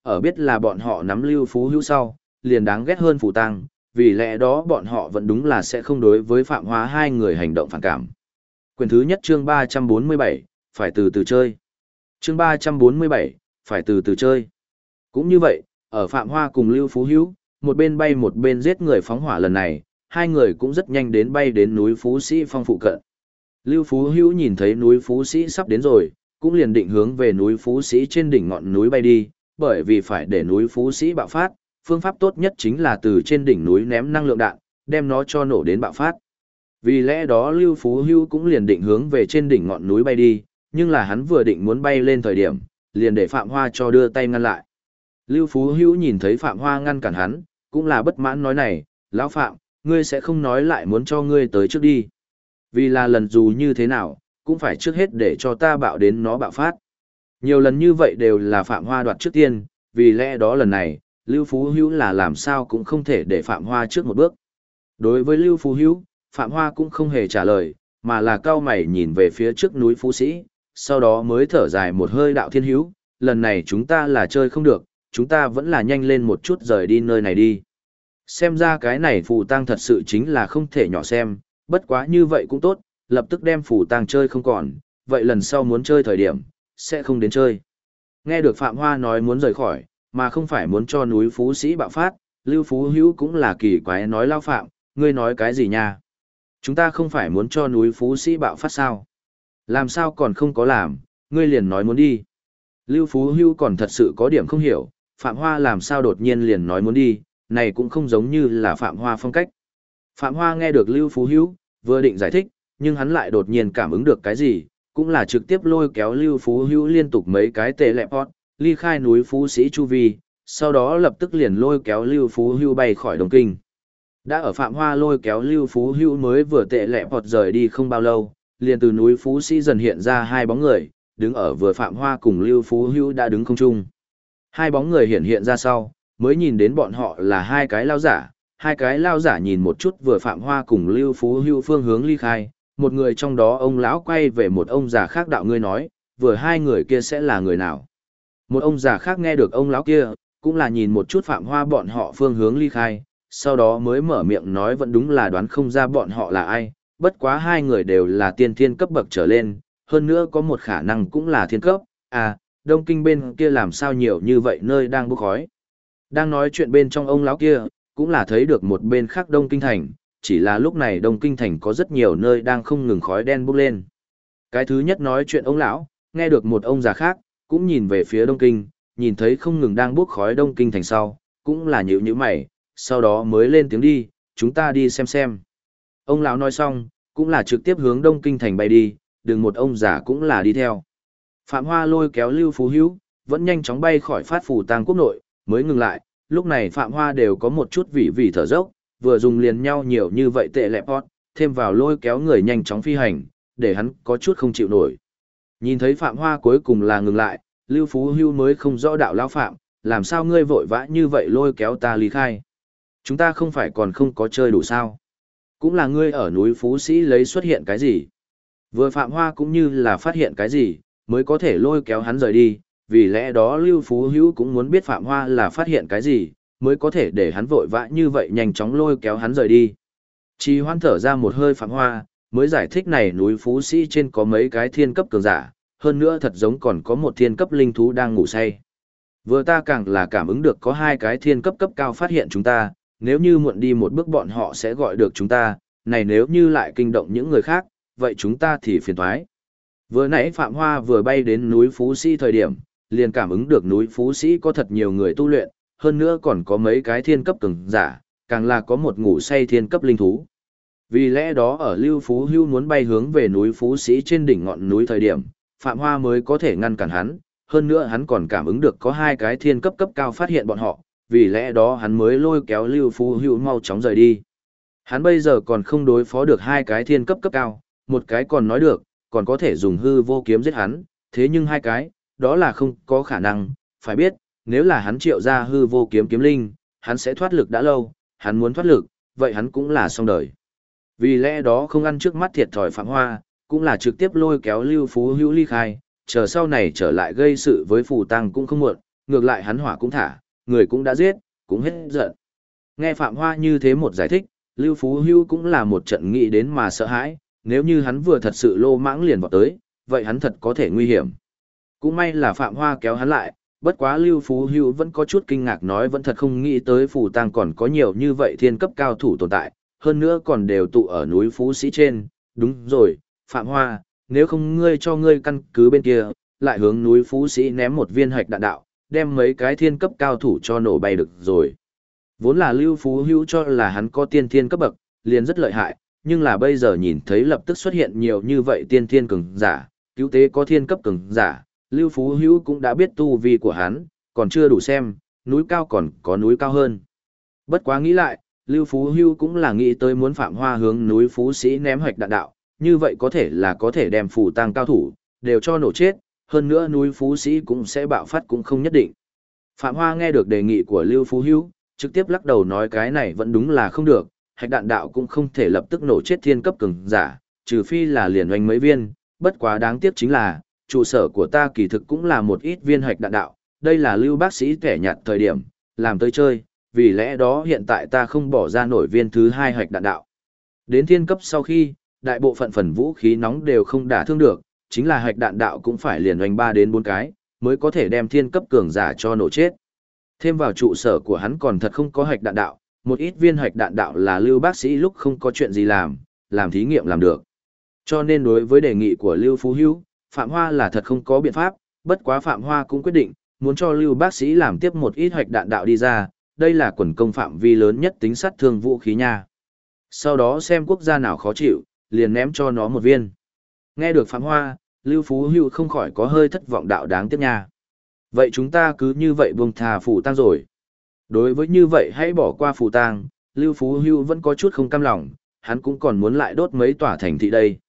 [SPEAKER 1] ở biết là bọn họ nắm Lưu Phú Hữu sau, liền đáng ghét hơn Phù Tăng, vì lẽ đó bọn họ vẫn đúng là sẽ không đối với Phạm Hoa hai người hành động phản cảm. Quyển thứ nhất chương 347, phải từ từ chơi. Chương 347, phải từ từ chơi. Cũng như vậy, ở Phạm Hoa cùng Lưu Phú Hữu, một bên bay một bên giết người phóng hỏa lần này, hai người cũng rất nhanh đến bay đến núi Phú Sĩ Phong phụ cận. Lưu Phú Hữu nhìn thấy núi Phú Sĩ sắp đến rồi, cũng liền định hướng về núi Phú Sĩ trên đỉnh ngọn núi bay đi, bởi vì phải để núi Phú Sĩ bạo phát, phương pháp tốt nhất chính là từ trên đỉnh núi ném năng lượng đạn, đem nó cho nổ đến bạo phát. Vì lẽ đó Lưu Phú Hữu cũng liền định hướng về trên đỉnh ngọn núi bay đi, nhưng là hắn vừa định muốn bay lên thời điểm, liền để Phạm Hoa cho đưa tay ngăn lại. Lưu Phú Hữu nhìn thấy Phạm Hoa ngăn cản hắn, cũng là bất mãn nói này, lão Phạm, ngươi sẽ không nói lại muốn cho ngươi tới trước đi. Vì là lần dù như thế nào, cũng phải trước hết để cho ta bạo đến nó bạo phát. Nhiều lần như vậy đều là Phạm Hoa đoạt trước tiên, vì lẽ đó lần này, Lưu Phú Hữu là làm sao cũng không thể để Phạm Hoa trước một bước. Đối với Lưu Phú Hữu, Phạm Hoa cũng không hề trả lời, mà là cao mày nhìn về phía trước núi Phú Sĩ, sau đó mới thở dài một hơi đạo thiên hữu, lần này chúng ta là chơi không được, chúng ta vẫn là nhanh lên một chút rời đi nơi này đi. Xem ra cái này phù tang thật sự chính là không thể nhỏ xem, bất quá như vậy cũng tốt, lập tức đem phù tang chơi không còn, vậy lần sau muốn chơi thời điểm, sẽ không đến chơi. Nghe được Phạm Hoa nói muốn rời khỏi, mà không phải muốn cho núi Phú Sĩ bạo phát, Lưu Phú Hữu cũng là kỳ quái nói lao Phạm, ngươi nói cái gì nha? Chúng ta không phải muốn cho núi Phú Sĩ bạo phát sao? Làm sao còn không có làm, ngươi liền nói muốn đi. Lưu Phú Hữu còn thật sự có điểm không hiểu, Phạm Hoa làm sao đột nhiên liền nói muốn đi, này cũng không giống như là Phạm Hoa phong cách. Phạm Hoa nghe được Lưu Phú Hữu, vừa định giải thích, nhưng hắn lại đột nhiên cảm ứng được cái gì, cũng là trực tiếp lôi kéo Lưu Phú Hữu liên tục mấy cái tệ lẹ pot, ly khai núi Phú Sĩ chu vi, sau đó lập tức liền lôi kéo Lưu Phú Hữu bay khỏi Đông Kinh. Đã ở Phạm Hoa lôi kéo Lưu Phú Hữu mới vừa tệ lẹ pot rời đi không bao lâu, liền từ núi Phú Sĩ dần hiện ra hai bóng người, đứng ở vừa Phạm Hoa cùng Lưu Phú Hữu đã đứng không trung. Hai bóng người hiện ra sau, mới nhìn đến bọn họ là hai cái lao giả nhìn một chút vừa Phạm Hoa cùng Lưu Phú Hữu phương hướng ly khai, một người trong đó ông lão quay về một ông già khác đạo ngươi nói, vừa hai người kia sẽ là người nào. Một ông già khác nghe được ông lão kia, cũng là nhìn một chút Phạm Hoa bọn họ phương hướng ly khai, sau đó mới mở miệng nói vẫn đúng là đoán không ra bọn họ là ai, bất quá hai người đều là tiên thiên cấp bậc trở lên, hơn nữa có một khả năng cũng là thiên cấp, Đông Kinh bên kia làm sao nhiều như vậy nơi đang bốc khói. Đang nói chuyện bên trong ông lão kia, cũng là thấy được một bên khác Đông Kinh thành, chỉ là lúc này Đông Kinh thành có rất nhiều nơi đang không ngừng khói đen bốc lên. Cái thứ nhất nói chuyện ông lão, nghe được một ông già khác, cũng nhìn về phía Đông Kinh, nhìn thấy không ngừng đang bốc khói Đông Kinh thành sau, cũng là nhíu nhíu mày, sau đó mới lên tiếng đi, chúng ta đi xem. Ông lão nói xong, cũng là trực tiếp hướng Đông Kinh thành bay đi, đừng một ông già cũng là đi theo. Phạm Hoa lôi kéo Lưu Phú Hữu, vẫn nhanh chóng bay khỏi phát phù tang quốc nội, mới ngừng lại, lúc này Phạm Hoa đều có một chút vị thở dốc, vừa dùng liền nhau nhiều như vậy tệ lẹ pot, thêm vào lôi kéo người nhanh chóng phi hành, để hắn có chút không chịu nổi. Nhìn thấy Phạm Hoa cuối cùng là ngừng lại, Lưu Phú Hữu mới không rõ đạo lão Phạm, làm sao ngươi vội vã như vậy lôi kéo ta ly khai. Chúng ta không phải còn không có chơi đủ sao. Cũng là ngươi ở núi Phú Sĩ lấy xuất hiện cái gì. Vừa Phạm Hoa cũng như là phát hiện cái gì, mới có thể lôi kéo hắn rời đi, vì lẽ đó Lưu Phú Hữu cũng muốn biết Phạm Hoa là phát hiện cái gì, mới có thể để hắn vội vã như vậy nhanh chóng lôi kéo hắn rời đi. Trì Hoan thở ra một hơi Phạm Hoa, mới giải thích này núi Phú Sĩ trên có mấy cái thiên cấp cường giả, hơn nữa thật giống còn có một thiên cấp linh thú đang ngủ say. Vừa ta càng là cảm ứng được có hai cái thiên cấp cấp cao phát hiện chúng ta, nếu như muộn đi một bước bọn họ sẽ gọi được chúng ta, này nếu như lại kinh động những người khác, vậy chúng ta thì phiền toái. Vừa nãy Phạm Hoa vừa bay đến núi Phú Sĩ thời điểm, liền cảm ứng được núi Phú Sĩ có thật nhiều người tu luyện, hơn nữa còn có mấy cái thiên cấp cường giả, càng là có một ngủ say thiên cấp linh thú. Vì lẽ đó ở Lưu Phú Hữu muốn bay hướng về núi Phú Sĩ trên đỉnh ngọn núi thời điểm, Phạm Hoa mới có thể ngăn cản hắn, hơn nữa hắn còn cảm ứng được có hai cái thiên cấp cấp cao phát hiện bọn họ, vì lẽ đó hắn mới lôi kéo Lưu Phú Hữu mau chóng rời đi. Hắn bây giờ còn không đối phó được hai cái thiên cấp cấp cao, một cái còn nói được, còn có thể dùng hư vô kiếm giết hắn, thế nhưng hai cái, đó là không có khả năng, phải biết, nếu là hắn triệu ra hư vô kiếm kiếm linh, hắn sẽ thoát lực đã lâu, hắn muốn thoát lực, vậy hắn cũng là xong đời. Vì lẽ đó không ăn trước mắt thiệt thòi Phạm Hoa, cũng là trực tiếp lôi kéo Lưu Phú Hữu ly khai, chờ sau này trở lại gây sự với Phù Tăng cũng không muộn, ngược lại hắn hỏa cũng thả, người cũng đã giết, cũng hết giận. Nghe Phạm Hoa như thế một giải thích, Lưu Phú Hữu cũng là một trận nghĩ đến mà sợ hãi, nếu như hắn vừa thật sự lô mãng liền vọt tới, vậy hắn thật có thể nguy hiểm. Cũng may là Phạm Hoa kéo hắn lại, bất quá Lưu Phú Hữu vẫn có chút kinh ngạc nói vẫn thật không nghĩ tới Phù Tang còn có nhiều như vậy thiên cấp cao thủ tồn tại, hơn nữa còn đều tụ ở núi Phú Sĩ trên, đúng rồi, Phạm Hoa, nếu không ngươi cho ngươi căn cứ bên kia, lại hướng núi Phú Sĩ ném một viên hạch đạn đạo, đem mấy cái thiên cấp cao thủ cho nổ bay được rồi. Vốn là Lưu Phú Hữu cho là hắn có tiên thiên cấp bậc, liền rất lợi hại, nhưng là bây giờ nhìn thấy lập tức xuất hiện nhiều như vậy tiên thiên cường giả, cứu tế có thiên cấp cường giả, Lưu Phú Hữu cũng đã biết tu vi của hắn, còn chưa đủ xem, núi cao còn có núi cao hơn. Bất quá nghĩ lại, Lưu Phú Hữu cũng là nghĩ tới muốn Phạm Hoa hướng núi Phú Sĩ ném hoạch đạn đạo, như vậy có thể là có thể đem Phù Tang cao thủ, đều cho nổ chết, hơn nữa núi Phú Sĩ cũng sẽ bạo phát cũng không nhất định. Phạm Hoa nghe được đề nghị của Lưu Phú Hữu, trực tiếp lắc đầu nói cái này vẫn đúng là không được, hạch đạn đạo cũng không thể lập tức nổ chết thiên cấp cường giả, trừ phi là liền oanh mấy viên, bất quá đáng tiếc chính là, trụ sở của ta kỳ thực cũng là một ít viên hạch đạn đạo, đây là Lưu bác sĩ kẻ nhặt thời điểm, làm tới chơi, vì lẽ đó hiện tại ta không bỏ ra nổi viên thứ hai hạch đạn đạo. Đến thiên cấp sau khi, đại bộ phận phần vũ khí nóng đều không đả thương được, chính là hạch đạn đạo cũng phải liền oanh 3 đến 4 cái, mới có thể đem thiên cấp cường giả cho nổ chết. Thêm vào trụ sở của hắn còn thật không có hạch đạn đạo, một ít viên hạch đạn đạo là Lưu bác sĩ lúc không có chuyện gì làm thí nghiệm làm được. Cho nên đối với đề nghị của Lưu Phú Hữu, Phạm Hoa là thật không có biện pháp, bất quá Phạm Hoa cũng quyết định, muốn cho Lưu bác sĩ làm tiếp một ít hạch đạn đạo đi ra, đây là quần công phạm vi lớn nhất tính sát thương vũ khí nha. Sau đó xem quốc gia nào khó chịu, liền ném cho nó một viên. Nghe được Phạm Hoa, Lưu Phú Hữu không khỏi có hơi thất vọng đạo đáng tiếc nha. Vậy chúng ta cứ như vậy buông thà Phù Tang rồi. Đối với như vậy hãy bỏ qua Phù Tang, Lưu Phú Hữu vẫn có chút không cam lòng, hắn cũng còn muốn lại đốt mấy tòa thành thị đây.